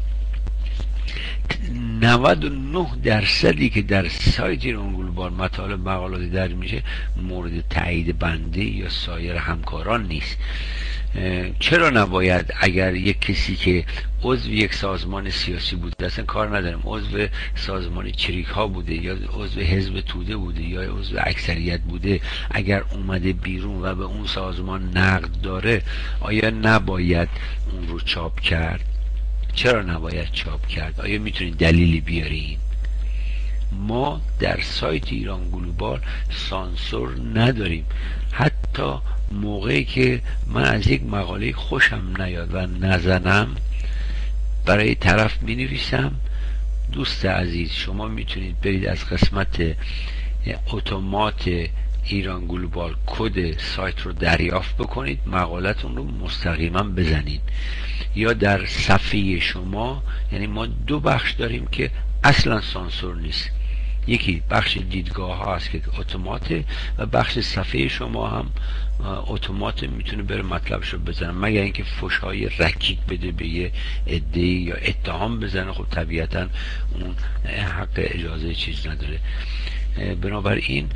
نود و نه درصدی که در سایت ایران گلوبال مطالب مقالاتی در میشه مورد تایید بنده یا سایر همکاران نیست. چرا نباید اگر یک کسی که عضو یک سازمان سیاسی بوده، اصلا کار ندارم عضو سازمان چریک ها بوده یا عضو حزب توده بوده یا عضو اکثریت بوده، اگر اومده بیرون و به اون سازمان نقد داره، آیا نباید اون رو چاپ کرد؟ چرا نباید چاپ کرد؟ آیا میتونید دلیلی بیارین؟ ما در سایت ایران گلوبال سانسور نداریم. حتی موقعی که من از یک مقاله خوشم نیاد و نزنم برای طرف می نویسم دوست عزیز شما میتونید برید از قسمت اتومات ایران گلوبال کد سایت رو دریافت بکنید، مقالتون رو مستقیما بزنید، یا در صفحه شما، یعنی ما دو بخش داریم که اصلا سانسور نیست، یکی بخش دیدگاه ها هست که اتوماته و بخش صفحه شما هم اتومات میتونه بره مطلبش رو بزنه، مگر اینکه فحش های رکیک بده به یه عده یا اتهام بزنه، خب طبیعتا اون حق اجازه چیز نداره. بنابراین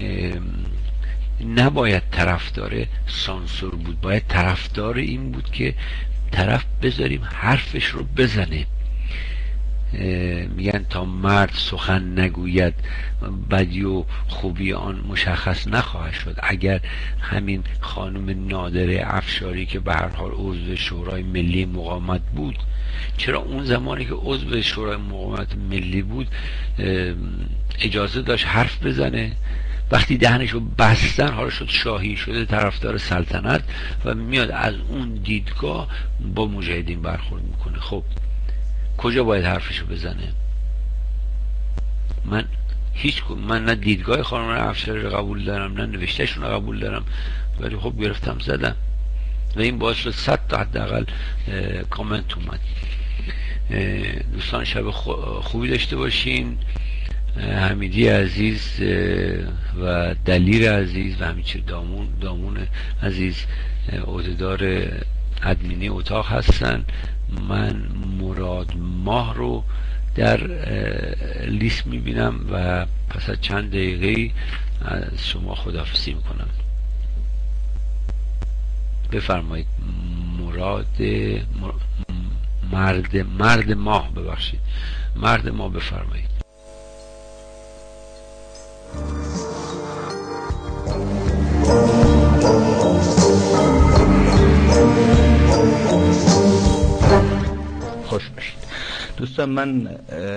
نباید طرفدار سانسور بود، باید طرفدار این بود که طرف بذاریم حرفش رو بزنه. میگن تا مرد سخن نگوید بدی و خوبی آن مشخص نخواهد شد. اگر همین خانم نادره افشاری که به هر حال عضو شورای ملی مقاومت بود، چرا اون زمانی که عضو شورای مقاومت ملی بود اجازه داشت حرف بزنه؟ وقتی دهنشو بستن حالا شد شاهی، شده طرفدار سلطنت و میاد از اون دیدگاه با مجاهدین برخورد میکنه. خب کجا باید حرفشو بزنه؟ من هیچ من نه دیدگاه خانم افشاری رو قبول دارم نه نوشتهشون رو قبول دارم، ولی خب گرفتم زدم و این باعث شد صد تا حداقل کامنت اومد. دوستان شب خوبی داشته باشین. حمیدی عزیز و دلیر عزیز و همینچه دامون دامون عزیز عهدهدار ادمینی اتاق هستن. من مراد ماه رو در لیست میبینم و پس از چند دقیقه از شما خداحافظی میکنم. بفرمایید. مراد مرد مرد ماه ببخشید مرد ماه بفرمایید. خوش باشید دوستان. من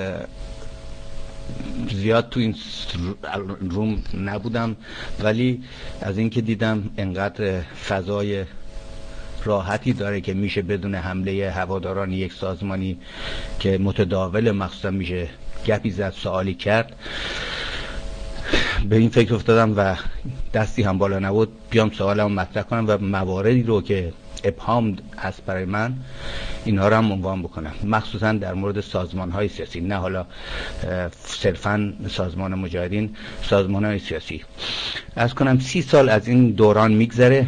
زیاد تو این روم نبودم، ولی از اینکه دیدم انقدر فضای راحتی داره که میشه بدون حمله هواداران یک سازمانی که متداول مخصوصا میشه گپی زد، سوالی کرد، به این فکر افتادم و دستی هم بالا نبود بیام سوالم مطرح کنم و مواردی رو که ابهام هست برای من اینها رو هم عنوان بکنم، مخصوصا در مورد سازمان های سیاسی، نه حالا صرفا سازمان مجاهدین، سازمان های سیاسی. از کنم سی سال از این دوران میگذره،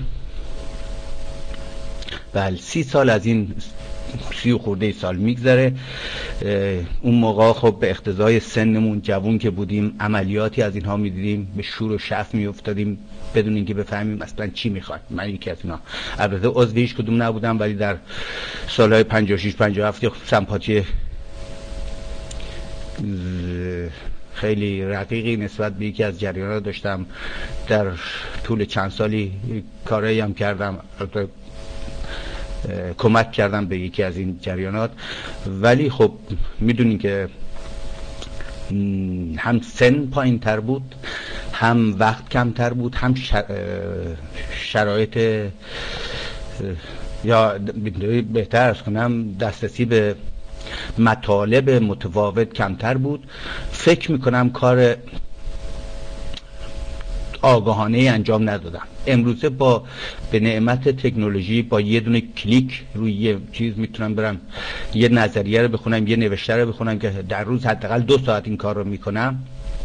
بله سی سال از این سی و خورده سال میگذره. اون موقع خب به اقتضای سنمون جوون که بودیم عملیاتی از اینها میدیدیم، به شور و شف میافتادیم بدون اینکه بفهمیم اصلا چی میخواد. من یکی از اینا، البته عضو هیچ کدوم نبودم، ولی در سالهای پنجاه و شش پنجاه و هفت سمپاتی خیلی رقیقی نسبت به یکی از جریانات داشتم. در طول چند سالی کارایی هم کردم، کمک کردم به یکی از این جریانات، ولی خب میدونین که هم سن پایین تر بود، هم وقت کمتر بود، هم شرایط یا بهتر از کنم دسترسی به مطالب متفاوت کمتر بود. فکر میکنم کار آگاهانه انجام ندادم. امروزه با به نعمت تکنولوژی با یه دونه کلیک روی یه چیز میتونم برم یه نظریه رو بخونم، یه نوشته رو بخونم که در روز حداقل دو ساعت این کار رو میکنم.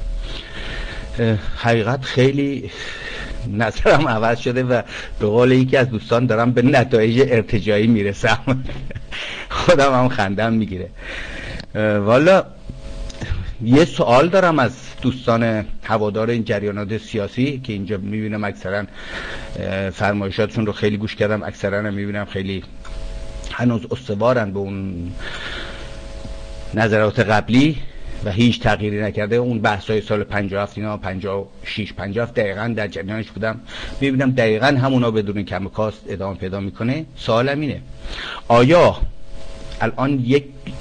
حقیقت خیلی نظرم عوض شده و به قول یکی از دوستان دارم به نتایج ارتجاعی میرسم. خودم هم خندم میگیره. والا یه سوال دارم از دوستان هوادار این جریانات سیاسی که اینجا میبینم اکثرا فرمایشاتشون رو خیلی گوش کردم، اکثرا میبینم خیلی هنوز استوارن به اون نظرات قبلی و هیچ تغییری نکرده. اون بحث‌های سال پنجاه و هفت اینا پنجاه و شش پنجاه و هفت دقیقاً در جریانش بودم، میبینم دقیقاً همونا بدون کم و کاست ادامه پیدا میکنه. سوالم اینه آیا الان یک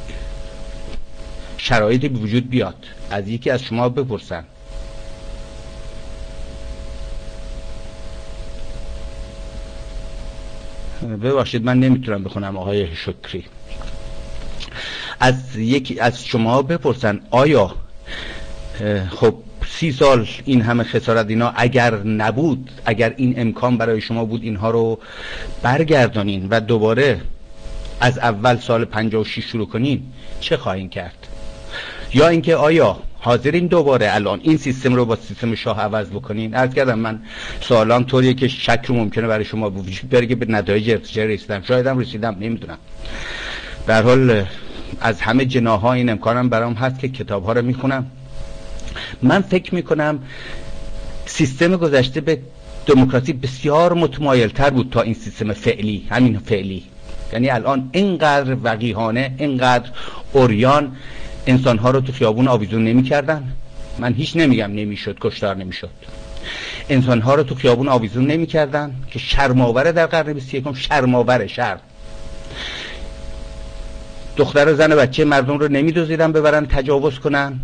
شرایطی به وجود بیاد، از یکی از شما بپرسن ببخشید من نمیتونم بخونم آقای شکری، از یکی از شما بپرسن آیا خب سی سال این همه خسارت اینا اگر نبود، اگر این امکان برای شما بود اینها رو برگردانین و دوباره از اول سال پنجاه و شش شروع کنین، چه خواهین کرد؟ یا اینکه آیا حاضرین دوباره الان این سیستم رو با سیستم شاه عوض بکنین؟ عرض کردم من سوالام طوریه که شک رو ممکنه برای شما وجود بیاره که به نتایج ارتجاعی رسیدم، شاید هم رسیدم، نمیدونم. به هر حال از همه جناح‌ها این امکانم برام هست که کتاب‌ها رو میخونم. من فکر میکنم سیستم گذشته به دموکراسی بسیار متمایل‌تر بود تا این سیستم فعلی، همین فعلی. یعنی الان اینقدر وقیحانه، اینقدر عریان انسان‌ها رو تو خیابون آویزون نمی‌کردن. من هیچ نمیگم نمیشد، کشتار نمیشد. انسان‌ها رو تو خیابون آویزون نمی‌کردن که شرم‌آوره در قرن بیست و یکم، شرم‌آوره، شرم. دختر و زن و بچه مردم رو نمی‌دزدیدن ببرن تجاوز کنن.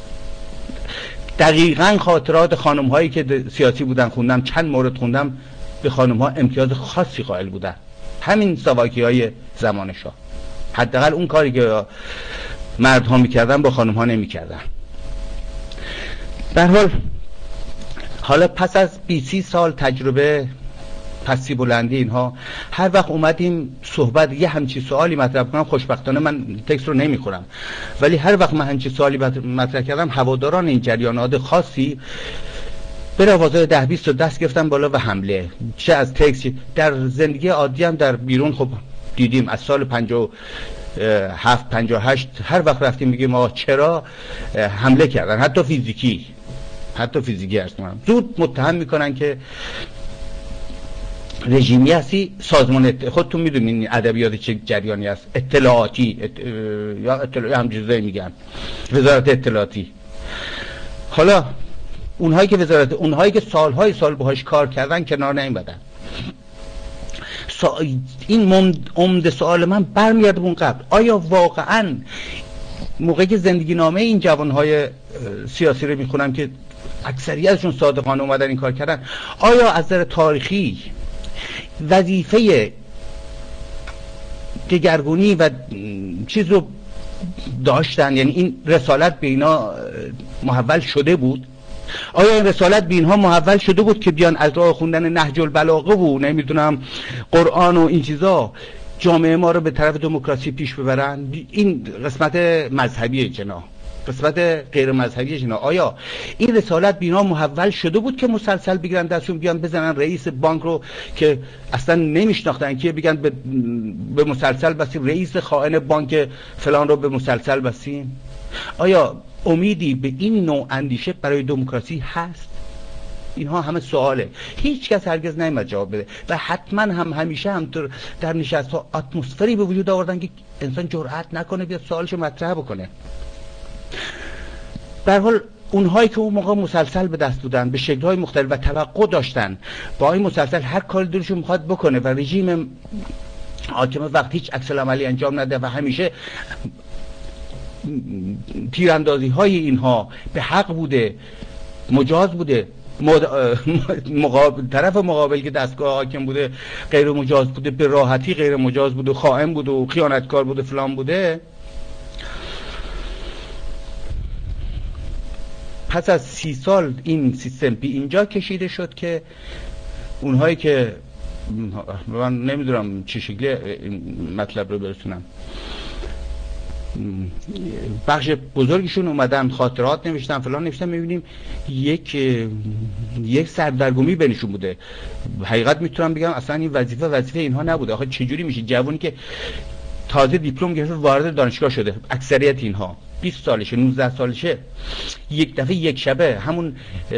دقیقاً خاطرات خانم‌هایی که سیاسی بودن خوندم، چند مورد خوندم، به خانم‌ها امتیاز خاصی قائل بودن. همین ساواکی‌های زمان شاه. حداقل اون کاری که مردها میکردن با خانم‌ها نمیکردن. به هر حال حالا پس از بیست سال تجربه، پسی بلندی اینها، هر وقت اومدیم صحبت یه همچی سوالی مطرح کنم، خوشبختانه من تکست رو نمیخورم، ولی هر وقت من همچی سوالی مطرح کردم هواداران این جریانات خاصی بلا واسه ده بیست تا دست گرفتن بالا و حمله، چه از تکست در زندگی عادی هم در بیرون. خب دیدیم از سال پنجاه و هفت پنجاه و هشت هر وقت رفتیم میگیم ما چرا حمله کردن، حتی فیزیکی، حتی فیزیکی هست من. زود متهم میکنن که رژیمی هستی، سازمان ات... خودتون میدونین ادبیات چه جریانی هست، اطلاعاتی ات... یا اطلاعاتی هم چیزایی میگن، وزارت اطلاعاتی. حالا اونهایی که وزارت اونهایی که سالهای سال باهاش کار کردن کنار نیومدن. سا... این عمده سوال من برمیاد به اون قبل، آیا واقعا موقعی که زندگی نامه این جوانهای سیاسی رو میخونم که اکثریتشون صادقانه اومدن این کار کردن، آیا از نظر تاریخی وظیفه دگرگونی و چیز رو داشتن؟ یعنی این رسالت به اینا محول شده بود؟ آیا این رسالت به اینها محول شده بود که بیان از راه خوندن نهج البلاغه و نمیدونم قرآن و این چیزا جامعه ما رو به طرف دموکراسی پیش ببرن؟ این قسمت مذهبی جناح، قسمت غیر مذهبی جناح، آیا این رسالت به اینها محول شده بود که مسلسل بگیرن دستشون بیان بزنن رئیس بانک رو که اصلا نمیشناختن که بگن به, به مسلسل بسیم، رئیس خائن بانک فلان رو به مسلسل بسیم؟ آیا امیدی به این نوع اندیشه برای دموکراسی هست؟ اینها همه سواله، هیچ کس هرگز نمیاد جواب بده و حتما هم همیشه هم در نشست‌ها اتمسفری به وجود آوردن که انسان جرئت نکنه بیاد سوالشو مطرح بکنه. در حال اونهایی که اون موقع مسلسل به دست بودن به شکل‌های مختلف و توقع داشتن با این مسلسل هر کاری دلشون میخواد بکنه و رژیم حاکم وقت هیچ عکس العملی انجام نده و همیشه تیراندازی های اینها به حق بوده، مجاز بوده، مقابل طرف مقابل که دستگاه حاکم بوده غیر مجاز بوده، به راحتی غیر مجاز بوده، خائن بوده و خیانتکار بوده، فلان بوده. پس از سی سال این سیستم به اینجا کشیده شد که اونهایی که من نمیدونم چه شکلی مطلب رو برسونم، بخش بزرگشون اومدن خاطرات نوشتن فلان نوشتن، میبینیم یک یک سردرگمی بینشون بوده. حقیقت میتونم بگم اصلا این وظیفه وظیفه اینها نبوده. آخه چجوری میشه جوانی که تازه دیپلم گرفته وارد دانشگاه شده، اکثریت اینها بیست سالشه نوزده سالشه، یک دفعه یک شبه همون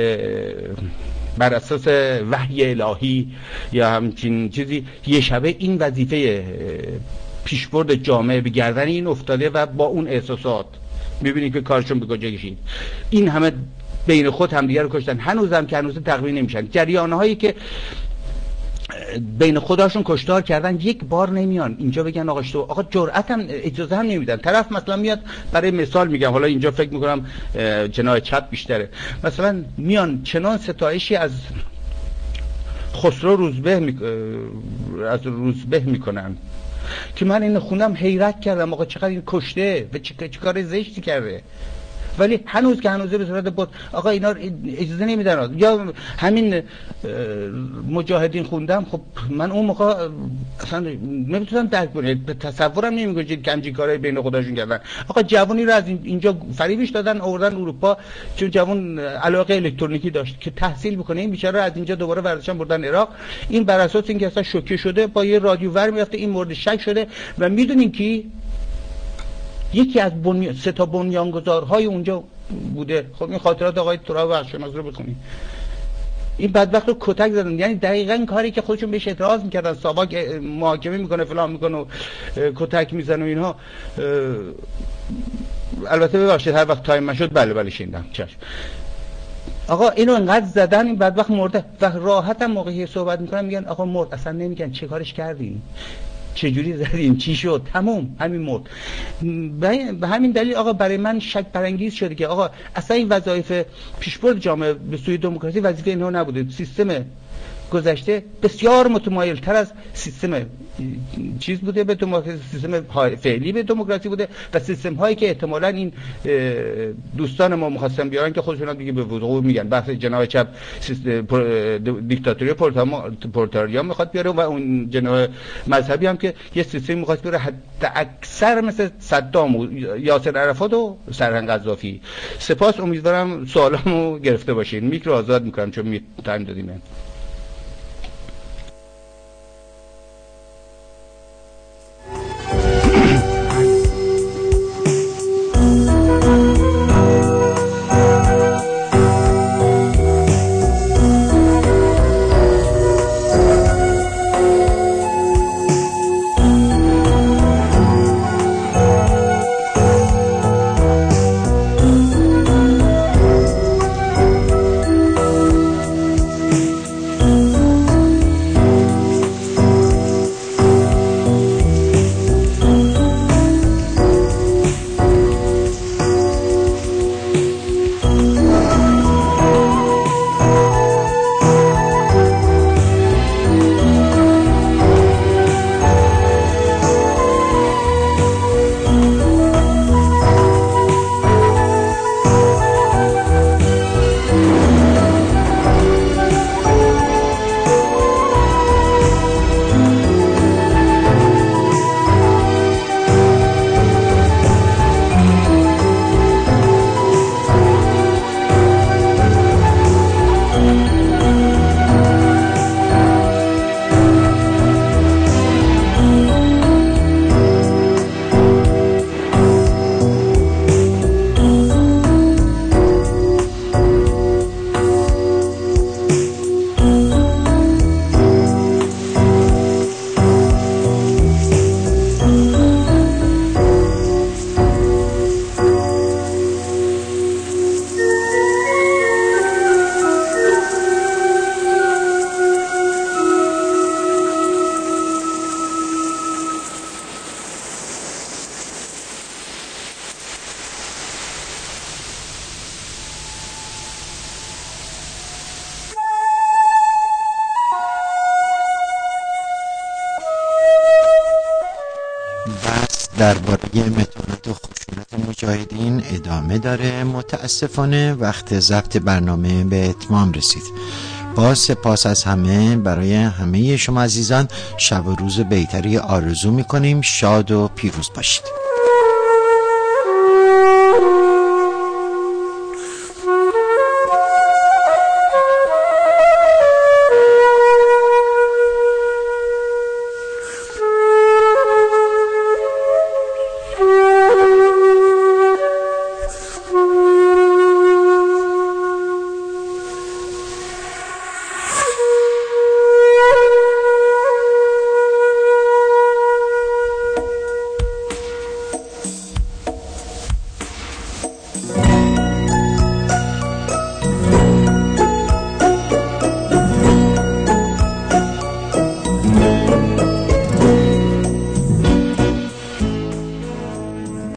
بر اساس وحی الهی یا همچین چیزی یه شبه این وظیفه پیشبرد جامعه به گردن این افتاده و با اون احساسات میبینید که کارشون به کجا کشید. این همه بین خود هم دیگه رو کشتن، هنوزم که هنوز تقویم نمیشن. جریانهایی که بین خودشون کشتار کردن یک بار نمیان اینجا بگن آقا اشتباه، آقا جرأت هم اجازه هم نمیدن. طرف مثلا میاد، برای مثال میگم، حالا اینجا فکر میکنم جناح چپ بیشتره، مثلا میان چنان ستایشی از خسرو روزبه می... از روزبه میکنن که من این خوندم حیرت کردم، آقا چقدر این کشته و چه, چه کار زشتی کرده. ولی هنوز که هنوز به صورت بود آقا اینا اجازه نمیدن. یا همین مجاهدین خوندم، خب من اون موقع اصلا نمیتونم درک کنم، تصورم نمیکنم که کمچین کارهای بین خودشون کردن. آقا جوانی رو از اینجا فریبش دادن آوردن اروپا، چون جوان علاقه الکترونیکی داشت که تحصیل بکنه، این بیچاره از اینجا دوباره ورشن بردن عراق. این بر اساس اینکه اصلا شوکه شده با یه رادیو ور میافته این مورد شک شده. و میدونین کی یکی از بنی... سه تا بنیانگذارهای اونجا بوده. خب این خاطرات آقای تراب بخشناس رو بخونید. این بدبخت رو کتک زدن، یعنی دقیقاً کاری که خودشون بهش اعتراض میکردن، ساواک محاکمه میکنه فلان میکنه و کتک میزنه و اینها. البته ببخشید هر وقت تایم شد بله بله شیندم چشم. آقا اینو انقدر زدن این بدبخت مرده و راحت هم موقعی صحبت میکنن میگن آقا مرد، اصلا نمیگن چه کارش کردیم، چجوری زدیم، چی شد، تموم همین مرد. به همین دلیل آقا برای من شک برانگیز شده که آقا اصلا این وظایف پیشبرد جامعه به سوی دموکراسی وظیفه اینها نبوده. سیستم گذشته بسیار متمایل تر از سیستم چیز بوده به دموکراسی، سیستم فعلی به دموکراسی بوده و سیستم هایی که احتمالاً این دوستان ما می‌خواستن بیارن که خودشون هم دیگه به وضوح میگن بحث جناح چپ دیکتاتوری پرولتاریا میخواد بیاره و اون جناح مذهبی هم که یه سیستم میخواد بیاره حد اکثر مثل صدام و یاسر عرفات و سرهنگ قذافی. سپاس، امیدوارم سوالامو گرفته باشین. میکرو آزاد میکنم چون می تایم دادیم. درباره متانت و خشونت مجاهدین ادامه داره. متاسفانه وقت ضبط برنامه به اتمام رسید. با سپاس از همه، برای همه شما عزیزان شب و روز بهتری آرزو میکنیم. شاد و پیروز باشید.